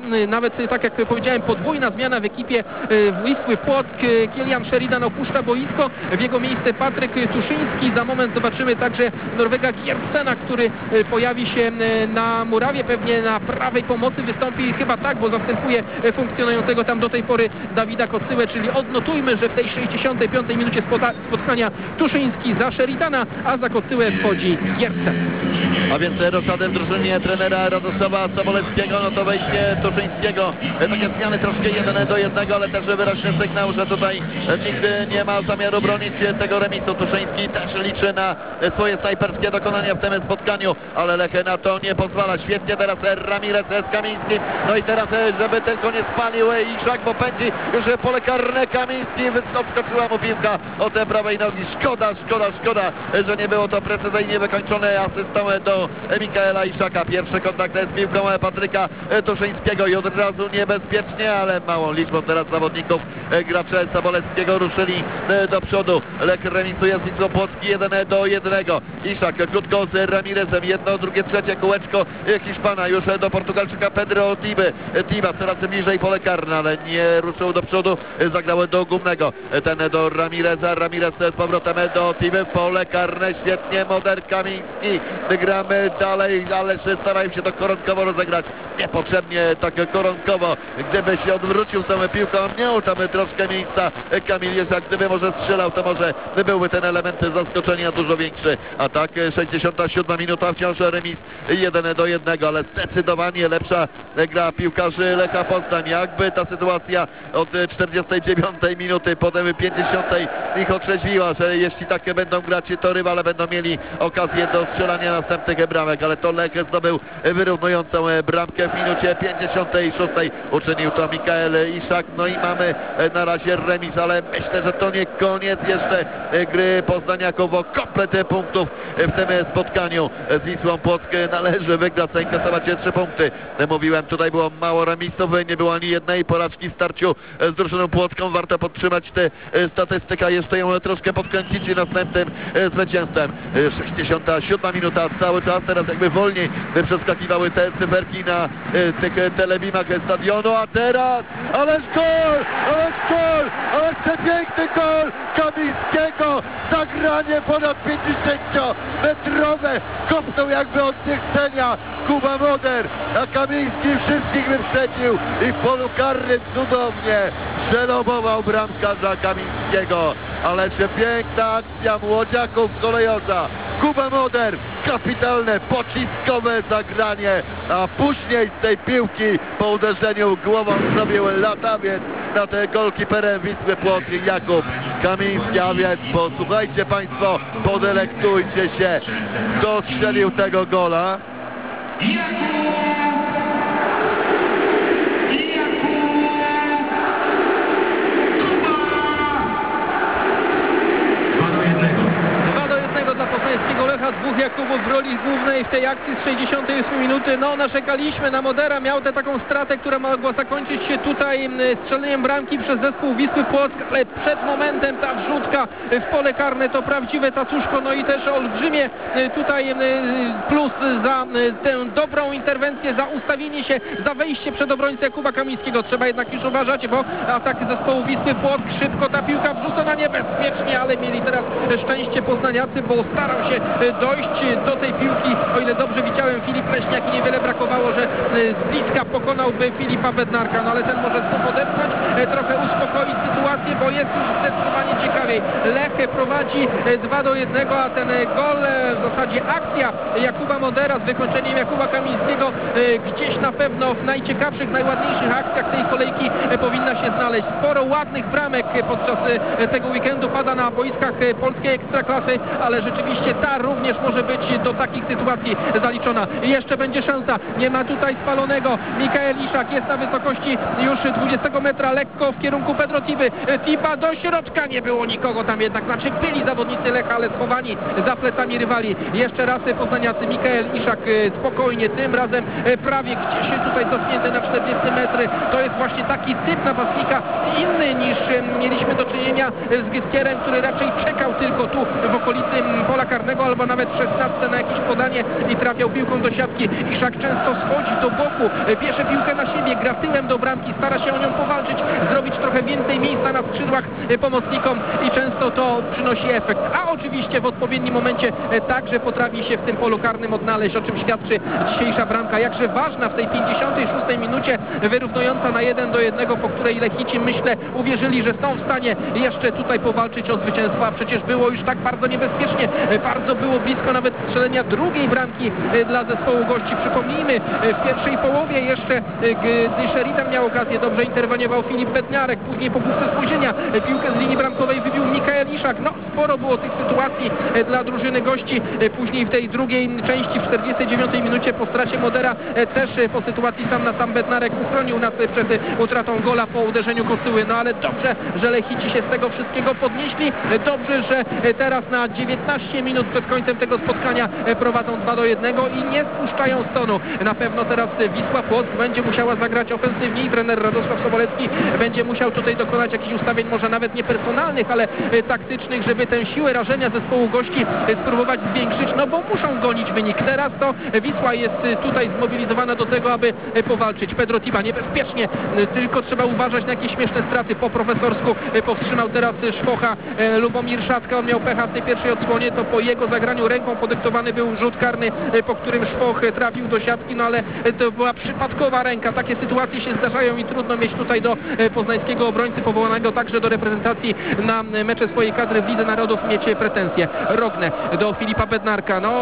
nawet tak jak powiedziałem, podwójna zmiana w ekipie Wisły Płock. Kilian Sheridan opuszcza boisko, w jego miejsce Patryk Tuszyński. Za moment zobaczymy także Norwega Gjertsena, który pojawi się na murawie, pewnie na prawej pomocy wystąpi, chyba tak, bo zastępuje funkcjonującego tam do tej pory Dawida Kocyłę, czyli odnotujmy, że w tej sześćdziesiątej piątej minucie spotkania Tuszyński za Sheridana, a za Kocyłę wchodzi Gjertsen. A więc roszady w drużynie trenera Radosława Sobolewskiego, no to wejście Tuszyńskiego, takie zmiany troszkę jeden do jednego, ale też wyraźny sygnał, że tutaj nigdy nie ma zamiaru bronić tego remisu. Tuszyński też liczy na swoje snajperskie dokonania w tym spotkaniu, ale Lech na to nie pozwala. Świetnie teraz Ramirez z Kamińskim, no i teraz żeby tylko nie spalił Iszak, bo pędzi już pole karne. Kamiński, odskoczyła mu piłka od prawej nogi. Szkoda, szkoda, szkoda, że nie było to precyzyjnie wykończone asystą do Mikaela Iszaka. Pierwszy kontakt z piłką Patryka Tuszyńskiego i od razu niebezpiecznie, ale małą liczbą teraz zawodników gracze Sobolewskiego ruszyli do przodu. Lech remisuje z Wisłą Płock jeden do jednego. Iszak krótko z Ramirezem, jedno, drugie, trzecie kółeczko Hiszpana już do Portugalczyka Pedro Tiby. Tiba coraz bliżej pole karne, ale nie ruszył do przodu, zagrał do Gumnego. Ten do Ramireza, Ramirez z powrotem do Tiby, pole karne, świetnie Moder Kamiński. Gramy dalej, ależ starają się to koronkowo rozegrać. Niepotrzebnie tak koronkowo. Gdyby się odwrócił z tą piłką, miał tam troszkę miejsca Kamil Jerzak. Gdyby może strzelał, to może byłby ten element zaskoczenia dużo większy. A tak, sześćdziesiąta siódma minuta, wciąż remis jeden do jednego, ale zdecydowanie lepsza gra piłkarzy Lecha Poznań. Jakby ta sytuacja od czterdziestej dziewiątej minuty, potem pięćdziesiątej ich otrzeźwiła, że jeśli takie będą grać, to rywale będą mieli okazję do strzelania następnych bramek, ale to Lech zdobył wyrównującą bramkę w minucie pięćdziesiątej szóstej. Uczynił to Mikael Iszak, no i mamy na razie remis, ale myślę, że to nie koniec jeszcze gry poznaniakowo. Komplet punktów w tym spotkaniu z Wisłą Płock. Należy wygrać, zainkasować trzy punkty. Mówiłem, tutaj było mało remisów, nie było ani jednej porażki w starciu z drużyną płocką. Warto podtrzymać tę statystykę, jeszcze ją troszkę podkręcić następnym zwycięstwem. sześćdziesiąta siódma minuta, cały czas teraz jakby wolniej przeskakiwały te cyferki na tych telebimach stadionu, a teraz ależ gol, ależ gol, ależ przepiękny gol Kamińskiego, zagranie ponad pięćdziesięciometrowe, kopnął jakby od niechcenia Kuba Moder, a Kamiński wszystkich wyprzedził i w polu karnym cudownie przelobował bramkarza Kamińskiego. Ależ piękna akcja młodziaków z Kolejorza. Kuba Moder, kapitalne, pociskowe zagranie, a później z tej piłki po uderzeniu głową zrobił latawiec nad golkiperem Wisły Płock Jakub Kamiński, a więc posłuchajcie Państwo, podelektujcie się, kto strzelił tego gola. Dla poznańskiego Lecha, dwóch Jakubów w roli głównej w tej akcji z sześćdziesiątej ósmej minuty. No, narzekaliśmy na Modera, miał tę taką stratę, która mogła zakończyć się tutaj strzeleniem bramki przez zespół Wisły Płock, ale przed momentem ta wrzutka w pole karne to prawdziwe cacuszko, no i też olbrzymie tutaj plus za tę dobrą interwencję, za ustawienie się, za wejście przed obrońcę Jakuba Kamińskiego. Trzeba jednak już uważać, bo atak zespołu Wisły Płock, szybko ta piłka wrzucona niebezpiecznie, ale mieli teraz szczęście poznaniacy, bo starał się dojść do tej piłki, o ile dobrze widziałem, Filip Leśniak i niewiele brakowało, że z bliska pokonałby Filipa Bednarka, no ale ten może znów odepchnąć, trochę uspokoić sytuację, bo jest już zdecydowanie ciekawiej. Lech prowadzi dwa do jednego, a ten gol, w zasadzie akcja Jakuba Modera z wykończeniem Jakuba Kamińskiego gdzieś na pewno w najciekawszych, najładniejszych akcjach tej kolejki powinna się znaleźć. Sporo ładnych bramek podczas tego weekendu pada na boiskach polskiej Ekstraklasy, ale rzeczywiście ta również może być do takich sytuacji zaliczona. Jeszcze będzie szansa, nie ma tutaj spalonego. Mikael Iszak jest na wysokości już dwudziestego metra, lekko w kierunku Pedro Tiby. Tiba do środka, nie było nikogo tam jednak, znaczy byli zawodnicy Lecha, ale schowani za plecami rywali. Jeszcze raz poznaniacy. Mikael Iszak spokojnie, tym razem prawie gdzieś tutaj cofnięty na czterdziesty metry. To jest właśnie taki typ napastnika, inny niż mieliśmy do czynienia z Gytkierem, który raczej czekał tylko tu w okolicy pola karnego albo nawet w szesnastce na jakieś podanie i trafiał piłką do siatki. Iszak często schodzi do boku, bierze piłkę na siebie, gra tyłem do bramki, stara się o nią powalczyć, zrobić trochę więcej miejsca na skrzydłach pomocnikom i często to przynosi efekt. A oczywiście w odpowiednim momencie także potrafi się w tym polu karnym odnaleźć, o czym świadczy dzisiejsza bramka. Jakże ważna w tej pięćdziesiątej szóstej minucie, wyrównująca na jeden do jednego, po której Lechici, myślę, uwierzyli, że są w stanie jeszcze tutaj powalczyć o zwycięstwo, a przecież było już tak bardzo niebezpiecznie, bardzo było blisko nawet strzelenia drugiej bramki dla zespołu gości. Przypomnijmy, w pierwszej połowie jeszcze, gdy Sheridan miał okazję, dobrze interweniował Filip Bednarek, później po główce spojrzenia piłkę z linii bramkowej wybił Mikael Iszak. No, sporo było tych sytuacji dla drużyny gości. Później w tej drugiej części, w czterdziestej dziewiątej minucie po stracie Modera, też po sytuacji sam na sam Bednarek uchronił nas przed utratą gola po uderzeniu Kocuły. No ale dobrze, że Lechici się z tego wszystkiego podnieśli. Dobrze, że teraz na dziewiętnaście minut przed końcem tego spotkania prowadzą dwa do jednego i nie spuszczają stonu. Na pewno teraz Wisła Płock będzie musiała zagrać ofensywniej. Trener Radosław Sobolewski będzie musiał tutaj dokonać jakichś ustawień, może nawet nie personalnych, ale taktycznych, żeby tę siłę rażenia zespołu gości spróbować zwiększyć, no bo muszą gonić wynik. Teraz to Wisła jest tutaj zmobilizowana do tego, aby powalczyć. Pedro Tiba niebezpiecznie, tylko trzeba uważać na jakieś śmieszne straty. Po profesorsku powstrzymał teraz Szwocha. Lubomir Szatka, on miał pecha w tej pierwszej odsłonie, to po jego zagraniu ręką podyktowany był rzut karny, po którym Szwoch trafił do siatki, no ale to była przypadkowa ręka. Takie sytuacje się zdarzają i trudno mieć tutaj do poznańskiego obrońcy powołanego także do reprezentacji na mecze swojej kadry w Lidze Narodów mieć pretensje. Rogne do Filipa Bednarka. No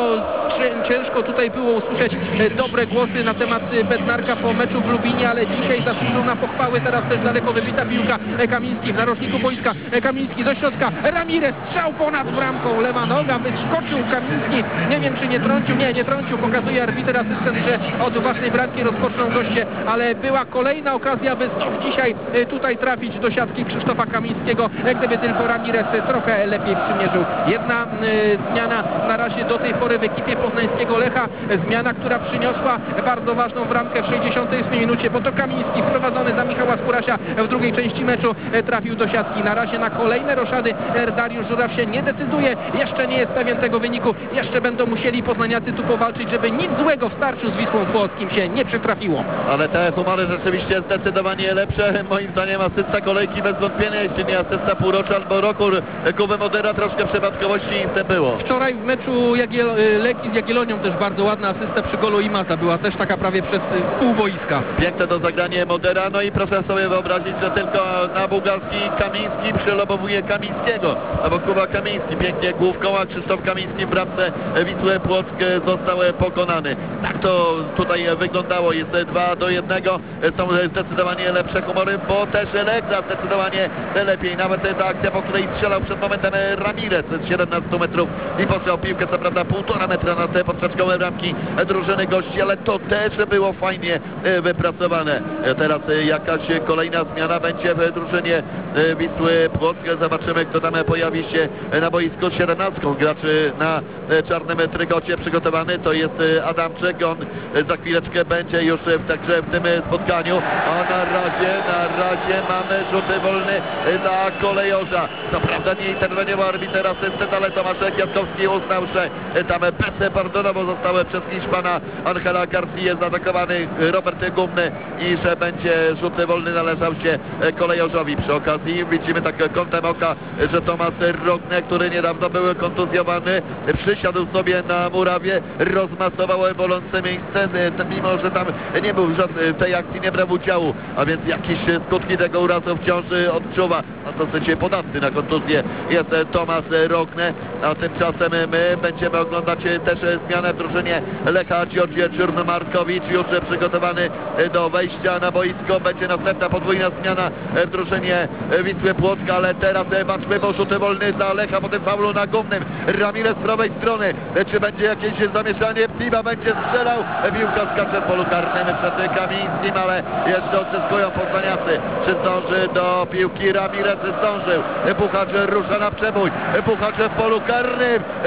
ciężko tutaj było usłyszeć dobre głosy na temat Bednarka po meczu w Lubinie, ale dzisiaj zasłużył na pochwały. Teraz też daleko wybita piłka. Kamiński w narożniku boiska. Kamiński do środka. Ramirez, strzał ponad bramką. Lewa noga, wyskoczył Kamiński. Nie wiem, czy nie trącił. Nie, nie trącił. Pokazuje arbiter asystent, że od własnej bramki rozpoczną goście, ale była kolejna okazja, aby znów dzisiaj tutaj trafić do siatki Krzysztofa Kamińskiego. Jak gdyby tylko Ramirez trochę lepiej przymierzył. Jedna y, zmiana na razie do tej pory w ekipie poznańskiego Lecha. Zmiana, która przyniosła bardzo ważną bramkę w sześćdziesiątej ósmej minucie, bo to Kamiński wprowadzony za Michała Skórasia w drugiej części meczu trafił do siatki. Na razie na kolejne roszady Dariusz Żuraw się nie decyduje. Jeszcze nie jest pewien tego wyniku. Jeszcze będą musieli poznaniacy tu powalczyć, żeby nic złego w starciu z Wisłą Płockim się nie przytrafiło. Ale te humory rzeczywiście zdecydowanie lepsze. Moim zdaniem asysta kolejki bez wątpienia, jeśli nie asysta półrocza albo roku Kuby Modera, troszkę przypadkowości w tym było. Wczoraj w meczu Jagiel Leki z Jagiellonią też bardzo ładna asysta przy golu Imata. Była też taka prawie przez pół boiska. Piękne to zagranie Modera, no i proszę sobie wyobrazić, że tylko na bułgarski Kamiński przylobowuje Kamińskiego, no bo Kuba Kamiński pięknie główką, a Krzysztof Kamiński w bramce Wisły Płock został pokonany. Tak to tutaj wyglądało, jest dwa do jednego, są zdecydowanie lepsze humory, bo też Lech gra zdecydowanie lepiej. Nawet ta akcja, po której strzelał przed momentem Ramirez z siedemnastu metrów i posłał piłkę, co prawda półtora metra nad poprzeczką bramki drużyny gości, ale to też było fajnie wypracowane. Teraz jakaś kolejna zmiana będzie w drużynie Wisły Płock. Zobaczymy, kto tam pojawi się na boisku. siedemnastką graczy na czarnym trykocie przygotowany to jest Adamczyk. On za chwileczkę będzie już w, także w tym spotkaniu, a na razie, na razie mamy rzuty wolny dla kolejorza. Co prawda nie interweniował arbiter asystent, ale Tomasz Kwiatkowski uznał, że tam bezpardonowo zostały przez Hiszpana Angela Garcia zaatakowany Robert Gumny i że będzie rzut wolny należał się kolejorzowi. Przy okazji widzimy tak kątem oka, że Tomasz Rogne, który niedawno był kontuzjowany, przysiadł sobie na murawie, rozmasował bolące miejsce, mimo że tam nie był w tej akcji, nie brał udziału, a więc jakieś skutki tego urazu wciąż odczuwa. No dosyć podatny na kontuzję jest Tomasz Rogne, a tymczasem my będziemy oglądać też zmianę w drużynie Lecha. Georgie Czurn-Markowicz już przygotowany do wejścia na boisko. Będzie następna podwójna zmiana w drużynie Wisły Płock, ale teraz patrzmy, bo rzut wolny dla Lecha po tym faulu na Gumnym. Ramirez z prawej strony, czy będzie jakieś zamieszanie? Tiba będzie strzelał, piłka skacze w polu karnym przed Kamińskim, ale jeszcze odzyskują poznaniacy. Czy zdąży do piłki? Ramirez zdążył. Puchacz rusza na przebój. Puchacz w polu karnym. Dogrywa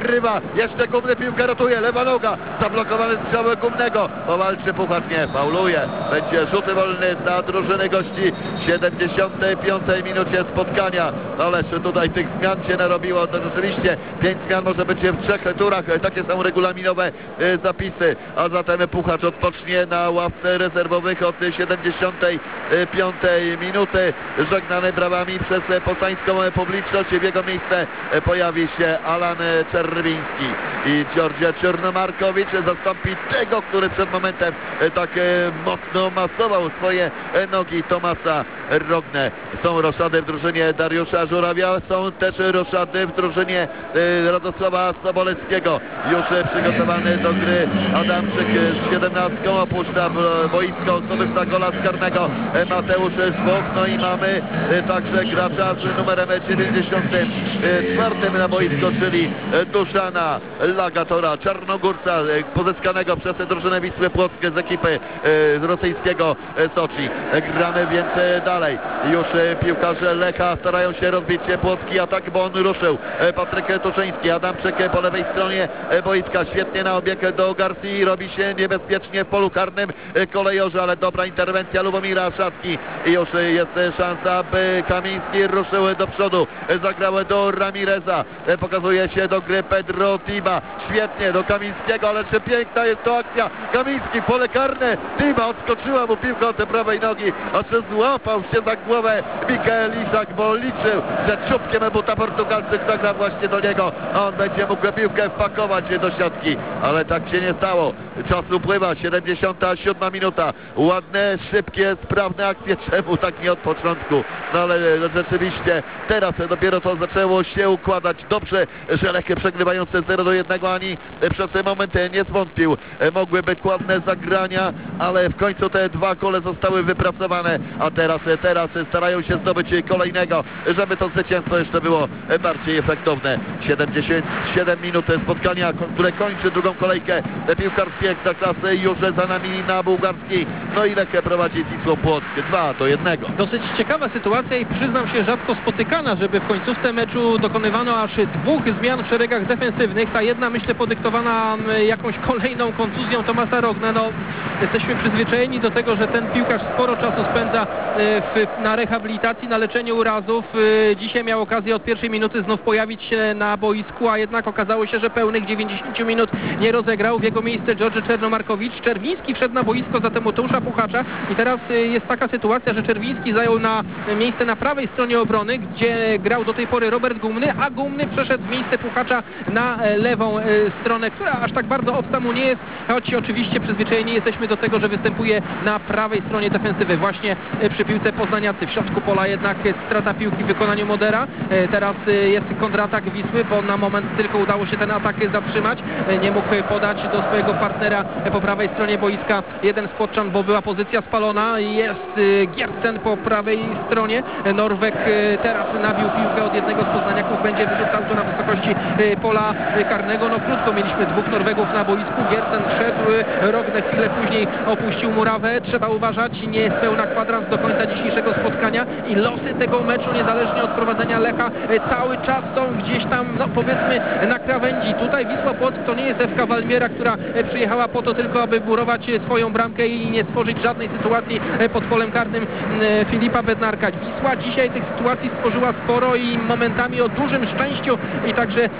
wygrywa, jeszcze Gumny piłkę ratuje, lewa noga, zablokowany strzał Gumnego, powalczy Puchacz, nie, fauluje, będzie rzuty wolny dla drużyny gości w siedemdziesiątej piątej minucie spotkania, ależ tutaj tych zmian się narobiło, to rzeczywiście pięć zmian może być w trzech turach, takie są regulaminowe zapisy, a zatem Puchacz odpocznie na ławce rezerwowych od siedemdziesiątej piątej minuty, żegnany brawami przez poznańską publiczność. W jego miejsce pojawi się Alan Czerwiński i George Czernomarkowicz zastąpi tego, który przed momentem tak mocno masował swoje nogi, Tomasa Rogne. Są roszady w drużynie Dariusza Żurawia, są też roszady w drużynie Radosława Sobolewskiego. Już przygotowany do gry Adamczyk z siedemnastką, opuszcza boisko, zdobywca gola z karnego Mateusz Szwok. No i mamy także gracza z numerem dziewięćdziesiątym czwartym na boisko, czyli Duszana Lagatora, czarnogórca pozyskanego przez drużynę Wisły Płock z ekipy z rosyjskiego Soczi. Gramy więc dalej. Już piłkarze Lecha starają się rozbić płocki atak, bo on ruszył. Patryk Tuszyński, Adamczyk po lewej stronie boiska, świetnie na obieg do Garcji, robi się niebezpiecznie w polu karnym kolejorze, ale dobra interwencja Lubomira Szacki i już jest szansa, by Kamiński ruszył do przodu, zagrał do Ramireza, pokazuje się do gry Pedro Tiba, świetnie do Kamińskiego, ale czy piękna jest to akcja, Kamiński, pole karne, Tiba, odskoczyła mu piłka od prawej nogi, a czy złapał się za głowę Mikael Iszak, bo liczył, że czubkiem buta Portugalczyk zagra właśnie do niego, a on będzie mógł piłkę wpakować do siatki, ale tak się nie stało. Czas upływa, siedemdziesiąta siódma minuta, ładne, szybkie, sprawne akcje, czemu tak nie od początku, no ale rzeczywiście teraz dopiero to zaczęło się układać dobrze, że Lech przegrywający zero do jednego ani przez moment nie zwątpił, mogły być ładne zagrania, ale w końcu te dwa gole zostały wypracowane, a teraz, teraz starają się zdobyć kolejnego, żeby to zwycięstwo jeszcze było bardziej efektowne. siedemdziesiąt siedem minut spotkania, które kończy drugą kolejkę piłkarskiej Ekstraklasy, już za nami na bułgarskiej, no i Lech prowadzi z Wisłą Płock dwa do jednego. Dosyć ciekawa sytuacja i przyznam się rzadko spotykana, żeby w końcówce meczu dokonywano aż dwóch zmian w szeregach defensywnych. Ta jedna, myślę, podyktowana jakąś kolejną kontuzją Tomasa Rogne. No, jesteśmy przyzwyczajeni do tego, że ten piłkarz sporo czasu spędza w, na rehabilitacji, na leczeniu urazów. Dzisiaj miał okazję od pierwszej minuty znów pojawić się na boisku, a jednak okazało się, że pełnych dziewięćdziesiąt minut nie rozegrał. W jego miejsce George Czernomarkowicz. Czerwiński wszedł na boisko za Mateusza Puchacza i teraz jest taka sytuacja, że Czerwiński zajął na miejsce na prawej stronie obrony, gdzie grał do tej pory Robert Gumny, a Gumny przeszedł w miejsce Puchacza na lewą stronę, która aż tak bardzo obca mu nie jest, choć oczywiście przyzwyczajeni jesteśmy do tego, że występuje na prawej stronie defensywy. Właśnie przy piłce poznaniacy w środku pola jednak strata piłki w wykonaniu Modera. Teraz jest kontratak Wisły, bo na moment tylko udało się ten atak zatrzymać. Nie mógł podać do swojego partnera po prawej stronie boiska jeden z podczan, bo była pozycja spalona. Jest Giercen po prawej stronie. Norweg teraz nabił piłkę od jednego z poznaniaków, będzie wyrzucał to na wysokości pola karnego. No krótko mieliśmy dwóch Norwegów na boisku. Giercen szedł, Rogne chwilę później opuścił murawę. Trzeba uważać, nie jest pełna kwadrans do końca dzisiejszego spotkania i losy tego meczu, niezależnie od prowadzenia Lecha, cały czas są gdzieś tam, no powiedzmy, na krawędzi. Tutaj Wisła Płock to nie jest F K Walmiera, która przyjechała po to tylko, aby murować swoją bramkę i nie stworzyć żadnej sytuacji pod polem karnym Filipa Bednarka. Wisła dzisiaj tych sytuacji stworzyła sporo i momentami o dużym szczęściu i także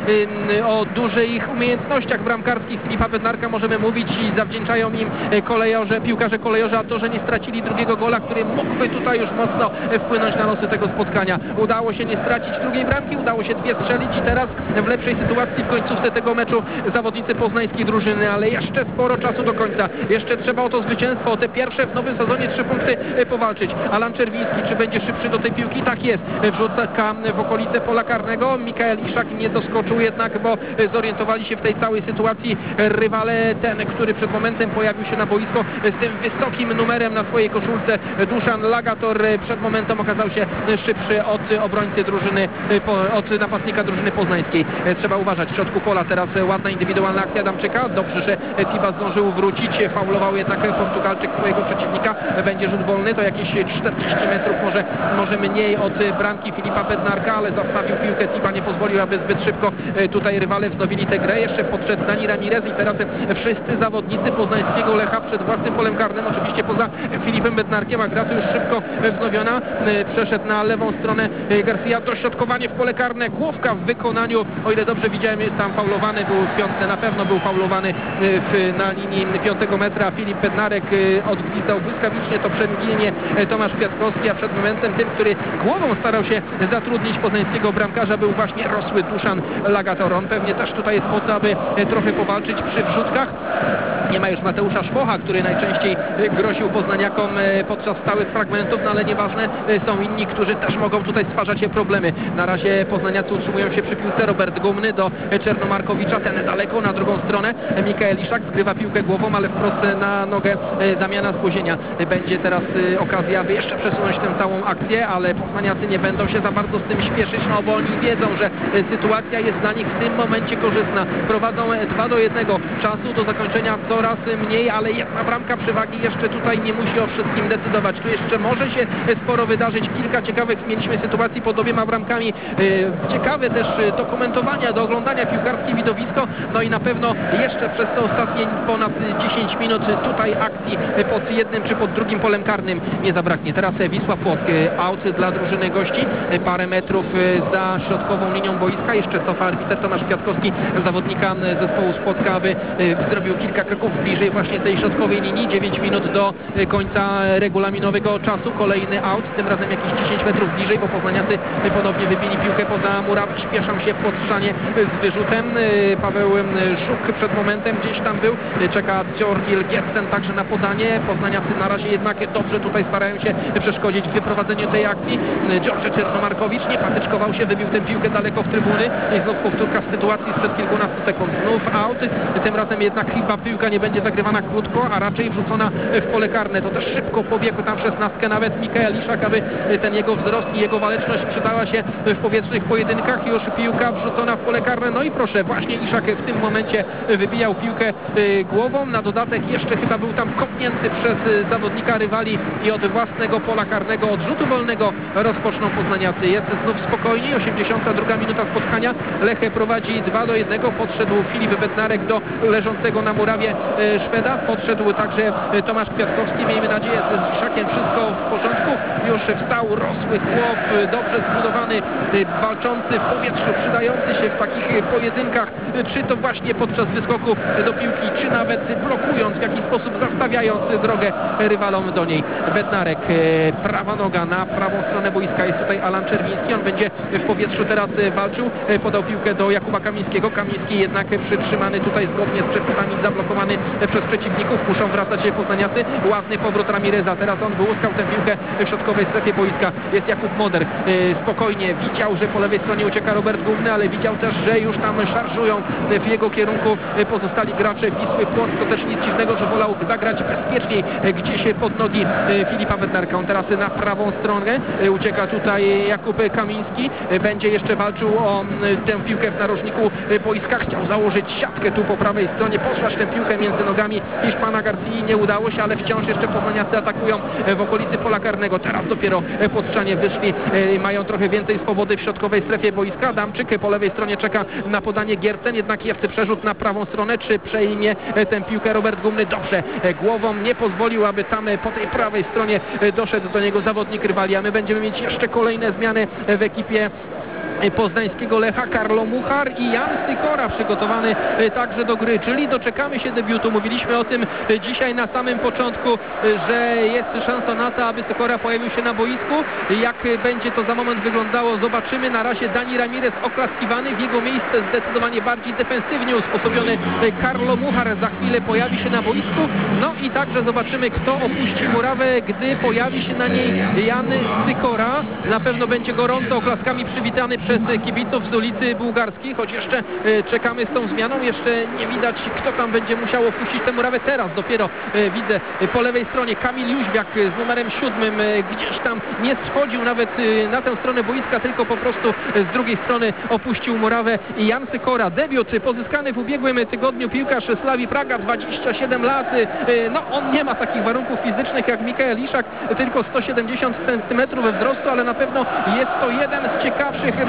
o dużych umiejętnościach bramkarskich Filipa Bednarka możemy mówić i zawdzięczają im kolejorze, piłkarze kolejorze, a to, że nie stracili drugiego gola, który mógłby tutaj już mocno wpłynąć na losy tego spotkania. Udało się nie stracić drugiej bramki, udało się dwie strzelić i teraz w lepszej sytuacji w końcówce tego meczu zawodnicy poznańskiej drużyny, ale jeszcze sporo czasu do końca. Jeszcze trzeba o to zwycięstwo, o te pierwsze w nowym sezonie trzy punkty powalczyć. Alan Czerwiński, czy będzie szybszy do tej piłki? Tak jest. Wrzutka w okolice pola karnego. Mikael Iszak nie doskoczył jednak, bo zorientowali się w tej całej sytuacji rywale. Ten, który przed momentem pojawił się na boisko z tym wysokim numerem na swojej koszulce, Duszan Lagator, przed momentem okazał się szybszy od obrońcy drużyny, od napastnika drużyny poznańskiej. Trzeba uważać. W środku pola teraz ładna indywidualna akcja Adamczyka. Dobrze, że Tiba zdążył wrócić. Faulował jednak Portugalczyk swojego przeciwnika. Będzie rzut wolny. To jakieś czterdzieści metrów, może, może mniej od bramki Filipa Bednarka, ale zastawił piłkę. Tiba nie pozwolił, aby zbyt szybko tutaj tutaj rywale wznowili tę grę. Jeszcze podszedł Dani Ramirez i teraz wszyscy zawodnicy poznańskiego Lecha przed własnym polem karnym, oczywiście poza Filipem Bednarkiem, a gra tu już szybko wznowiona. Przeszedł na lewą stronę Garcia, dośrodkowanie w pole karne, główka w wykonaniu, o ile dobrze widziałem, jest tam faulowany, był w piątce, na pewno był faulowany w, na linii piątego metra. Filip Bednarek odgwizdał błyskawicznie to przemówienie Tomasz Kwiatkowski, a przed momentem tym, który głową starał się zatrudnić poznańskiego bramkarza, był właśnie rosły Duszan Lagator. On pewnie też tutaj jest po to, aby trochę powalczyć przy wrzutkach. Nie ma już Mateusza Szwocha, który najczęściej groził poznaniakom podczas stałych fragmentów, no ale nieważne, są inni, którzy też mogą tutaj stwarzać problemy. Na razie poznaniacy utrzymują się przy piłce. Robert Gumny do Czernomarkowicza, ten daleko na drugą stronę. Mikael Iszak zgrywa piłkę głową, ale wprost na nogę Damiana Zbozienia. Będzie teraz okazja, aby jeszcze przesunąć tę całą akcję, ale poznaniacy nie będą się za bardzo z tym śpieszyć, no bo oni wiedzą, że sytuacja jest dla nich w tym momencie korzystna. Prowadzą dwa do jednego. Czasu do zakończenia coraz mniej, ale jedna bramka przewagi jeszcze tutaj nie musi o wszystkim decydować. Tu jeszcze może się sporo wydarzyć. Kilka ciekawych mieliśmy sytuacji pod obiema bramkami. Ciekawe też do komentowania, do oglądania piłkarskie widowisko. No i na pewno jeszcze przez te ostatnie ponad dziesięć minut tutaj akcji pod jednym czy pod drugim polem karnym nie zabraknie. Teraz Wisła Płock, aut dla drużyny gości, parę metrów za środkową linią boiska. Jeszcze cofa arbiter Tomasz Kwiatkowski, zawodnika zespołu z Płocka, aby zrobił kilka kroków bliżej właśnie tej środkowej linii. dziewięć minut do końca regulaminowego czasu. Kolejny aut, tym razem jakieś dziesięć metrów bliżej, bo poznaniacy ponownie wybili piłkę poza murawę. Śpieszą się Płotczanie z wyrzutem. Paweł Żuk przed momentem gdzieś tam był. Czeka Georgiel Giercen także na podanie. Poznaniacy na razie jednak dobrze tutaj starają się przeszkodzić w wyprowadzeniu tej akcji. George Czernomarkowicz nie patyczkował się, wybił tę piłkę daleko w trybuny. I znów powtórka sytuacji sprzed kilkunastu sekund. Znów aut. Tym razem jednak chyba piłka nie będzie zagrywana krótko, a raczej wrzucona w pole karne. To też szybko pobiegł tam w szesnastkę nawet Mikael Iszak, aby ten jego wzrost i jego waleczność przydała się w powietrznych pojedynkach. Już piłka wrzucona w pole karne. No i proszę, właśnie Iszak w tym momencie wybijał piłkę głową. Na dodatek jeszcze chyba był tam kopnięty przez zawodnika rywali i od własnego pola karnego, od rzutu wolnego rozpoczną poznaniacy. Jest znów spokojniej. osiemdziesiąta druga minuta spotkania. Lech prowadzi dwa do jednego. Podszedł Filip Bednarek do leżącego na murawie Szweda. Podszedł także Tomasz Kwiatkowski. Miejmy nadzieję, że z Iszakiem wszystko w porządku. Już wstał rosły chłop, dobrze zbudowany, walczący w powietrzu, przydający się w takich pojedynkach, czy to właśnie podczas wyskoku do piłki, czy nawet blokując, w jakiś sposób zastawiając drogę rywalom do niej. Bednarek, prawa noga na prawą stronę boiska. Jest tutaj Alan Czerwiński. On będzie w powietrzu teraz walczył. Podał piłkę do Jakuba Kamińskiego. Kamiński jednak przytrzymany tutaj zgodnie z przepisami, zablokowany przez przeciwników. Muszą wracać poznaniacy. Ładny powrót Ramireza. Teraz on wyłuskał tę piłkę w środkowej strefie boiska. Jest Jakub Moder. Spokojnie widział, że po lewej stronie ucieka Robert Gumny, ale widział też, że już tam szarżują w jego kierunku pozostali gracze Wisły Płock. To też nic dziwnego, że wolał zagrać bezpieczniej gdzieś pod nogi Filipa Bednarka. On teraz na prawą stronę ucieka tutaj Jakub Kamiński. Będzie jeszcze walczył o tę piłkę w narożniku boiska. Chciał założyć siatkę tu po prawej stronie, posłać tę piłkę między nogami Hiszpana Garcii. Nie udało się, ale wciąż jeszcze poznaniacy atakują w okolicy pola karnego. Teraz dopiero Płotczanie wyszli, mają trochę więcej swobody w środkowej strefie boiska. Adamczyk po lewej stronie czeka na podanie Giercen, jednak jest przerzut na prawą stronę. Czy przejmie tę piłkę Robert Gumny? Dobrze, głową nie pozwolił, aby tam po tej prawej stronie doszedł do niego zawodnik rywali, a my będziemy mieć jeszcze kolejne zmiany w ekipie poznańskiego Lecha. Karlo Muchar i Jan Sykora przygotowany także do gry, czyli doczekamy się debiutu. Mówiliśmy o tym dzisiaj na samym początku, że jest szansa na to, aby Sykora pojawił się na boisku. Jak będzie to za moment wyglądało, zobaczymy. Na razie Dani Ramirez oklaskiwany, w jego miejsce zdecydowanie bardziej defensywnie usposobiony Karlo Muchar za chwilę pojawi się na boisku. No i także zobaczymy, kto opuści murawę, gdy pojawi się na niej Jan Sykora. Na pewno będzie gorąco oklaskami przywitany przez kibiców z ulicy Bułgarskiej, choć jeszcze e, czekamy z tą zmianą. Jeszcze nie widać, kto tam będzie musiał opuścić tę murawę. Teraz dopiero e, widzę e, po lewej stronie Kamil Jóźwiak z numerem siódmym. E, gdzieś tam nie schodził nawet e, na tę stronę boiska, tylko po prostu e, z drugiej strony opuścił murawę. I Jan Sykora, debiut pozyskany w ubiegłym tygodniu, piłkarz Slavii Praga, dwadzieścia siedem lat. E, no on nie ma takich warunków fizycznych jak Mikael Iszak, tylko sto siedemdziesiąt centymetrów wzrostu, ale na pewno jest to jeden z ciekawszych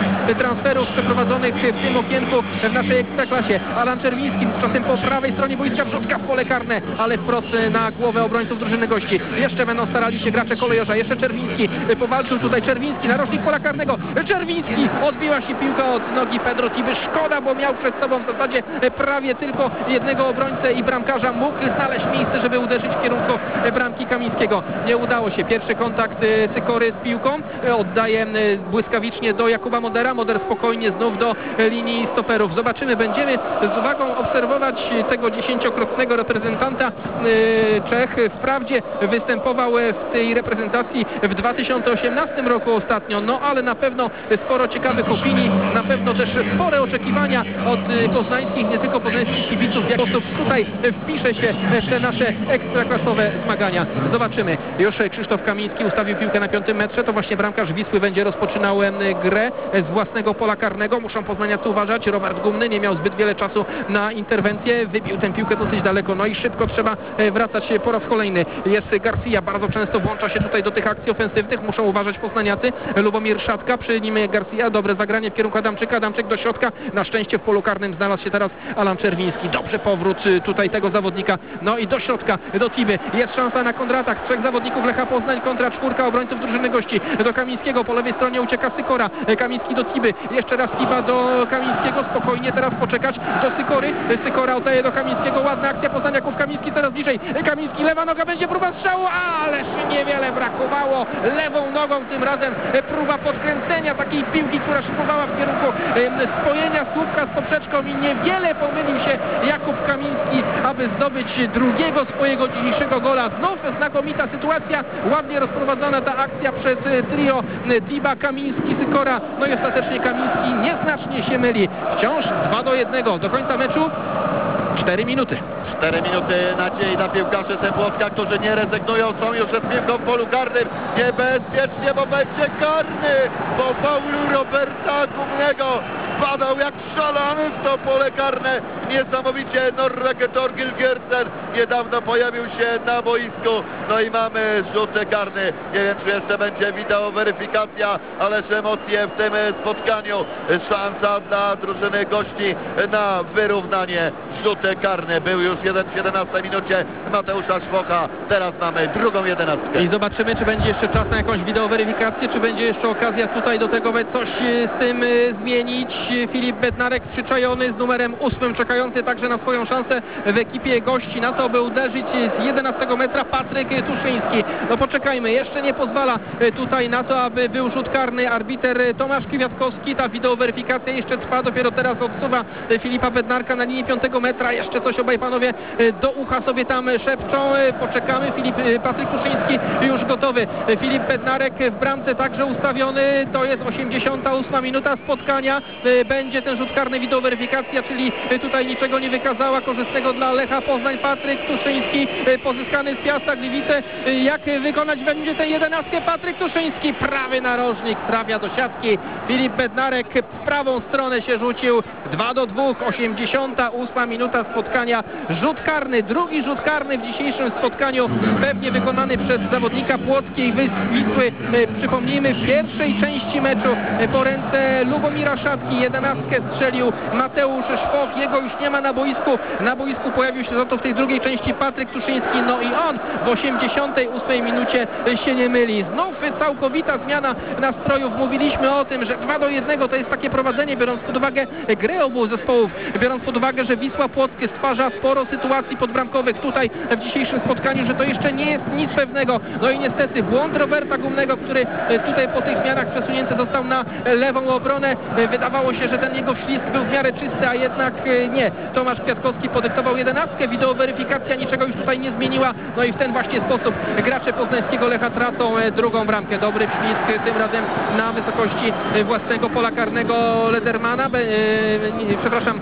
transferów przeprowadzonych w tym okienku w naszej Ekstraklasie. Alan Czerwiński tymczasem po prawej stronie boiska, wrzutka w pole karne, ale wprost na głowę obrońców drużyny gości. Jeszcze będą starali się gracze Kolejorza. Jeszcze Czerwiński powalczył tutaj. Czerwiński, narożnik pola karnego. Czerwiński, odbiła się piłka od nogi Pedro Tiby. Szkoda, bo miał przed sobą w zasadzie prawie tylko jednego obrońcę i bramkarza. Mógł znaleźć miejsce, żeby uderzyć w kierunku bramki Kamińskiego. Nie udało się. Pierwszy kontakt Sykory z piłką. Oddaje błyskawicznie do Jakuba Modera. Moder spokojnie znów do linii stoperów. Zobaczymy, będziemy z uwagą obserwować tego dziesięciokrotnego reprezentanta Czech. Wprawdzie występował w tej reprezentacji w dwa tysiące osiemnastym roku ostatnio, no ale na pewno sporo ciekawych opinii, na pewno też spore oczekiwania od poznańskich, nie tylko poznańskich kibiców, w jaki sposób tutaj wpisze się w te nasze ekstraklasowe zmagania. Zobaczymy. Już Krzysztof Kamiński ustawił piłkę na piątym metrze, to właśnie bramkarz Wisły będzie rozpoczynał grę z własnego pola karnego. Muszą poznaniacy uważać. Robert Gumny nie miał zbyt wiele czasu na interwencję, wybił tę piłkę dosyć daleko, no i szybko trzeba wracać po raz kolejny. Jest Garcia, bardzo często włącza się tutaj do tych akcji ofensywnych, muszą uważać poznaniacy. Lubomir Szatka, przy nim Garcia, dobre zagranie w kierunku Adamczyka, Adamczyk do środka, na szczęście w polu karnym znalazł się teraz Alan Czerwiński, dobrze powrót tutaj tego zawodnika, no i do środka, do Tiby, jest szansa na kontratak, trzech zawodników Lecha Poznań kontra czwórka obrońców drużyny gości, do Kamińskiego, po lewej stronie ucieka Sykora, Kamiński do Tiby, jeszcze raz Tiba do Kamińskiego, spokojnie teraz poczekać do Sykory, Sykora oddaje do Kamińskiego, ładna akcja Poznaniaków, Kamiński coraz bliżej, Kamiński, lewa noga, będzie próba strzału, ależ niewiele brakowało, lewą nogą tym razem próba podkręcenia takiej piłki, która szybowała w kierunku spojenia słupka z poprzeczką i niewiele pomylił się Jakub Kamiński, aby zdobyć drugiego swojego dzisiejszego gola. Znów znakomita sytuacja, ładnie rozprowadzona ta akcja przez trio Tiba, Kamiński, Sykora, no i ostatecznie Kamiński nieznacznie się myli. Wciąż dwa do jednego do końca meczu. cztery minuty. cztery minuty nadziei dla piłkarzy Sępłocka, którzy nie rezygnują, są już przed piłką w polu karnym. Niebezpiecznie, bo będzie karny po faulu Roberta Gumnego. Wpadał jak szalony w to pole karne. Niesamowicie Norreke Torgilgersen niedawno pojawił się na boisku. No i mamy rzut karny. Nie wiem, czy jeszcze będzie wideo weryfikacja, ależ emocje w tym spotkaniu. Szansa dla drużyny gości na wyrównanie. Rzut karny był już jeden w siedemnastej minucie Mateusza Szwocha. Teraz mamy drugą jedenastkę. I zobaczymy, czy będzie jeszcze czas na jakąś wideoweryfikację, czy będzie jeszcze okazja tutaj do tego, by coś z tym zmienić. Filip Bednarek przyczajony z numerem ósmym, czekający także na swoją szansę w ekipie gości, na to, by uderzyć z jedenastego metra Patryk Tuszyński. No poczekajmy, jeszcze nie pozwala tutaj na to, aby był rzut karny arbiter Tomasz Kwiatkowski. Ta wideoweryfikacja jeszcze trwa, dopiero teraz odsuwa Filipa Bednarka na linii piątego metra. Jeszcze coś obaj panowie do ucha sobie tam szepczą. Poczekamy. Filip, Patryk Tuszyński już gotowy. Filip Bednarek w bramce także ustawiony. To jest osiemdziesiąta ósma minuta spotkania. Będzie ten rzut karny, wideoweryfikacja, czyli tutaj niczego nie wykazała korzystnego dla Lecha Poznań. Patryk Tuszyński pozyskany z Piasta Gliwice. Jak wykonać będzie tę jedenastkę? Patryk Tuszyński, prawy narożnik, trafia do siatki. Filip Bednarek w prawą stronę się rzucił. dwa do dwóch, osiemdziesiąta ósma minuta spotkania. Rzut karny, drugi rzut karny w dzisiejszym spotkaniu, pewnie wykonany przez zawodnika Płockiej Wisły. Przypomnijmy, w pierwszej części meczu po ręce Lubomira Szatki jedenastkę strzelił Mateusz Szwoch. Jego już nie ma na boisku. Na boisku pojawił się za to w tej drugiej części Patryk Tuszyński. No i on w osiemdziesiątej ósmej minucie się nie myli. Znów całkowita zmiana nastrojów. Mówiliśmy o tym, że dwa do jednego to jest takie prowadzenie, biorąc pod uwagę grę obu zespołów, biorąc pod uwagę, że Wisła Płockie stwarza sporo sytuacji podbramkowych tutaj w dzisiejszym spotkaniu, że to jeszcze nie jest nic pewnego. No i niestety błąd Roberta Gumnego, który tutaj po tych zmianach przesunięty został na lewą obronę. Wydawało się, że ten jego wślizg był w miarę czysty, a jednak nie. Tomasz Kwiatkowski podyktował jedenastkę. Wideoweryfikacja niczego już tutaj nie zmieniła. No i w ten właśnie sposób gracze poznańskiego Lecha tracą drugą bramkę. Dobry wślizg, tym razem na wysokości własnego pola karnego Ledermana. Be, e, przepraszam,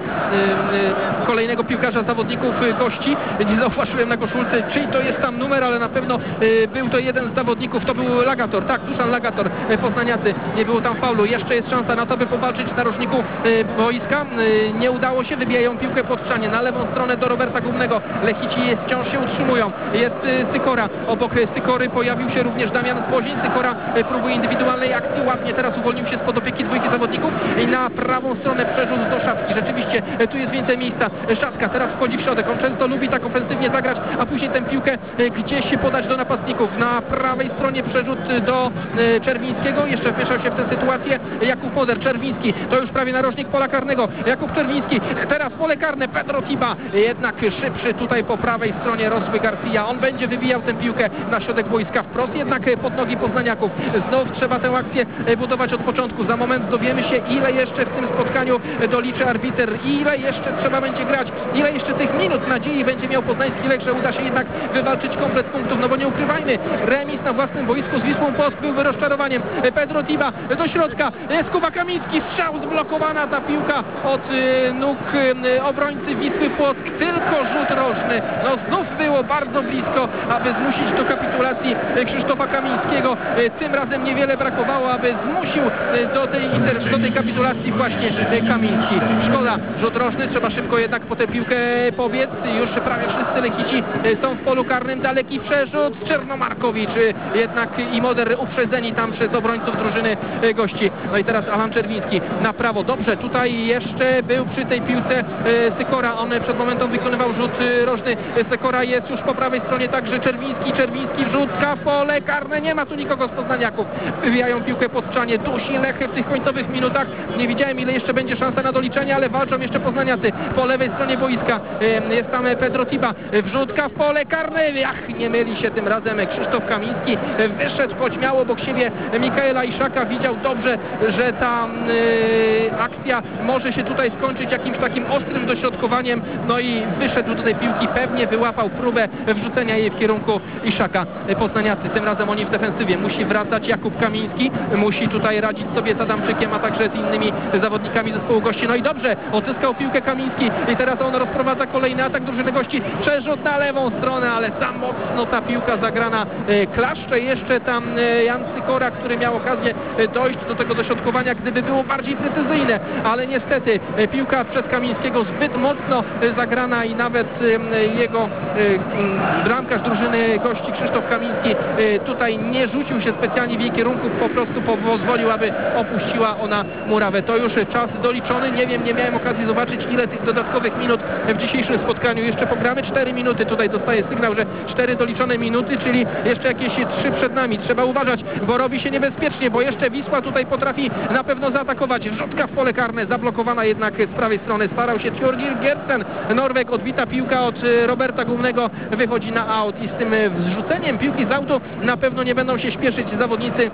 e, kolejnego piłkarza zawodników gości. Nie zauważyłem na koszulce, czyj to jest tam numer, ale na pewno e, był to jeden z zawodników. To był Lagator, tak, Duszan Lagator, e, poznaniacy. Nie było tam faulu. Jeszcze jest szansa na to, by powalczyć na narożniku e, boiska. E, nie udało się, wybijający wybijają piłkę pod ścianie na lewą stronę do Roberta Gumnego. Lechici wciąż się utrzymują. Jest Sykora. Obok Sykory pojawił się również Damian Zbozień. Sykora próbuje indywidualnej akcji. Ładnie teraz uwolnił się spod opieki dwójki zawodników i na prawą stronę przerzut do Szatki. Rzeczywiście tu jest więcej miejsca. Szatka teraz wchodzi w środek. On często lubi tak ofensywnie zagrać, a później tę piłkę gdzieś podać do napastników. Na prawej stronie przerzut do Czerwińskiego. Jeszcze wmieszał się w tę sytuację Jakub Moder. Czerwiński to już prawie narożnik pola karnego. Jakub Czerwiński. Teraz pole karne. Pedro Tiba. Jednak szybszy tutaj po prawej stronie Rosły Garcia. On będzie wybijał tę piłkę na środek boiska wprost. Jednak pod nogi poznaniaków. Znów trzeba tę akcję budować od początku. Za moment dowiemy się, ile jeszcze w tym spotkaniu doliczy arbiter. Ile jeszcze trzeba będzie grać. Ile jeszcze tych minut nadziei będzie miał poznański Lech, że uda się jednak wywalczyć komplet punktów. No bo nie ukrywajmy, remis na własnym boisku z Wisłą Płock byłby rozczarowaniem. Pedro Tiba do środka. Skuba Kamiński. Strzał, zblokowana ta piłka od y, nóg y, obrońcy Wisły Płock. Tylko rzut rożny. No znów było bardzo blisko, aby zmusić do kapitulacji Krzysztofa Kamińskiego. Y, tym razem niewiele brakowało, aby zmusił y, do tej, inter, do tej kapitulacji właśnie y, Kamiński. Szkoda, rzut rożny. Trzeba szybko jednak po tę piłkę pobiec. Już prawie wszyscy Lechici y, są w polu karnym. Daleki przerzut. Czernomarkowicz. Y, jednak i Moder uprzedzeni tam przez obrońców drużyny y, gości. No i teraz Alan Czerwiński na prawo. Dobrze, tutaj jeszcze był przy tej piłce y, Sykora. On przed momentem wykonywał rzut y, rożny. Sykora jest już po prawej stronie, także Czerwiński. Czerwiński wrzutka w pole karne. Nie ma tu nikogo z poznaniaków. Wywijają piłkę pod ścianie. Dusi Lech w tych końcowych minutach. Nie widziałem, ile jeszcze będzie szansa na doliczenie, ale walczą jeszcze poznaniacy. Po lewej stronie boiska y, jest tam Pedro Tiba. Wrzutka w pole karne. Ach, nie myli się tym razem Krzysztof Kamiński. Wyszedł, choć miał obok siebie Mikaela Iszaka. Widział dobrze, że ta y, akcja może się tutaj skończyć jakimś takim ostrym dośrodkowaniem. No i wyszedł do tej piłki. Pewnie wyłapał próbę wrzucenia jej w kierunku Iszaka. Poznaniacy, tym razem oni w defensywie. Musi wracać Jakub Kamiński. Musi tutaj radzić sobie z Adamczykiem, a także z innymi zawodnikami zespołu gości. No i dobrze, odzyskał piłkę Kamiński i teraz on rozprowadza kolejny atak drużyny gości. Przerzut na lewą stronę, ale za mocno ta piłka zagrana. Klaszcze jeszcze tam Jan Sykora, który miał okazję dojść do tego dośrodkowania, gdyby było bardziej precyzyjne, ale niestety piłka przez Kamińskiego zbyt mocno zagrana i nawet jego bramkarz drużyny gości Krzysztof Kamiński tutaj nie rzucił się specjalnie w jej kierunku, po prostu pozwolił, aby opuściła ona murawę. To już czas doliczony. Nie wiem, nie miałem okazji zobaczyć, ile tych dodatkowych minut w dzisiejszym spotkaniu jeszcze pogramy. cztery minuty. Tutaj dostaję sygnał, że cztery doliczone minuty, czyli jeszcze jakieś trzy przed nami. Trzeba uważać, bo robi się niebezpiecznie, bo jeszcze Wisła tutaj potrafi na pewno zaatakować. Wrzutka w pole karne, zablokowana jednak z prawej strony. Starał się Tjorgir Gertsen. Norweg, odbita piłka od Roberta Gumnego, wychodzi na aut i z tym wrzuceniem piłki z autu na pewno nie będą się śpieszyć zawodnicy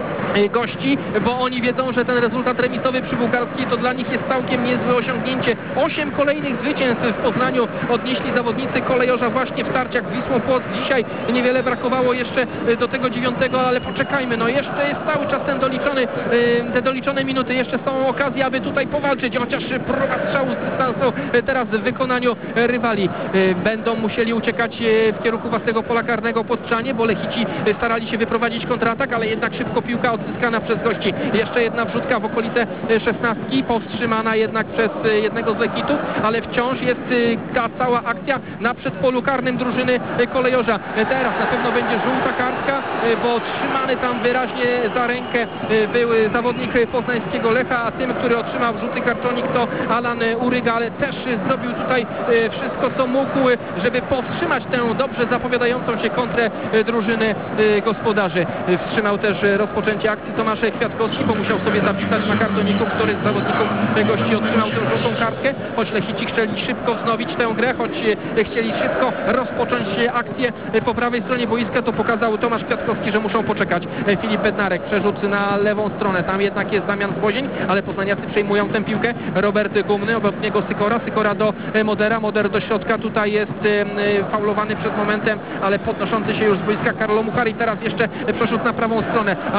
gości, bo oni wiedzą, że ten rezultat remisowy przy Bułgarskiej to dla nich jest całkiem niezłe osiągnięcie. Osiem kolejnych zwycięstw w Poznaniu odnieśli zawodnicy Kolejorza właśnie w starciach z Wisłą Płock. Dzisiaj niewiele brakowało jeszcze do tego dziewiątego, ale poczekajmy, no jeszcze jest cały czas ten doliczony, te doliczone minuty, jeszcze są okazje, aby tutaj powalczyć, chociaż próba strzału z dystansu teraz w wykonaniu rywali. Będą musieli uciekać w kierunku własnego pola karnego pod ścianie, bo Lechici starali się wyprowadzić kontratak, ale jednak szybko piłka odzyskana przez gości. Jeszcze jedna wrzutka w okolice szesnastki, powstrzymana jednak przez jednego z Lechitów, ale wciąż jest ta cała akcja na przedpolu karnym drużyny Kolejorza. Teraz na pewno będzie żółta kartka, bo trzymany tam wyraźnie za rękę był zawodnik poznańskiego Lecha, a tym, który otrzymał żółty kartonik, to Alan Uryga, ale też zrobił tutaj wszystko, co mógł, żeby powstrzymać tę dobrze zapowiadającą się kontrę drużyny gospodarzy. Wstrzymał też rozpoczęcie akcji Tomasz Kwiatkowski, bo musiał sobie zapisać na kartoniku, który z zawodników gości otrzymał tę żółtą kartkę, choć Lechici chcieli szybko wznowić tę grę, choć chcieli szybko rozpocząć akcję po prawej stronie boiska, to pokazał Tomasz Kwiatkowski, że muszą poczekać. Filip Bednarek, przerzut na lewą stronę, tam jednak jest Damian Zbozień, ale poznaniacy przejmują tę piłkę. Robert Gumny, obok niego Sykora, Sykora do Modera, Moder do środka, tutaj jest faulowany przed momentem, ale podnoszący się już z boiska Karlo Muchari. Teraz jeszcze przerzut na prawą stronę. Alan Czerwiński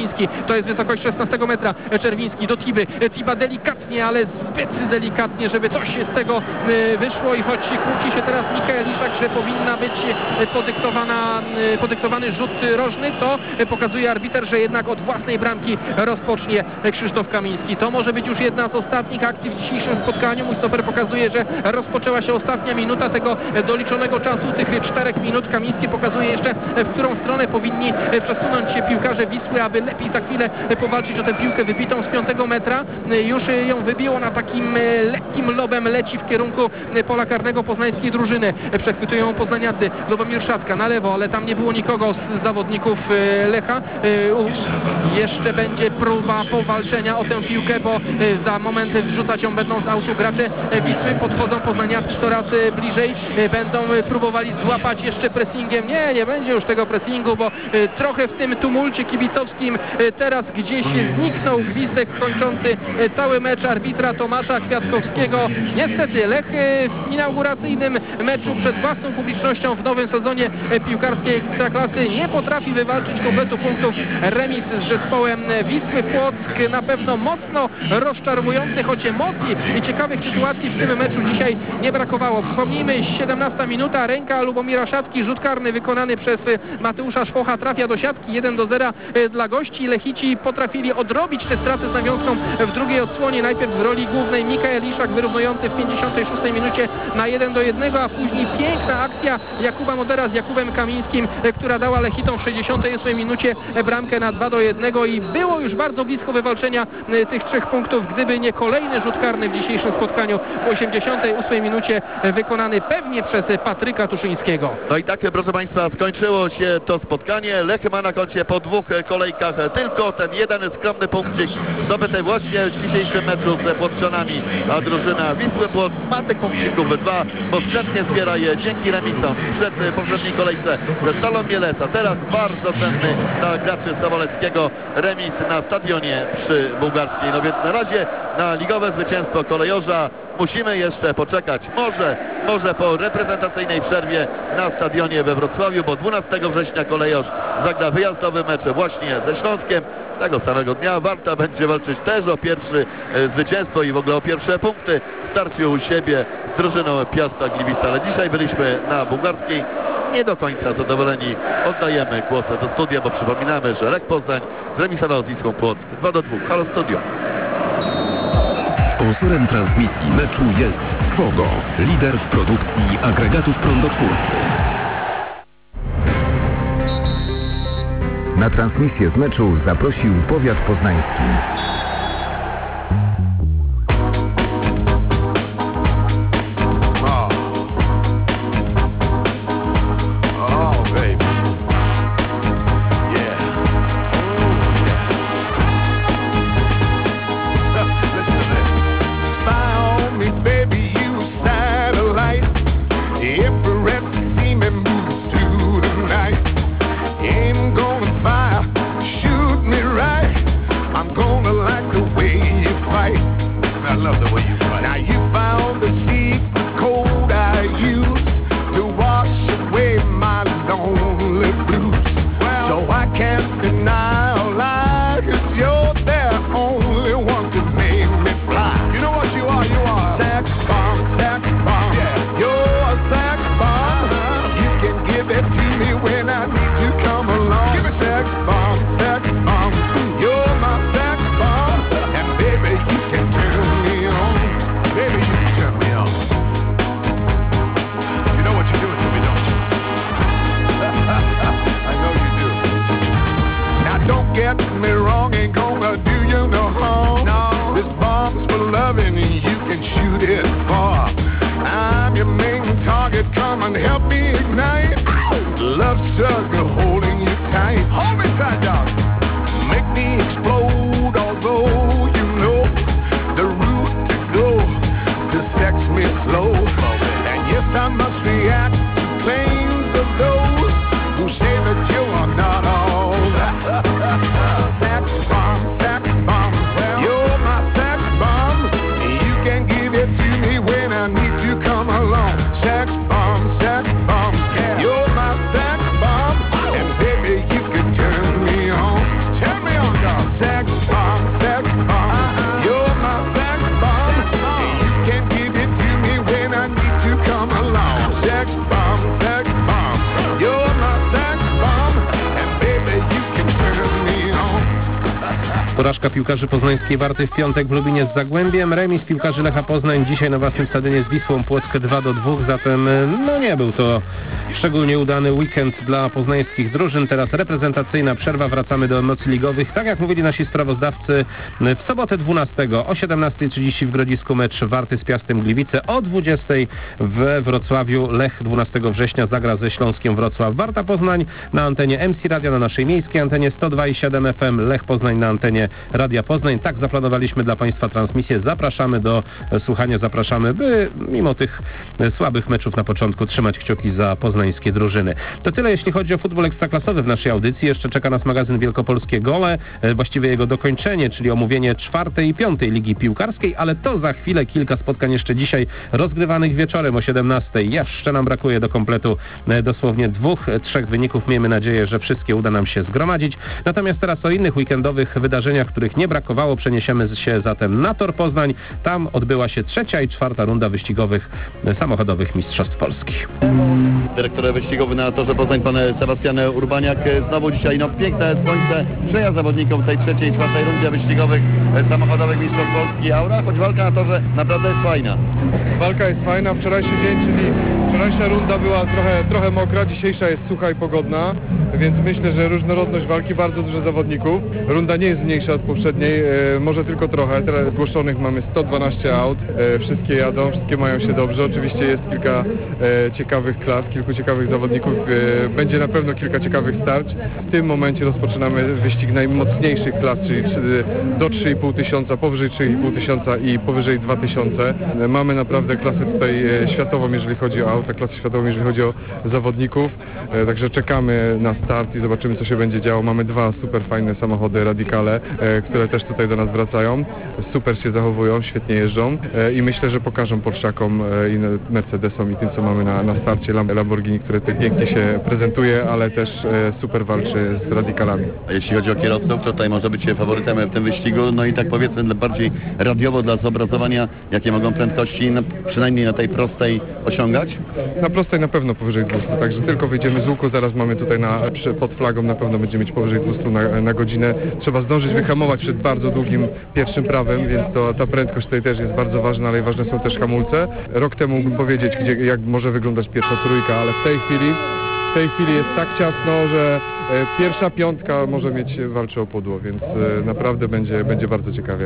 Czerwiński, to jest wysokość szesnastego metra, Czerwiński do Tiby, Tiba delikatnie, ale zbyt delikatnie, żeby coś z tego wyszło i choć kłóci się teraz Mikael Iszak, że powinna być podyktowana, podyktowany rzut rożny, to pokazuje arbiter, że jednak od własnej bramki rozpocznie Krzysztof Kamiński. To może być już jedna z ostatnich akcji w dzisiejszym spotkaniu. Mój stoper pokazuje, że rozpoczęła się ostatnia minuta tego doliczonego czasu, tych czterech minut. Kamiński pokazuje jeszcze, w którą stronę powinni przesunąć się piłkarze Wisły, aby lepiej za chwilę powalczyć o tę piłkę wybitą z piątego metra. Już ją wybiło, na takim lekkim lobem leci w kierunku pola karnego poznańskiej drużyny. Przechwytują poznaniacy. Lubomir Szatka na lewo, ale tam nie było nikogo z zawodników Lecha. Jeszcze będzie próba powalczenia o tę piłkę, bo za moment wrzucać ją będą z autu gracze Wisły. Podchodzą poznaniacy coraz bliżej. Będą próbowali złapać jeszcze pressingiem. Nie, nie będzie już tego pressingu, bo trochę w tym tumulcie kibicowskim teraz gdzieś zniknął gwizdek kończący cały mecz arbitra Tomasza Kwiatkowskiego. Niestety Lech w inauguracyjnym meczu przed własną publicznością w nowym sezonie piłkarskiej Ekstraklasy nie potrafi wywalczyć kompletu punktów. Remis z zespołem Wisły Płock na pewno mocno rozczarowujący, choć emocji i ciekawych sytuacji w tym meczu dzisiaj nie brakowało. Przypomnijmy, siedemnasta minuta, ręka Lubomira Szatki, rzut karny wykonany przez Mateusza Szwocha trafia do siatki, jeden do zera dla gości. Lechici potrafili odrobić te straty z nawiązką w drugiej odsłonie, najpierw w roli głównej Mikael Iszak wyrównujący w pięćdziesiątej szóstej minucie na jeden do jednego, a później piękna akcja Jakuba Modera z Jakubem Kamińskim, która dała Lechitom w sześćdziesiątej ósmej minucie bramkę na dwa do jednego i było już bardzo blisko wywalczenia tych trzech punktów, gdyby nie kolejny rzut karny w dzisiejszym spotkaniu w osiemdziesiątej ósmej minucie wykonany pewnie przez Patryka Tuszyńskiego. No i tak, proszę Państwa, skończyło się to spotkanie. Lech ma na koncie po dwóch kolejkach tylko ten jeden skromny punkcik zdobyty właśnie w dzisiejszym meczu z Płotrzanami, a drużyna Wisły Płock ma tych punkcików dwa, bo skrzętnie zbiera je dzięki remisom przed poprzedniej kolejce ze Stalą Mielec, a teraz bardzo cenny dla graczy Sowoleckiego remis na stadionie przy Bułgarskiej. No więc na razie na ligowe zwycięstwo kolejorza musimy jeszcze poczekać. Może, może po reprezentacyjnej przerwie na stadionie we Wrocławiu, bo dwunastego września kolejorz zagra wyjazdowy mecz właśnie ze Śląskiem. Tego samego dnia Warta będzie walczyć też o pierwsze e, zwycięstwo i w ogóle o pierwsze punkty w starciu u siebie z drużyną Piasta Gliwice. Ale dzisiaj byliśmy na Bułgarskiej. Nie do końca zadowoleni. Oddajemy głos do studia, bo przypominamy, że Lech Poznań zremisował z Wisłą Płock dwa do dwóch. Halo Studio. Sponsorem transmisji meczu jest Swogo, lider w produkcji agregatów prądotwórczych. Na transmisję z meczu zaprosił powiat poznański. You're my sex bomb, and baby, you can turn me on. Turn me on. Porażka piłkarzy poznańskiej Warty w piątek w Lubinie z Zagłębiem, remis piłkarzy Lecha Poznań dzisiaj na własnym stadionie z Wisłą Płock dwa do dwóch, zatem no nie był to szczególnie udany weekend dla poznańskich drużyn. Teraz reprezentacyjna przerwa, wracamy do emocji ligowych. Tak jak mówili nasi sprawozdawcy, w sobotę dwunastego o siedemnasta trzydzieści w Grodzisku mecz Warty z Piastem Gliwice, o dwudziestej we Wrocławiu Lech dwunastego września zagra ze Śląskiem Wrocław. Warta Poznań na antenie M C Radio, na naszej miejskiej antenie sto dwa i siedem F M, Lech Poznań na antenie Radia Poznań. Tak zaplanowaliśmy dla Państwa transmisję. Zapraszamy do słuchania, zapraszamy, by mimo tych słabych meczów na początku trzymać kciuki za poznańskie drużyny. To tyle, jeśli chodzi o futbol ekstraklasowy w naszej audycji. Jeszcze czeka nas magazyn Wielkopolskie Gole, właściwie jego dokończenie, czyli omówienie czwartej i piątej ligi piłkarskiej, ale to za chwilę. Kilka spotkań jeszcze dzisiaj rozgrywanych wieczorem o siedemnastej. Jeszcze nam brakuje do kompletu dosłownie dwóch, trzech wyników. Miejmy nadzieję, że wszystkie uda nam się zgromadzić. Natomiast teraz o innych weekendowych wydarzeniach, których nie brakowało. Przeniesiemy się zatem na Tor Poznań. Tam odbyła się trzecia i czwarta runda wyścigowych samochodowych Mistrzostw Polski. Dyrektor wyścigowy na Torze Poznań, pan Sebastian Urbaniak. Znowu dzisiaj no piękne słońce sprzyja zawodnikom w tej trzeciej i czwartej rundzie wyścigowych samochodowych Mistrzostw Polski. Aura, choć walka na torze naprawdę jest fajna. Walka jest fajna. Wczorajszy dzień, czyli wczorajsza runda była trochę, trochę mokra, dzisiejsza jest sucha i pogodna, więc myślę, że różnorodność walki, bardzo dużo zawodników. Runda nie jest mniejsza od poprzedniej, e, może tylko trochę. Teraz zgłoszonych mamy sto dwanaście aut, e, wszystkie jadą, wszystkie mają się dobrze. Oczywiście jest kilka e, ciekawych klas, kilku ciekawych zawodników. E, będzie na pewno kilka ciekawych starć. W tym momencie rozpoczynamy wyścig najmocniejszych klas, czyli trzy, do trzy i pół tysiąca, powyżej trzy i pół tysiąca i powyżej dwa tysiące. E, mamy naprawdę klasę tutaj e, światową, jeżeli chodzi o auta, klasę światową, jeżeli chodzi o zawodników. E, także czekamy na start i zobaczymy, co się będzie działo. Mamy dwa super fajne samochody Radicale, e, które też tutaj do nas wracają. Super się zachowują, świetnie jeżdżą e, i myślę, że pokażą Porszakom e, i Mercedesom i tym, co mamy na, na starcie Lamborghini, które tutaj pięknie się prezentuje, ale też e, super walczy z Radicalami. A jeśli chodzi o kierowców, to tutaj może być faworytem w tym wyścigu, no i tak powiedzmy bardziej radiowo dla zobrazowania, jakie mogą prędkości, no, przynajmniej na tej prostej osiągać? Na prostej na pewno powyżej dwieście, także tylko wyjdziemy z łuku, zaraz mamy tutaj na, pod flagą, na pewno będziemy mieć powyżej dwieście na, na godzinę. Trzeba zdążyć wyhamować przed bardzo długim pierwszym prawem, więc to, ta prędkość tutaj też jest bardzo ważna, ale ważne są też hamulce. Rok temu mógłbym powiedzieć, gdzie, jak może wyglądać pierwsza trójka, ale w tej chwili w tej chwili jest tak ciasno, że e, pierwsza piątka może mieć walczy o pudło, więc e, naprawdę będzie, będzie bardzo ciekawie.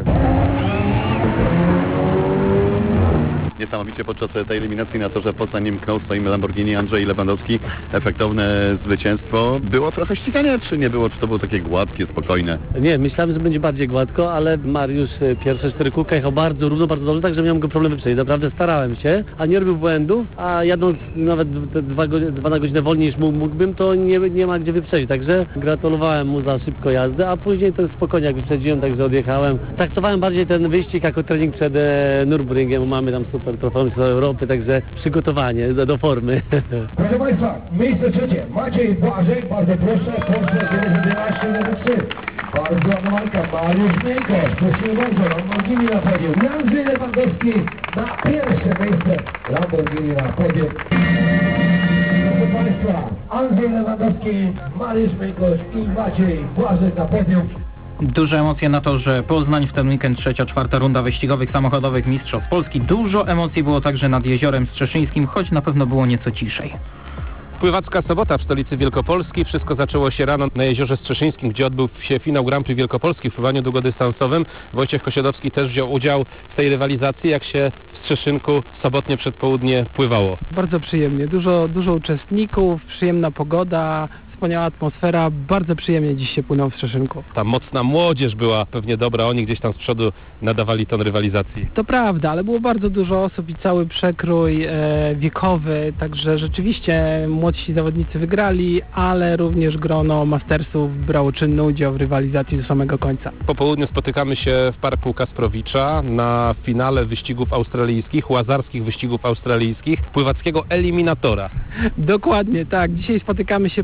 Niesamowicie podczas tej eliminacji na Torze Poznań mknął swoim Lamborghini Andrzej Lewandowski. Efektowne zwycięstwo. Było trochę ścigania, czy nie było? Czy to było takie gładkie, spokojne? Nie, myślałem, że będzie bardziej gładko, ale Mariusz pierwsze cztery kółka jechał bardzo równo, bardzo dobrze, tak że miałem go problem wyprzedzić. Naprawdę starałem się, a nie robił błędów, a jadąc nawet te dwa, dwa na godzinę wolniej niż mógłbym, to nie, nie ma gdzie wyprzedzić. Także gratulowałem mu za szybko jazdę, a później to spokojnie jak wyprzedziłem, także odjechałem. Traktowałem bardziej ten wyścig jako trening przed e, Nürburgringiem, mamy tam super trofeum z Europy, także przygotowanie do, do formy. Proszę Państwa, miejsce trzecie. Maciej Błażek, bardzo proszę, Porsche dziewięćset jedenaście numer trzy. Bardzo ładna walka, Mariusz Miejkosz, prosimy bardzo, Lamborghini na podium. Andrzej Lewandowski na pierwsze miejsce, Lamborghini na podium. Proszę Państwa, Andrzej Lewandowski, Mariusz Miejkosz i Maciej Błażek na podium. Duże emocje na to, że Poznań w ten weekend trzecia, czwarta runda wyścigowych samochodowych Mistrzostw Polski. Dużo emocji było także nad Jeziorem Strzeszyńskim, choć na pewno było nieco ciszej. Pływacka sobota w stolicy Wielkopolski. Wszystko zaczęło się rano na Jeziorze Strzeszyńskim, gdzie odbył się finał Grand Prix Wielkopolski w pływaniu długodystansowym. Wojciech Kosiodowski też wziął udział w tej rywalizacji. Jak się w Strzeszynku sobotnie przedpołudnie pływało? Bardzo przyjemnie. Dużo, dużo uczestników, przyjemna pogoda, wspaniała atmosfera. Bardzo przyjemnie dziś się płynął w Strzeszynku. Ta mocna młodzież była pewnie dobra. Oni gdzieś tam z przodu nadawali ton rywalizacji. To prawda, ale było bardzo dużo osób i cały przekrój e, wiekowy, także rzeczywiście młodsi zawodnicy wygrali, ale również grono mastersów brało czynny udział w rywalizacji do samego końca. Po południu spotykamy się w Parku Kasprowicza na finale wyścigów australijskich, łazarskich wyścigów australijskich, pływackiego eliminatora. Dokładnie, tak. Dzisiaj spotykamy się po raz ostatni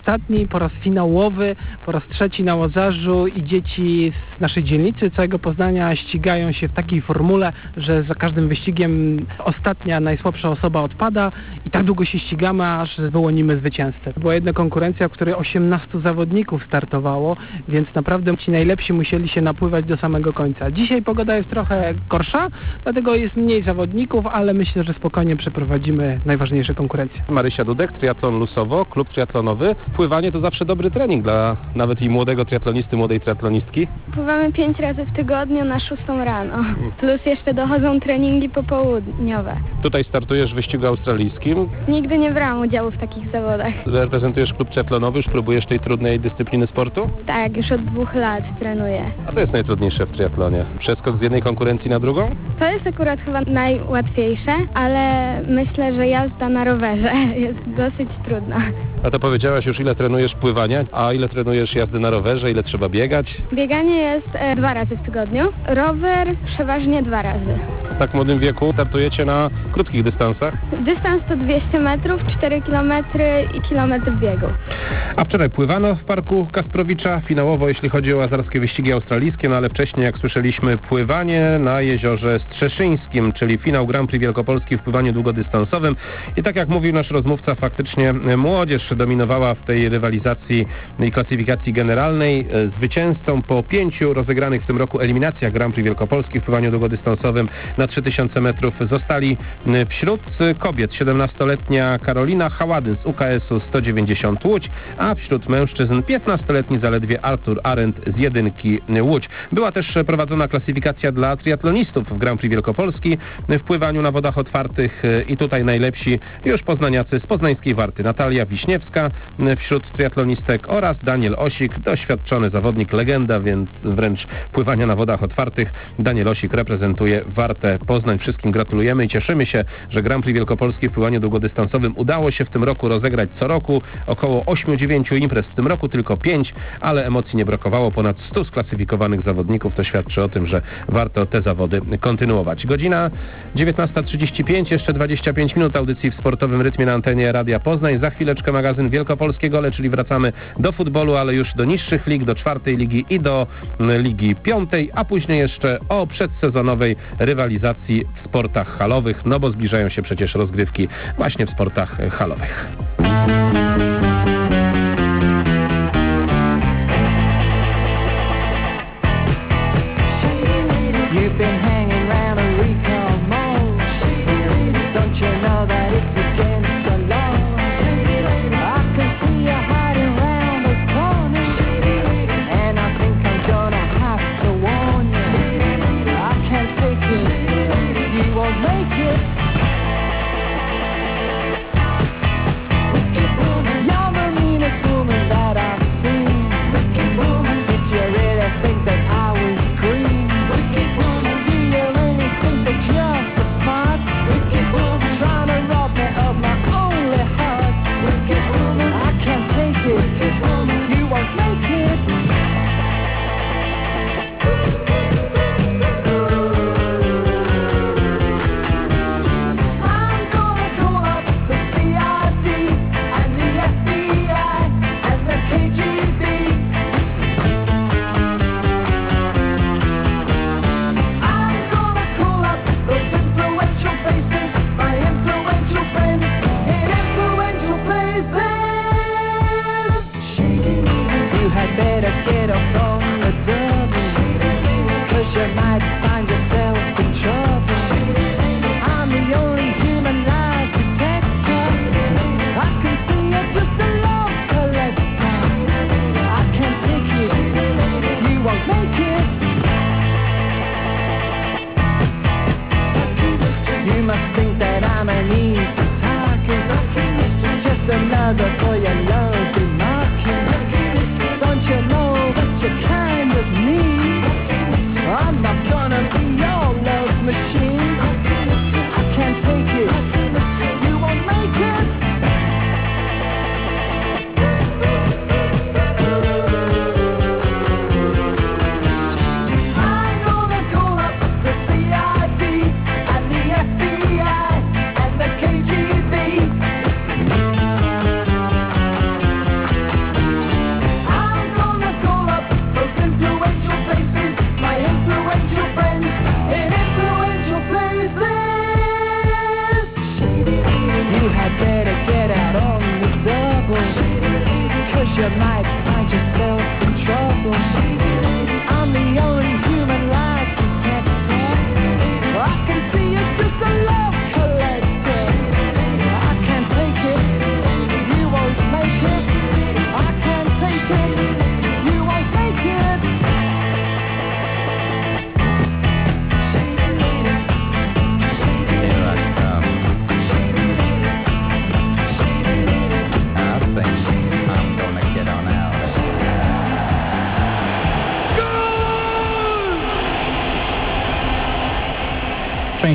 ostatni, po raz finałowy, po raz trzeci na Łazarzu i dzieci z naszej dzielnicy, całego Poznania ścigają się w takiej formule, że za każdym wyścigiem ostatnia, najsłabsza osoba odpada i tak długo się ścigamy, aż wyłonimy zwycięzcę. Była jedna konkurencja, w której osiemnastu zawodników startowało, więc naprawdę ci najlepsi musieli się napływać do samego końca. Dzisiaj pogoda jest trochę gorsza, dlatego jest mniej zawodników, ale myślę, że spokojnie przeprowadzimy najważniejsze konkurencje. Marysia Dudek, triatlon Lusowo, klub triatlonowy. Pływanie to zawsze dobry trening dla nawet i młodego triatlonisty, młodej triatlonistki. Pływamy pięć razy w tygodniu na szóstą rano, plus jeszcze dochodzą treningi popołudniowe. Tutaj startujesz w wyścigu australijskim. Nigdy nie brałam udziału w takich zawodach. Reprezentujesz klub triatlonowy, już próbujesz tej trudnej dyscypliny sportu? Tak, już od dwóch lat trenuję. A co jest najtrudniejsze w triatlonie? Przeskok z jednej konkurencji na drugą? To jest akurat chyba najłatwiejsze, ale myślę, że jazda na rowerze jest dosyć trudna. A to powiedziałaś już, ile trenujesz pływania, a ile trenujesz jazdy na rowerze, ile trzeba biegać? Bieganie jest e, dwa razy w tygodniu, rower przeważnie dwa razy. W tak młodym wieku startujecie na krótkich dystansach? Dystans to dwieście metrów, cztery kilometry i kilometr biegu. A wczoraj pływano w parku Kasprowicza, finałowo jeśli chodzi o łazarskie wyścigi australijskie, no ale wcześniej, jak słyszeliśmy, pływanie na jeziorze Strzeszyńskim, czyli finał Grand Prix Wielkopolski w pływaniu długodystansowym. I tak jak mówił nasz rozmówca, faktycznie młodzież dominowała w tej rywalizacji i klasyfikacji generalnej. Zwycięzcą po pięciu rozegranych w tym roku eliminacjach Grand Prix Wielkopolski w pływaniu długodystansowym na trzy tysiące metrów zostali wśród kobiet siedemnastoletnia Karolina Hałady z U K S-u sto dziewięćdziesiąt Łódź, a wśród mężczyzn piętnastoletni zaledwie Artur Arendt z jedynki Łódź. Była też prowadzona klasyfikacja dla triatlonistów w Grand Prix Wielkopolski w pływaniu na wodach otwartych i tutaj najlepsi już poznaniacy z poznańskiej Warty. Natalia Wiśniewska wśród triatlonistek oraz Daniel Osik, doświadczony zawodnik, legenda, więc wręcz pływania na wodach otwartych. Daniel Osik reprezentuje Wartę Poznań. Wszystkim gratulujemy i cieszymy się, że Grand Prix Wielkopolski w pływaniu długodystansowym udało się w tym roku rozegrać co roku. Około osiem dziewięć imprez, w tym roku tylko pięć, ale emocji nie brakowało. Ponad stu sklasyfikowanych zawodników. To świadczy o tym, że warto te zawody kontynuować. Godzina dziewiętnasta trzydzieści pięć, jeszcze dwadzieścia pięć minut audycji w sportowym rytmie na antenie Radia Poznań. Za chwileczkę magazyn Wielkopolskie Gole, czyli wracamy do futbolu, ale już do niższych lig, do czwartej ligi i do ligi piątej, a później jeszcze o przedsezonowej rywalizacji w sportach halowych, no bo zbliżają się przecież rozgrywki właśnie w sportach halowych. You've been hanging round a week or more. Don't you know that it's against the law? I can see you hiding round the corner, and I think I'm gonna have to warn you. I can't fake it, you won't make it. You're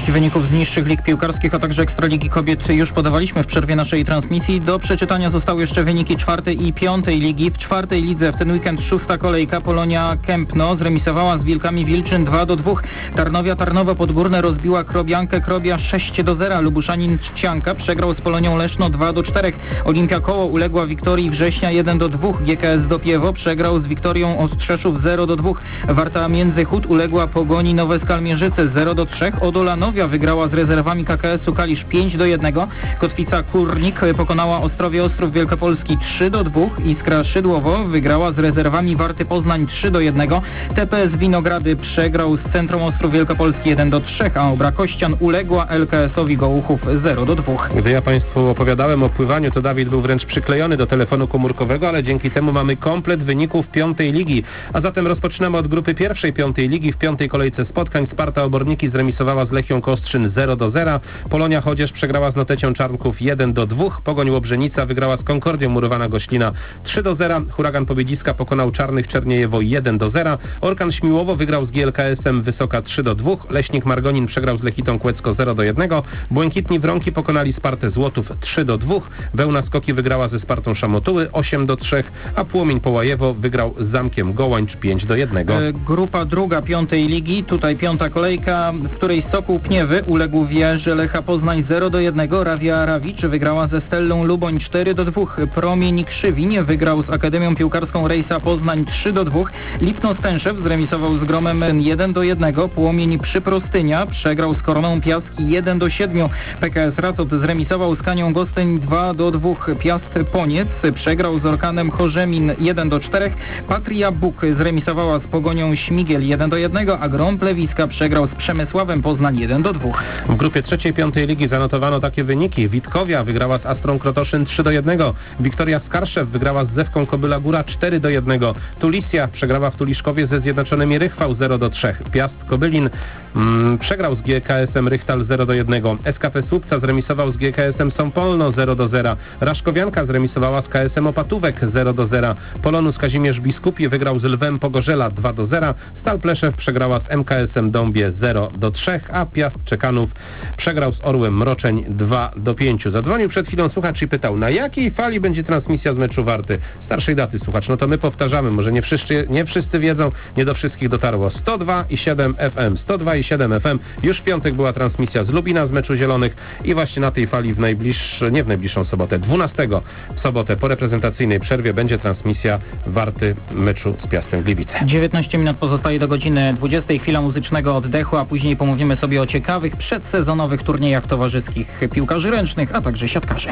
Część wyników z niższych lig piłkarskich, a także Ekstraligi Kobiet już podawaliśmy w przerwie naszej transmisji. Do przeczytania zostały jeszcze wyniki czwartej i piątej ligi. W czwartej lidze w ten weekend szósta kolejka. Polonia Kępno zremisowała z Wilkami Wilczyn dwa do dwóch. Tarnowia Tarnowo Podgórne rozbiła Krobiankę Krobia sześć do zera. Lubuszanin Trzcianka przegrał z Polonią Leszno dwa do czterech. Olimpia Koło uległa Wiktorii Września jeden do dwóch. G K S Dopiewo przegrał z Wiktorią Ostrzeszów zero do dwóch. Warta Międzychód uległa Pogoni Nowe Skalmierzyce zero do trzech. Odolanowia wygrała z rezerwami K K S-u Kalisz pięć do jednego. Kotwica Kurnik pokonała Ostrowie Ostrów Wielkopolski trzy do dwóch. Iskra Szydłowo wygrała z rezerwami Warty Poznań trzy do jednego. T P S Winogrady przegrał z Centrum Ostrów Wielkopolski jeden do trzech, a Obra Kościan uległa L K S-owi Gołuchów zero do dwóch. Gdy ja Państwu opowiadałem o pływaniu, to Dawid był wręcz przyklejony do telefonu komórkowego, ale dzięki temu mamy komplet wyników piątej ligi. A zatem rozpoczynamy od grupy pierwszej piątej ligi. W piątej kolejce spotkań Sparta Oborniki zremisowała z Lechią Kostrzyn zero do zera. Polonia Chodzież przegrała z Notecią Czarnków jeden do dwóch. Pogoń Łobrzenica wygrała z Konkordią Murowana Goślina trzy do zera. Huragan Pobiedziska pokonał Czarnych Czerniejewo jeden do zera. Orkan Śmiłowo wygrał z G L K S-em Wysoka trzy do dwóch. Leśnik Margonin przegrał z Lechitą Kłecko zero do jednego. Błękitni Wronki pokonali Spartę Złotów trzy do dwóch. Wełna Skoki wygrała ze Spartą Szamotuły osiem do trzech, a Płomień Połajewo wygrał z Zamkiem Gołańcz pięć do jednego. E, Grupa druga piątej ligi, tutaj piąta kolejka, w której Sokół Pniewy uległ Wieży Lecha Poznań zero do jednego. Rawia Rawicz wygrała ze Stellą Luboń cztery do dwóch. Promień Krzywiń wygrał z Akademią Piłkarską Rejsa Poznań trzy do dwóch. Lipno Stęszew zremisował z Gromem jeden do jednego. Płomień Przyprostynia przegrał z Koroną Piaski jeden do siedmiu. P K S Racot zremisował z Kanią Gostyń dwa do dwóch. Piast Poniec przegrał z Orkanem Chorzemin jeden do czterech. Patria Buk zremisowała z Pogonią Śmigiel jeden do jednego, a Grom Plewiska przegrał z Przemysławem Poznań jeden do dwóch. W grupie trzeciej piątej ligi zanotowano takie wyniki. Witkowia wygrała z Astrą Krotoszyn trzy do jednego. Wiktoria Skarszew wygrała z Zewką Kobyla Góra cztery do jednego. Tulisja przegrała w Tuliszkowie ze Zjednoczonymi Rychwał zero do trzech. Piast Kobylin mm, przegrał z G K S-em Rychtal zero do jednego. S K P Słupca zremisował z G K S-em Sąpolno zero do zera. Raszkowianka zremisowała z K S-em Opatówek zero do zera. Polonus Kazimierz Biskupi wygrał z Lwem Pogorzela dwa do zera. Stal Pleszew przegrała z M K S-em Dąbie zero do trzech, a Piast Czekanów przegrał z Orłem Mroczeń dwa do pięciu. Zadzwonił przed chwilą słuchacz i pytał, na jakiej fali będzie transmisja z meczu Warty? Starszej daty słuchacz, no to my powtarzamy, może nie wszyscy, nie wszyscy wiedzą, nie do wszystkich dotarło. sto dwa i siedem F M, sto dwa i siedem F M. Już w piątek była transmisja z Lubina z meczu Zielonych i właśnie na tej fali w najbliższą, nie w najbliższą sobotę, dwunastego w sobotę po reprezentacyjnej przerwie będzie transmisja Warty meczu z Piastem Gliwice. dziewiętnaście minut pozostaje do godziny dwudziestej. Chwila muzycznego oddechu, a później pomówimy sobie o ciekawych przedsezonowych turniejach towarzyskich piłkarzy ręcznych, a także siatkarzy.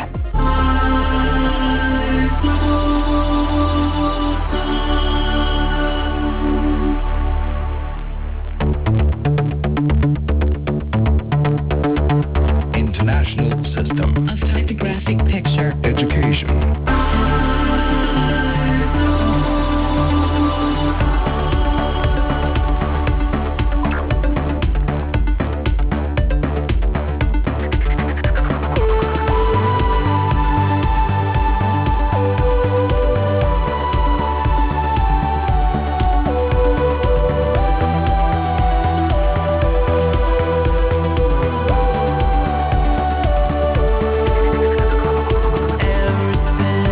International System of Typographic Picture Education. Everything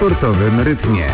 sportowym rytmie.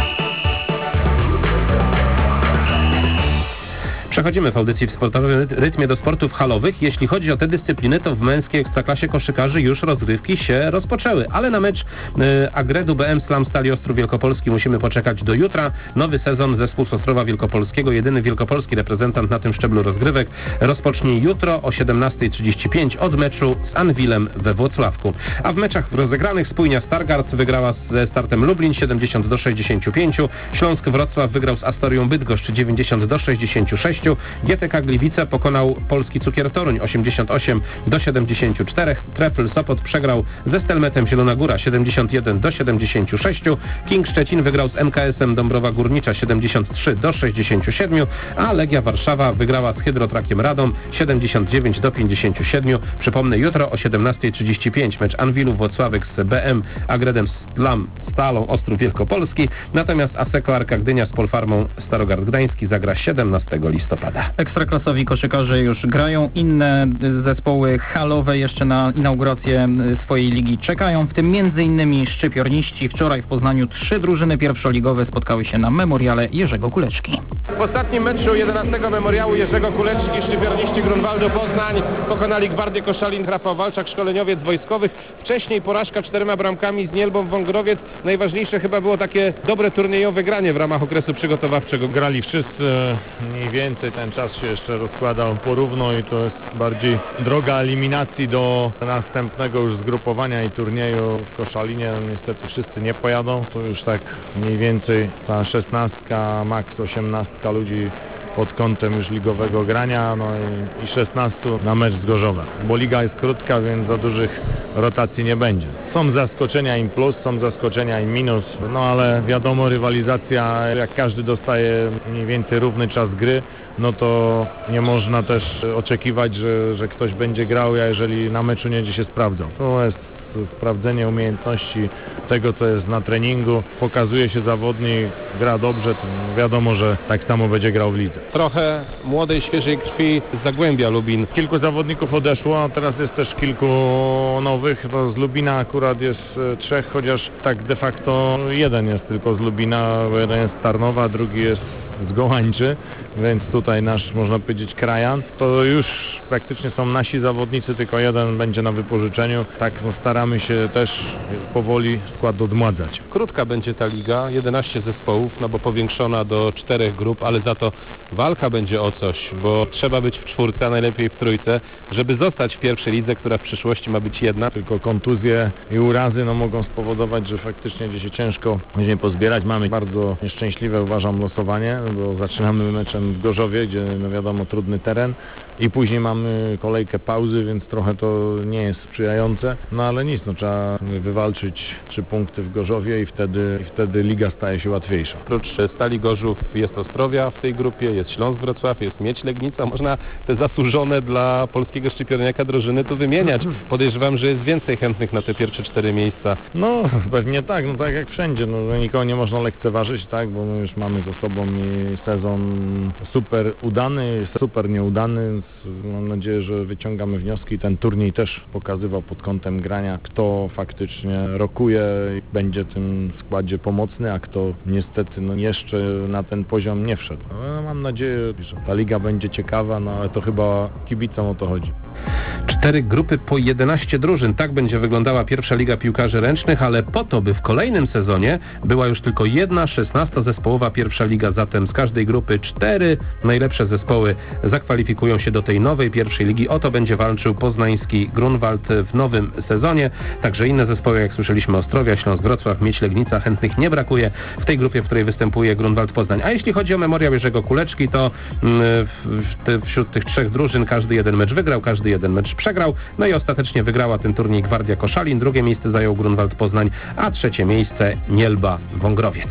Przechodzimy w audycji w sportowym rytmie do sportów halowych. Jeśli chodzi o te dyscypliny, to w męskiej ekstraklasie koszykarzy już rozgrywki się rozpoczęły, ale na mecz y, Agredu B M Slam Stali Ostrów Wielkopolski musimy poczekać do jutra. Nowy sezon zespół z Ostrowa Wielkopolskiego, jedyny wielkopolski reprezentant na tym szczeblu rozgrywek, rozpocznie jutro o siedemnasta trzydzieści pięć od meczu z Anwilem we Włocławku. A w meczach rozegranych Spójnia Stargard wygrała ze Startem Lublin siedemdziesiąt do sześćdziesięciu pięciu, Śląsk Wrocław wygrał z Astorią Bydgoszcz dziewięćdziesiąt do sześćdziesięciu sześciu, G T K Gliwice pokonał Polski Cukier Toruń osiemdziesiąt osiem do siedemdziesięciu czterech, Trefl Sopot przegrał ze Stelmetem Zielona Góra siedemdziesiąt jeden do siedemdziesięciu sześciu, King Szczecin wygrał z M K S-em Dąbrowa Górnicza siedemdziesiąt trzy do sześćdziesięciu siedmiu, a Legia Warszawa wygrała z Hydrotrakiem Radom siedemdziesiąt dziewięć do pięćdziesięciu siedmiu. Przypomnę, jutro o siedemnasta trzydzieści pięć mecz Anwilu Włocławek z B M Agredem Slam Stalą Ostrów Wielkopolski, natomiast Asseco Arka Gdynia z Polfarmą Starogard Gdański zagra siedemnastego listopada. Ekstraklasowi koszykarze już grają, inne zespoły halowe jeszcze na inaugurację swojej ligi czekają, w tym między innymi szczypiorniści. Wczoraj w Poznaniu trzy drużyny pierwszoligowe spotkały się na memoriale Jerzego Kuleczki. W ostatnim meczu jedenastego memoriału Jerzego Kuleczki szczypiorniści Grunwaldu Poznań pokonali Gwardię Koszalin. Rafał Walczak, szkoleniowiec wojskowych. Wcześniej porażka czterema bramkami z Nielbą Wągrowiec. Najważniejsze chyba było takie dobre turniejowe granie w ramach okresu przygotowawczego. Grali wszyscy mniej więcej, ten czas się jeszcze rozkładał porówno i to jest bardziej droga eliminacji do następnego już zgrupowania i turnieju w Koszalinie. Niestety wszyscy nie pojadą, to już tak mniej więcej ta szesnastka, maks osiemnastka ludzi pod kątem już ligowego grania, no i, i szesnastu na mecz z Gorzowem. Bo liga jest krótka, więc za dużych rotacji nie będzie. Są zaskoczenia im plus, są zaskoczenia im minus, no ale wiadomo, rywalizacja, jak każdy dostaje mniej więcej równy czas gry, no to nie można też oczekiwać, że, że ktoś będzie grał, a jeżeli na meczu nie będzie się sprawdzał. To jest sprawdzenie umiejętności tego, co jest na treningu. Pokazuje się zawodnik, gra dobrze, to wiadomo, że tak samo będzie grał w lidze. Trochę młodej, świeżej krwi z Zagłębia Lubin. Kilku zawodników odeszło, a teraz jest też kilku nowych. To z Lubina akurat jest trzech, chociaż tak de facto jeden jest tylko z Lubina, bo jeden jest z Tarnowa, drugi jest z Gołańczy, więc tutaj nasz, można powiedzieć, krajan. To już praktycznie są nasi zawodnicy, tylko jeden będzie na wypożyczeniu. Tak, no staramy się też powoli skład odmładzać. Krótka będzie ta liga, jedenaście zespołów, no bo powiększona do czterech grup, ale za to walka będzie o coś, bo trzeba być w czwórce, a najlepiej w trójce, żeby zostać w pierwszej lidze, która w przyszłości ma być jedna. Tylko kontuzje i urazy no, mogą spowodować, że faktycznie gdzieś się ciężko będzie pozbierać. Mamy bardzo nieszczęśliwe, uważam, losowanie, bo zaczynamy meczem w Gorzowie, gdzie no wiadomo, trudny teren i później mamy kolejkę pauzy, więc trochę to nie jest sprzyjające, no ale nic, no trzeba wywalczyć trzy punkty w Gorzowie i wtedy, i wtedy liga staje się łatwiejsza. Oprócz Stali Gorzów jest Ostrowia w tej grupie, jest Śląsk Wrocław, jest Miedź Legnica, można te zasłużone dla polskiego szczypiorniaka drużyny tu wymieniać. Podejrzewam, że jest więcej chętnych na te pierwsze cztery miejsca. No pewnie tak, no tak jak wszędzie, no nikogo nie można lekceważyć, tak, bo my już mamy za sobą i sezon super udany, super nieudany, więc mam nadzieję, że wyciągamy wnioski. Ten turniej też pokazywał pod kątem grania, kto faktycznie rokuje i będzie tym składzie pomocny, a kto niestety no, jeszcze na ten poziom nie wszedł. No, mam nadzieję, że ta liga będzie ciekawa, no ale to chyba kibicom o to chodzi. Cztery grupy po jedenaście drużyn. Tak będzie wyglądała pierwsza liga piłkarzy ręcznych, ale po to, by w kolejnym sezonie była już tylko jedna szesnastozespołowa pierwsza liga. Zatem z każdej grupy cztery najlepsze zespoły zakwalifikują się do tej nowej pierwszej ligi. O to będzie walczył poznański Grunwald w nowym sezonie. Także inne zespoły, jak słyszeliśmy, Ostrowia, Śląsk Wrocław, Miedź Legnica, chętnych nie brakuje w tej grupie, w której występuje Grunwald Poznań. A jeśli chodzi o memoriał Jerzego Kuleczki, to w, w, wśród tych trzech drużyn każdy jeden mecz wygrał, każdy jeden mecz przegrał, no i ostatecznie wygrała ten turniej Gwardia Koszalin, drugie miejsce zajął Grunwald Poznań, a trzecie miejsce Nielba Wągrowiec.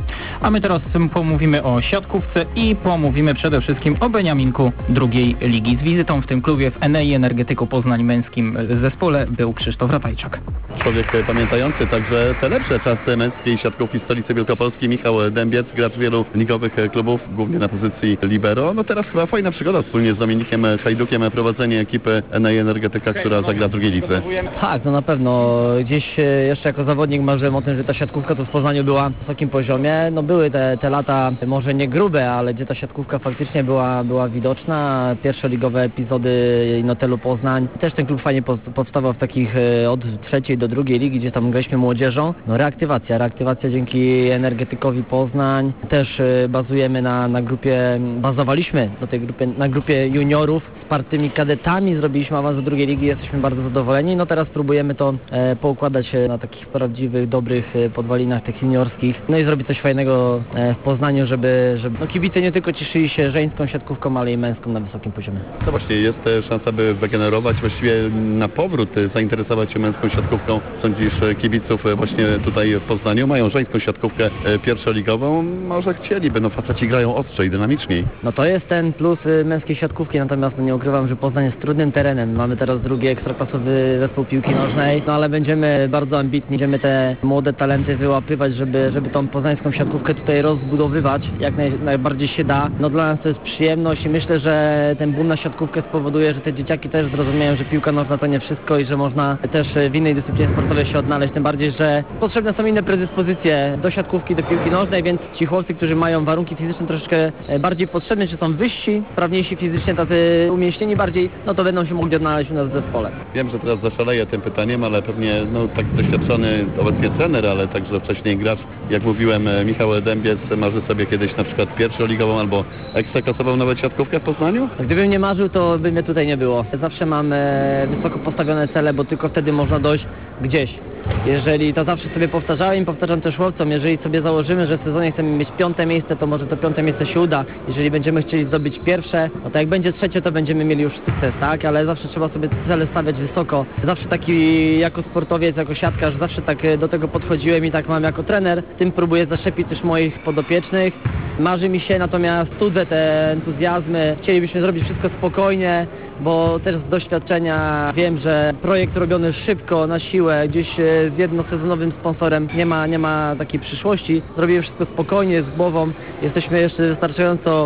A my teraz pomówimy o siatkówce i pomówimy przede wszystkim o Beniaminku drugiej ligi. Z wizytą w tym klubie w Enei Energetyku Poznań męskim zespole był Krzysztof Ratajczak. Człowiek pamiętający także te lepsze czasy męskiej siatkówki w stolicy Wielkopolski, Michał Dębiec, gracz wielu ligowych klubów, głównie na pozycji libero. No teraz chyba fajna przygoda wspólnie z Dominikiem Hajdukiem, prowadzenie ekipy Enei Energetyka, która zagra w drugiej lidze. Tak, no na pewno. Gdzieś jeszcze jako zawodnik marzyłem o tym, że ta siatkówka tu w Poznaniu była na wysokim poziomie. No były te, te lata może nie grube, ale gdzie ta siatkówka faktycznie była, była widoczna. Pierwszoligowe epizody Inotelu Poznań. Też ten klub fajnie powstawał w takich od trzeciej do drugiej ligi, gdzie tam graliśmy młodzieżą. No reaktywacja, reaktywacja dzięki Energetykowi Poznań. Też bazujemy na, na grupie, bazowaliśmy do tej grupy, na grupie juniorów z partymi kadetami. Zrobiliśmy awans do drugiej ligi, jesteśmy bardzo zadowoleni. No teraz próbujemy to e, poukładać na takich prawdziwych, dobrych e, podwalinach tych juniorskich. No i zrobić coś fajnego e, w Poznaniu, żeby, żeby no, kibice nie tylko cieszyli się żeńską siatkówką, ale i męską na wysokim poziomie. No właśnie, jest szansa, by wygenerować, właściwie na powrót zainteresować się męską siatkówką. Sądzisz, kibiców właśnie tutaj w Poznaniu mają żeńską siatkówkę pierwszoligową. Może chcieliby, no faceci grają ostrzej, dynamiczniej. No to jest ten plus męskiej siatkówki, natomiast no, nie ukrywam, że Poznań jest trudnym terenem. Mamy teraz drugi ekstraklasowy zespół piłki nożnej, no ale będziemy bardzo ambitni, będziemy te młode talenty wyłapywać, żeby, żeby tą poznańską siatkówkę tutaj rozbudowywać, jak naj, najbardziej się da. No dla nas to jest przyjemność i myślę, że ten boom na siatkówkę spowoduje, że te dzieciaki też zrozumieją, że piłka nożna to nie wszystko i że można też w innej dyscyplinie sportowej się odnaleźć, tym bardziej, że potrzebne są inne predyspozycje do siatkówki, do piłki nożnej, więc ci chłopcy, którzy mają warunki fizyczne troszeczkę bardziej potrzebne, czy są wyżsi, sprawniejsi fizycznie, tacy umieśnieni bardziej, no to będą się mogli odnaleźć u nas w zespole. Wiem, że teraz zaszaleję tym pytaniem, ale pewnie no, tak doświadczony obecnie trener, ale także wcześniej gracz, jak mówiłem, Michał Dębiec marzy sobie kiedyś na przykład pierwszoligową albo ekstraklasową nawet siatkówkę w Poznaniu? Gdybym nie marzył, to by mnie tutaj nie było. Zawsze mam e, wysoko postawione cele, bo tylko wtedy można dojść gdzieś. Jeżeli to zawsze sobie powtarzałem i powtarzam też chłopcom, jeżeli sobie założymy, że w sezonie chcemy mieć piąte miejsce, to może to piąte miejsce się uda. Jeżeli będziemy chcieli zdobyć pierwsze, no to jak będzie trzecie, to będziemy mieli już sukces, tak? Ale zawsze trzeba sobie cele stawiać wysoko. Zawsze taki jako sportowiec, jako siatkarz, zawsze tak do tego podchodziłem i tak mam jako trener. Tym próbuję zaszczepić też moich podopiecznych. Marzy mi się, natomiast studzę te entuzjazmy. Chcielibyśmy zrobić wszystko spokojnie, bo też z doświadczenia wiem, że projekt robiony szybko, na siłę, gdzieś z jednosezonowym sponsorem nie ma, nie ma takiej przyszłości. Zrobimy wszystko spokojnie, z głową. Jesteśmy jeszcze wystarczająco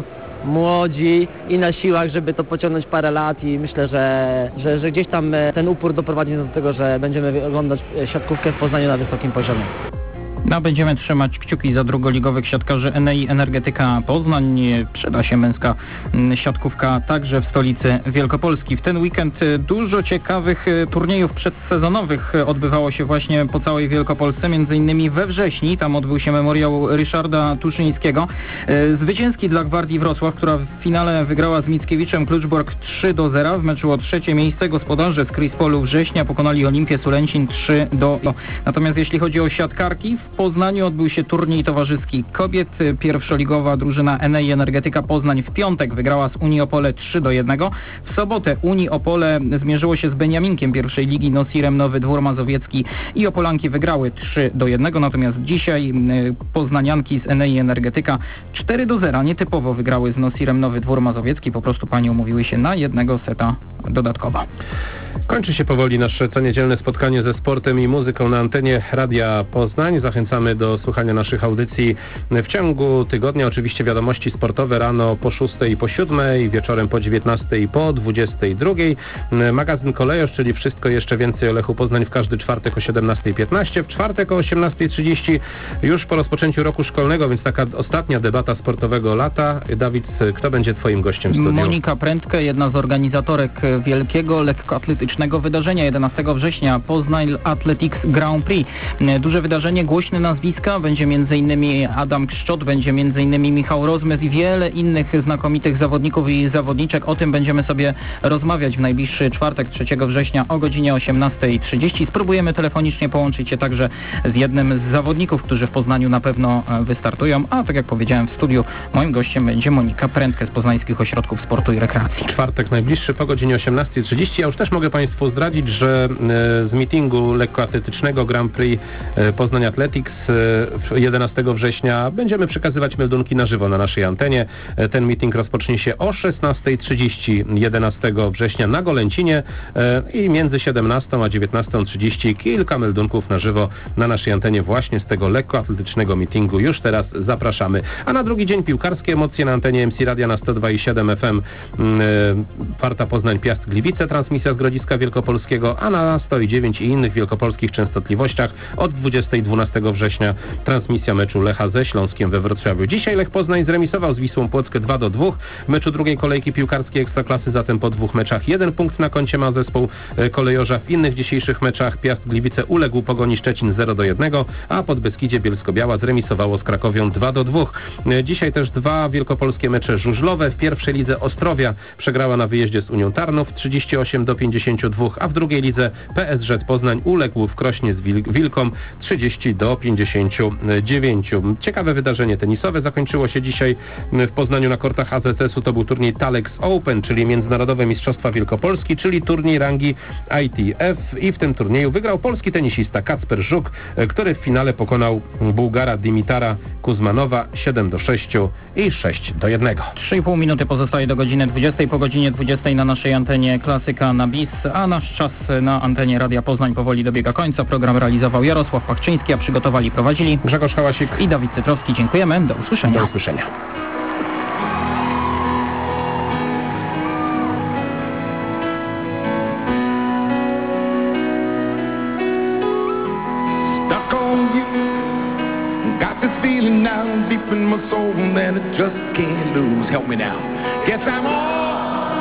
młodzi i na siłach, żeby to pociągnąć parę lat i myślę, że, że, że gdzieś tam ten upór doprowadzi nas do tego, że będziemy oglądać siatkówkę w Poznaniu na wysokim poziomie. No, będziemy trzymać kciuki za drugoligowych siatkarzy Enei Energetyka Poznań. Przyda się męska siatkówka także w stolicy Wielkopolski. W ten weekend dużo ciekawych turniejów przedsezonowych odbywało się właśnie po całej Wielkopolsce, między innymi we wrześniu. Tam odbył się memoriał Ryszarda Tuszyńskiego. Zwycięski dla Gwardii Wrocław, która w finale wygrała z Mickiewiczem Kluczbork trzy do zera. W meczu o trzecie miejsce gospodarze z Krispolu Września pokonali Olimpię Sulęcin trzy do zera. Natomiast jeśli chodzi o siatkarki, w Poznaniu odbył się turniej towarzyski kobiet. Pierwszoligowa drużyna Enei Energetyka Poznań w piątek wygrała z Unii Opole trzy do jednego. W sobotę Unii Opole zmierzyło się z Beniaminkiem pierwszej ligi Nosirem Nowy Dwór Mazowiecki i Opolanki wygrały trzy do jednego. Natomiast dzisiaj poznanianki z Enei Energetyka cztery do zera nietypowo wygrały z Nosirem Nowy Dwór Mazowiecki. Po prostu panie umówiły się na jednego seta dodatkowo. Kończy się powoli nasze coniedzielne spotkanie ze sportem i muzyką na antenie Radia Poznań. Zachęcamy do słuchania naszych audycji w ciągu tygodnia. Oczywiście wiadomości sportowe rano po szóstej i po siódmej, wieczorem po dziewiętnastej i po dwudziestej drugiej. Magazyn Kolejosz, czyli wszystko jeszcze więcej o Lechu Poznań w każdy czwartek o siedemnastej piętnaście, w czwartek o osiemnastej trzydzieści, już po rozpoczęciu roku szkolnego, więc taka ostatnia debata sportowego lata. Dawid, kto będzie twoim gościem w studiu? Monika Prędke, jedna z organizatorek wielkiego lekkoatletycznego wydarzenia jedenastego września, Poznań Athletics Grand Prix. Duże wydarzenie, głośne nazwiska, będzie m.in. Adam Kszczot, będzie m.in. Michał Rozmys i wiele innych znakomitych zawodników i zawodniczek. O tym będziemy sobie rozmawiać w najbliższy czwartek, trzeciego września o godzinie osiemnastej trzydzieści. Spróbujemy telefonicznie połączyć się także z jednym z zawodników, którzy w Poznaniu na pewno wystartują, a tak jak powiedziałem w studiu, moim gościem będzie Monika Prędke z Poznańskich Ośrodków Sportu i Rekreacji. Czwartek najbliższy po godzinie osiemnastej trzydzieści. Ja już też mogę Państwu zdradzić, że z meetingu lekkoatletycznego Grand Prix Poznań Athletics jedenastego września będziemy przekazywać meldunki na żywo na naszej antenie. Ten meeting rozpocznie się o szesnasta trzydzieści jedenastego września na Golęcinie i między siedemnastą a dziewiętnastą trzydzieści kilka meldunków na żywo na naszej antenie właśnie z tego lekkoatletycznego meetingu. Już teraz zapraszamy. A na drugi dzień piłkarskie emocje na antenie M C Radia na sto dwa i siedem F M. Warta Poznań Piast Gliwice, transmisja z Grodziska Wielkopolskiego, a na sto i dziewięć i innych wielkopolskich częstotliwościach od dwudziestej dwunastego września transmisja meczu Lecha ze Śląskiem we Wrocławiu. Dzisiaj Lech Poznań zremisował z Wisłą Płockę dwa do dwóch. W meczu drugiej kolejki piłkarskiej Ekstraklasy zatem po dwóch meczach jeden punkt na koncie ma zespół Kolejorza. W innych dzisiejszych meczach Piast Gliwice uległ Pogoni Szczecin zero do jednego, a Podbeskidzie Bielsko-Biała zremisowało z Krakowią dwa do dwóch. Dzisiaj też dwa wielkopolskie mecze żużlowe. W pierwszej lidze Ostrowia przegrała na wyjeździe z Unią Tarnów trzydzieści osiem do pięćdziesięciu dwóch, a w drugiej lidze P S Z Poznań uległ w Krośnie z Wil- Wilkom trzydzieści do pięćdziesięciu dziewięciu. Ciekawe wydarzenie tenisowe zakończyło się dzisiaj w Poznaniu na kortach A Z S-u. To był turniej Talex Open, czyli Międzynarodowe Mistrzostwa Wielkopolski, czyli turniej rangi I T F, i w tym turnieju wygrał polski tenisista Kacper Żuk, który w finale pokonał Bułgara Dimitara Kuzmanowa siedem do sześciu i sześć do jednego. trzy i pół minuty pozostaje do godziny dwudziestej. Po godzinie dwudziestej na naszej antenie Klasyka na bis, a nasz czas na antenie Radia Poznań powoli dobiega końca. Program realizował Jarosław Pachczyński, a przygotowali i prowadzili Grzegorz Hałasik i Dawid Cytrowski. Dziękujemy. Do usłyszenia. Do usłyszenia. Stuck on you. Got this feeling now deep in my soul that I just can't lose. Help me now. Guess I'm all.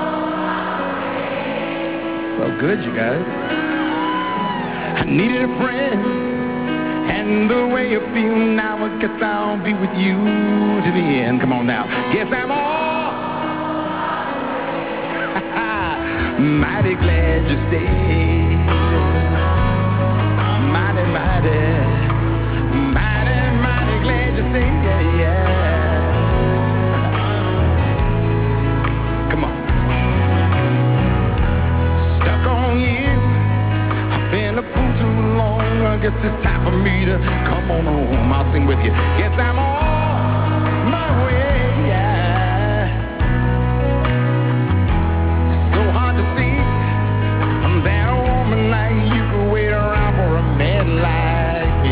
Well, good, you guys. I needed a friend, and the way I feel now, I guess I'll be with you to the end. Come on now. Guess I'm all. Mighty glad you stayed. Mighty, mighty, mighty, mighty glad you stayed. Yeah, yeah. Come on. Stuck on you. I've been a fool too long. I guess it's time for me to come on home. I'll sing with you. Guess I'm on my way. Yeah. It's so hard to see that a woman like you could wait around for a man like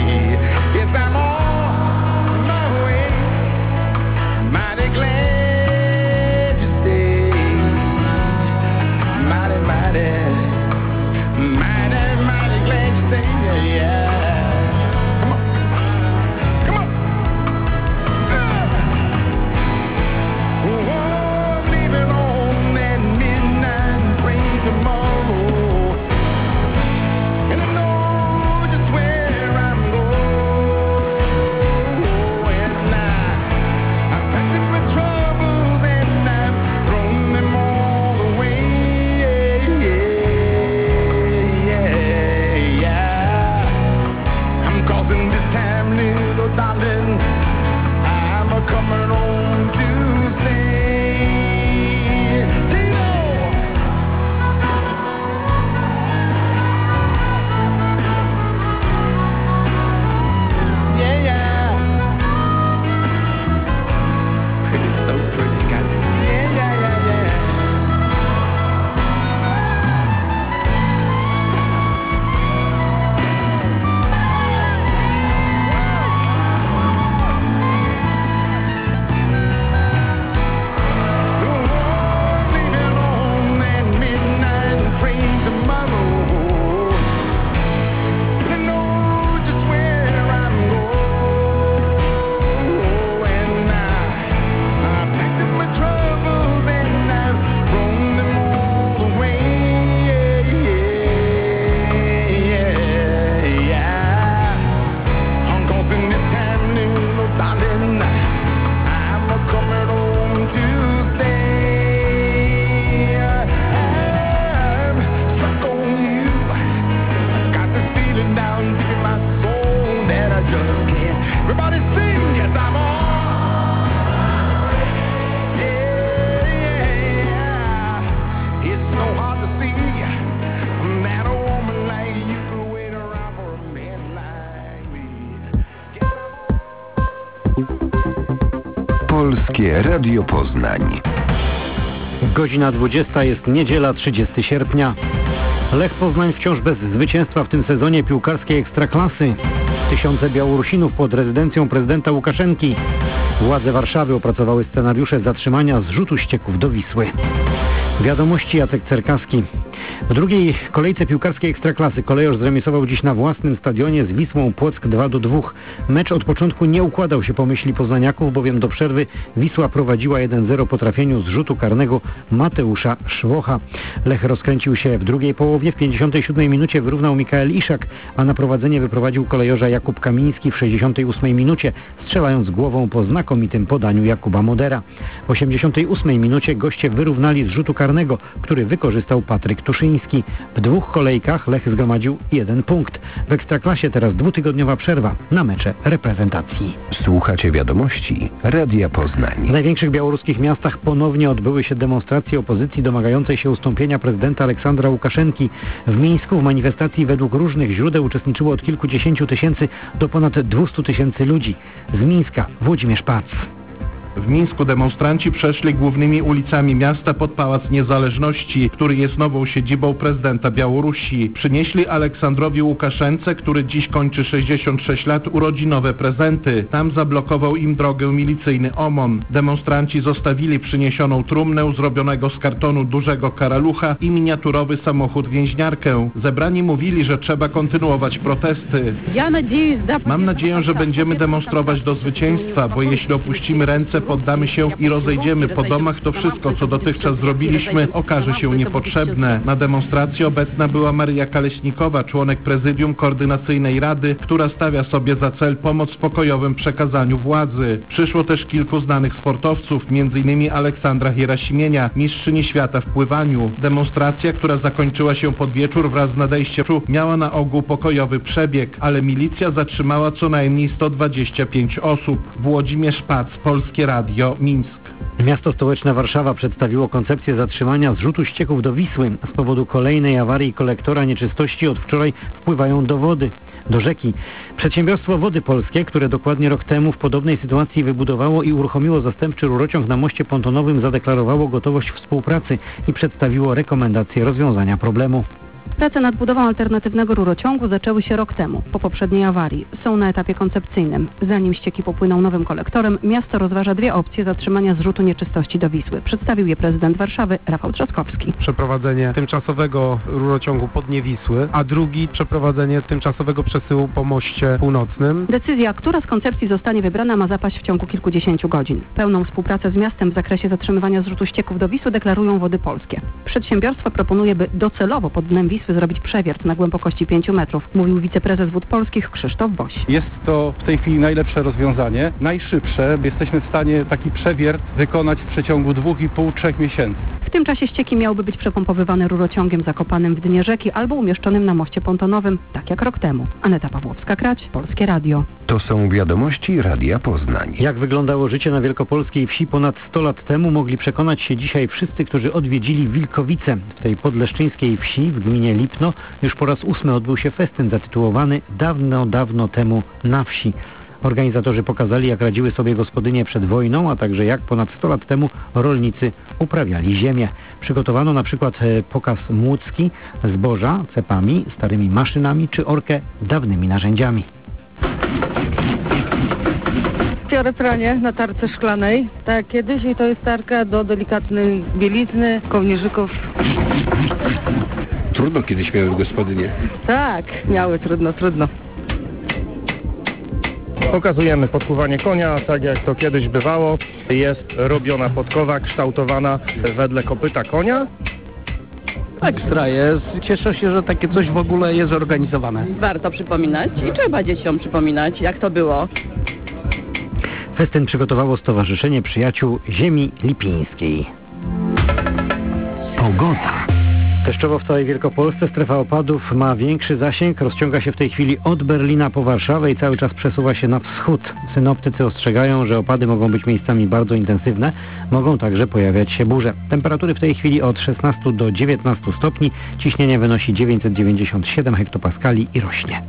Polskie Radio Poznań. Godzina dwudziesta, jest niedziela, trzydziestego sierpnia. Lech Poznań wciąż bez zwycięstwa w tym sezonie piłkarskiej Ekstraklasy. Tysiące Białorusinów pod rezydencją prezydenta Łukaszenki. Władze Warszawy opracowały scenariusze zatrzymania zrzutu ścieków do Wisły. Wiadomości, Jacek Cerkaski. W drugiej kolejce piłkarskiej Ekstraklasy Kolejorz zremisował dziś na własnym stadionie z Wisłą Płock dwa do dwóch. Mecz od początku nie układał się po myśli poznaniaków, bowiem do przerwy Wisła prowadziła jeden zero po trafieniu z rzutu karnego Mateusza Szwocha. Lech rozkręcił się w drugiej połowie. W pięćdziesiątej siódmej minucie wyrównał Mikael Iszak, a na prowadzenie wyprowadził Kolejorza Jakub Kamiński w sześćdziesiątej ósmej minucie, strzelając głową po znakomitym podaniu Jakuba Modera. W osiemdziesiątej ósmej minucie goście wyrównali z rzutu karnego, który wykorzystał Patryk Tuszyński. W dwóch kolejkach Lech zgromadził jeden punkt. W Ekstraklasie teraz dwutygodniowa przerwa na mecze reprezentacji. Słuchacie wiadomości Radia Poznań. W największych białoruskich miastach ponownie odbyły się demonstracje opozycji domagającej się ustąpienia prezydenta Aleksandra Łukaszenki. W Mińsku w manifestacji według różnych źródeł uczestniczyło od kilkudziesięciu tysięcy do ponad dwustu tysięcy ludzi. Z Mińska Włodzimierz Pac. W Mińsku demonstranci przeszli głównymi ulicami miasta pod Pałac Niezależności, który jest nową siedzibą prezydenta Białorusi. Przynieśli Aleksandrowi Łukaszence, który dziś kończy sześćdziesiąt sześć lat, urodzinowe prezenty. Tam zablokował im drogę milicyjny OMON. Demonstranci zostawili przyniesioną trumnę zrobionego z kartonu dużego karalucha i miniaturowy samochód więźniarkę. Zebrani mówili, że trzeba kontynuować protesty. Mam nadzieję, że będziemy demonstrować do zwycięstwa, bo jeśli opuścimy ręce, poddamy się i rozejdziemy po domach, to wszystko, co dotychczas zrobiliśmy, okaże się niepotrzebne. Na demonstracji obecna była Maryja Kaleśnikowa, członek prezydium Koordynacyjnej Rady, która stawia sobie za cel pomoc w pokojowym przekazaniu władzy. Przyszło też kilku znanych sportowców, między innymi Aleksandra Hierasimienia, mistrzyni świata w pływaniu. Demonstracja, która zakończyła się pod wieczór wraz z nadejściem, miała na ogół pokojowy przebieg, ale milicja zatrzymała co najmniej sto dwadzieścia pięć osób. Włodzimierz Pac, Polskie Radio, Mińsk. Miasto stołeczne Warszawa przedstawiło koncepcję zatrzymania zrzutu ścieków do Wisły. Z powodu kolejnej awarii kolektora nieczystości od wczoraj wpływają do wody, do rzeki. Przedsiębiorstwo Wody Polskie, które dokładnie rok temu w podobnej sytuacji wybudowało i uruchomiło zastępczy rurociąg na moście pontonowym, zadeklarowało gotowość współpracy i przedstawiło rekomendacje rozwiązania problemu. Prace nad budową alternatywnego rurociągu zaczęły się rok temu, po poprzedniej awarii. Są na etapie koncepcyjnym. Zanim ścieki popłyną nowym kolektorem, miasto rozważa dwie opcje zatrzymania zrzutu nieczystości do Wisły. Przedstawił je prezydent Warszawy Rafał Trzaskowski. Przeprowadzenie tymczasowego rurociągu po dnie Wisły, a drugi przeprowadzenie tymczasowego przesyłu po moście północnym. Decyzja, która z koncepcji zostanie wybrana, ma zapaść w ciągu kilkudziesięciu godzin. Pełną współpracę z miastem w zakresie zatrzymywania zrzutu ścieków do Wisły deklarują Wody Polskie. Przedsiębiorstwo proponuje, by docelowo pod dnem Wisły zrobić przewiert na głębokości pięciu metrów, mówił wiceprezes Wód Polskich Krzysztof Woś. Jest to w tej chwili najlepsze rozwiązanie, najszybsze. Jesteśmy w stanie taki przewiert wykonać w przeciągu dwóch i pół, trzech miesięcy. W tym czasie ścieki miałyby być przepompowywane rurociągiem zakopanym w dnie rzeki albo umieszczonym na moście pontonowym, tak jak rok temu. Aneta Pawłowska-Krać, Polskie Radio. To są wiadomości Radia Poznań. Jak wyglądało życie na wielkopolskiej wsi ponad sto lat temu, mogli przekonać się dzisiaj wszyscy, którzy odwiedzili Wilkowice. W tej podleszczyńskiej wsi w gminie Lipno już po raz ósmy odbył się festyn zatytułowany Dawno, dawno temu na wsi. Organizatorzy pokazali, jak radziły sobie gospodynie przed wojną, a także jak ponad sto lat temu rolnicy uprawiali ziemię. Przygotowano na przykład pokaz młódzki, zboża, cepami, starymi maszynami czy orkę dawnymi narzędziami. Biorę pranie na tarce szklanej, tak jak kiedyś, i to jest tarka do delikatnej bielizny, kołnierzyków. Trudno kiedyś miały gospodynie. Tak, miały trudno, trudno. Pokazujemy podkuwanie konia, tak jak to kiedyś bywało. Jest robiona podkowa kształtowana wedle kopyta konia. Ekstra jest. Cieszę się, że takie coś w ogóle jest organizowane. Warto przypominać i trzeba dzieciom przypominać, jak to było. Festyn przygotowało Stowarzyszenie Przyjaciół Ziemi Lipińskiej. Pogoda. Deszczowo w całej Wielkopolsce, strefa opadów ma większy zasięg, rozciąga się w tej chwili od Berlina po Warszawę i cały czas przesuwa się na wschód. Synoptycy ostrzegają, że opady mogą być miejscami bardzo intensywne, mogą także pojawiać się burze. Temperatury w tej chwili od szesnastu do dziewiętnastu stopni, ciśnienie wynosi dziewięćset dziewięćdziesiąt siedem hektopaskali i rośnie.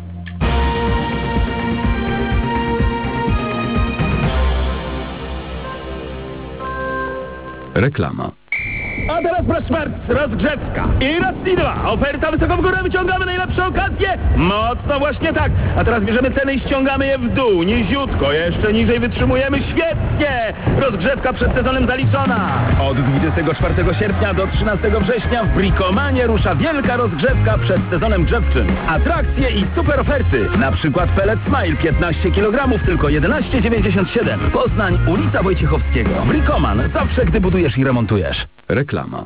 Reklama. A teraz proszę bardzo, rozgrzewka. I raz i dwa. Oferta wysoko w górę, wyciągamy najlepsze okazje. Mocno właśnie tak. A teraz bierzemy ceny i ściągamy je w dół. Niziutko, jeszcze niżej wytrzymujemy. Świetnie. Rozgrzewka przed sezonem zaliczona. Od dwudziestego czwartego sierpnia do trzynastego września w Bricomanie rusza wielka rozgrzewka przed sezonem grzewczym. Atrakcje i super oferty. Na przykład pellet Smile piętnaście kilogramów, tylko jedenaście dziewięćdziesiąt siedem. Poznań, ulica Wojciechowskiego. Bricoman. Zawsze, gdy budujesz i remontujesz. Reklama.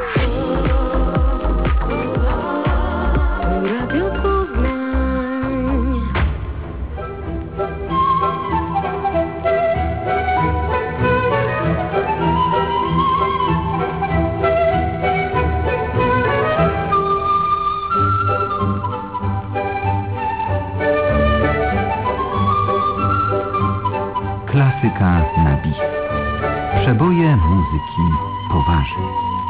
Klasyka na bis. Przeboje muzyki poważnej.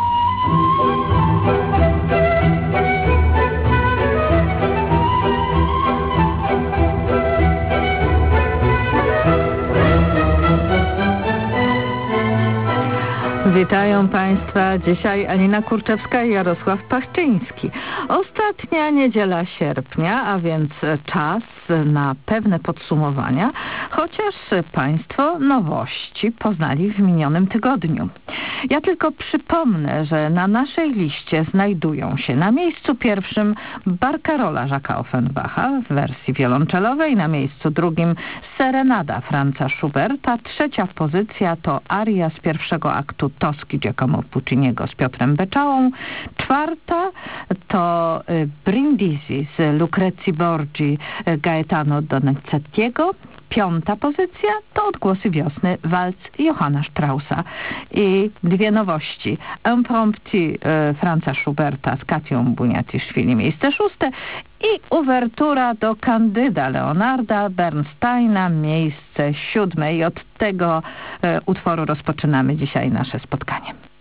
Witają Państwa dzisiaj Alina Kurczewska i Jarosław Pachczyński. Ostatnia niedziela sierpnia, a więc czas na pewne podsumowania, chociaż Państwo nowości poznali w minionym tygodniu. Ja tylko przypomnę, że na naszej liście znajdują się na miejscu pierwszym Barcarola Jacques'a Offenbacha w wersji wiolonczelowej, na miejscu drugim Serenada Franza Schuberta, trzecia pozycja to aria z pierwszego aktu Toski Giacomo Pucciniego z Piotrem Beczałą, czwarta to y, Brindisi z Lucrezii Borgi y, Gaetano Donizettiego, piąta pozycja to Odgłosy wiosny, walc Johanna Straussa i dwie nowości. Impromptu y, Franza Schuberta z Katią Buniaciszwili, miejsce szóste i uwertura do Kandyda Leonarda Bernsteina, miejsce siódme. I od tego y, utworu rozpoczynamy dzisiaj nasze spotkanie.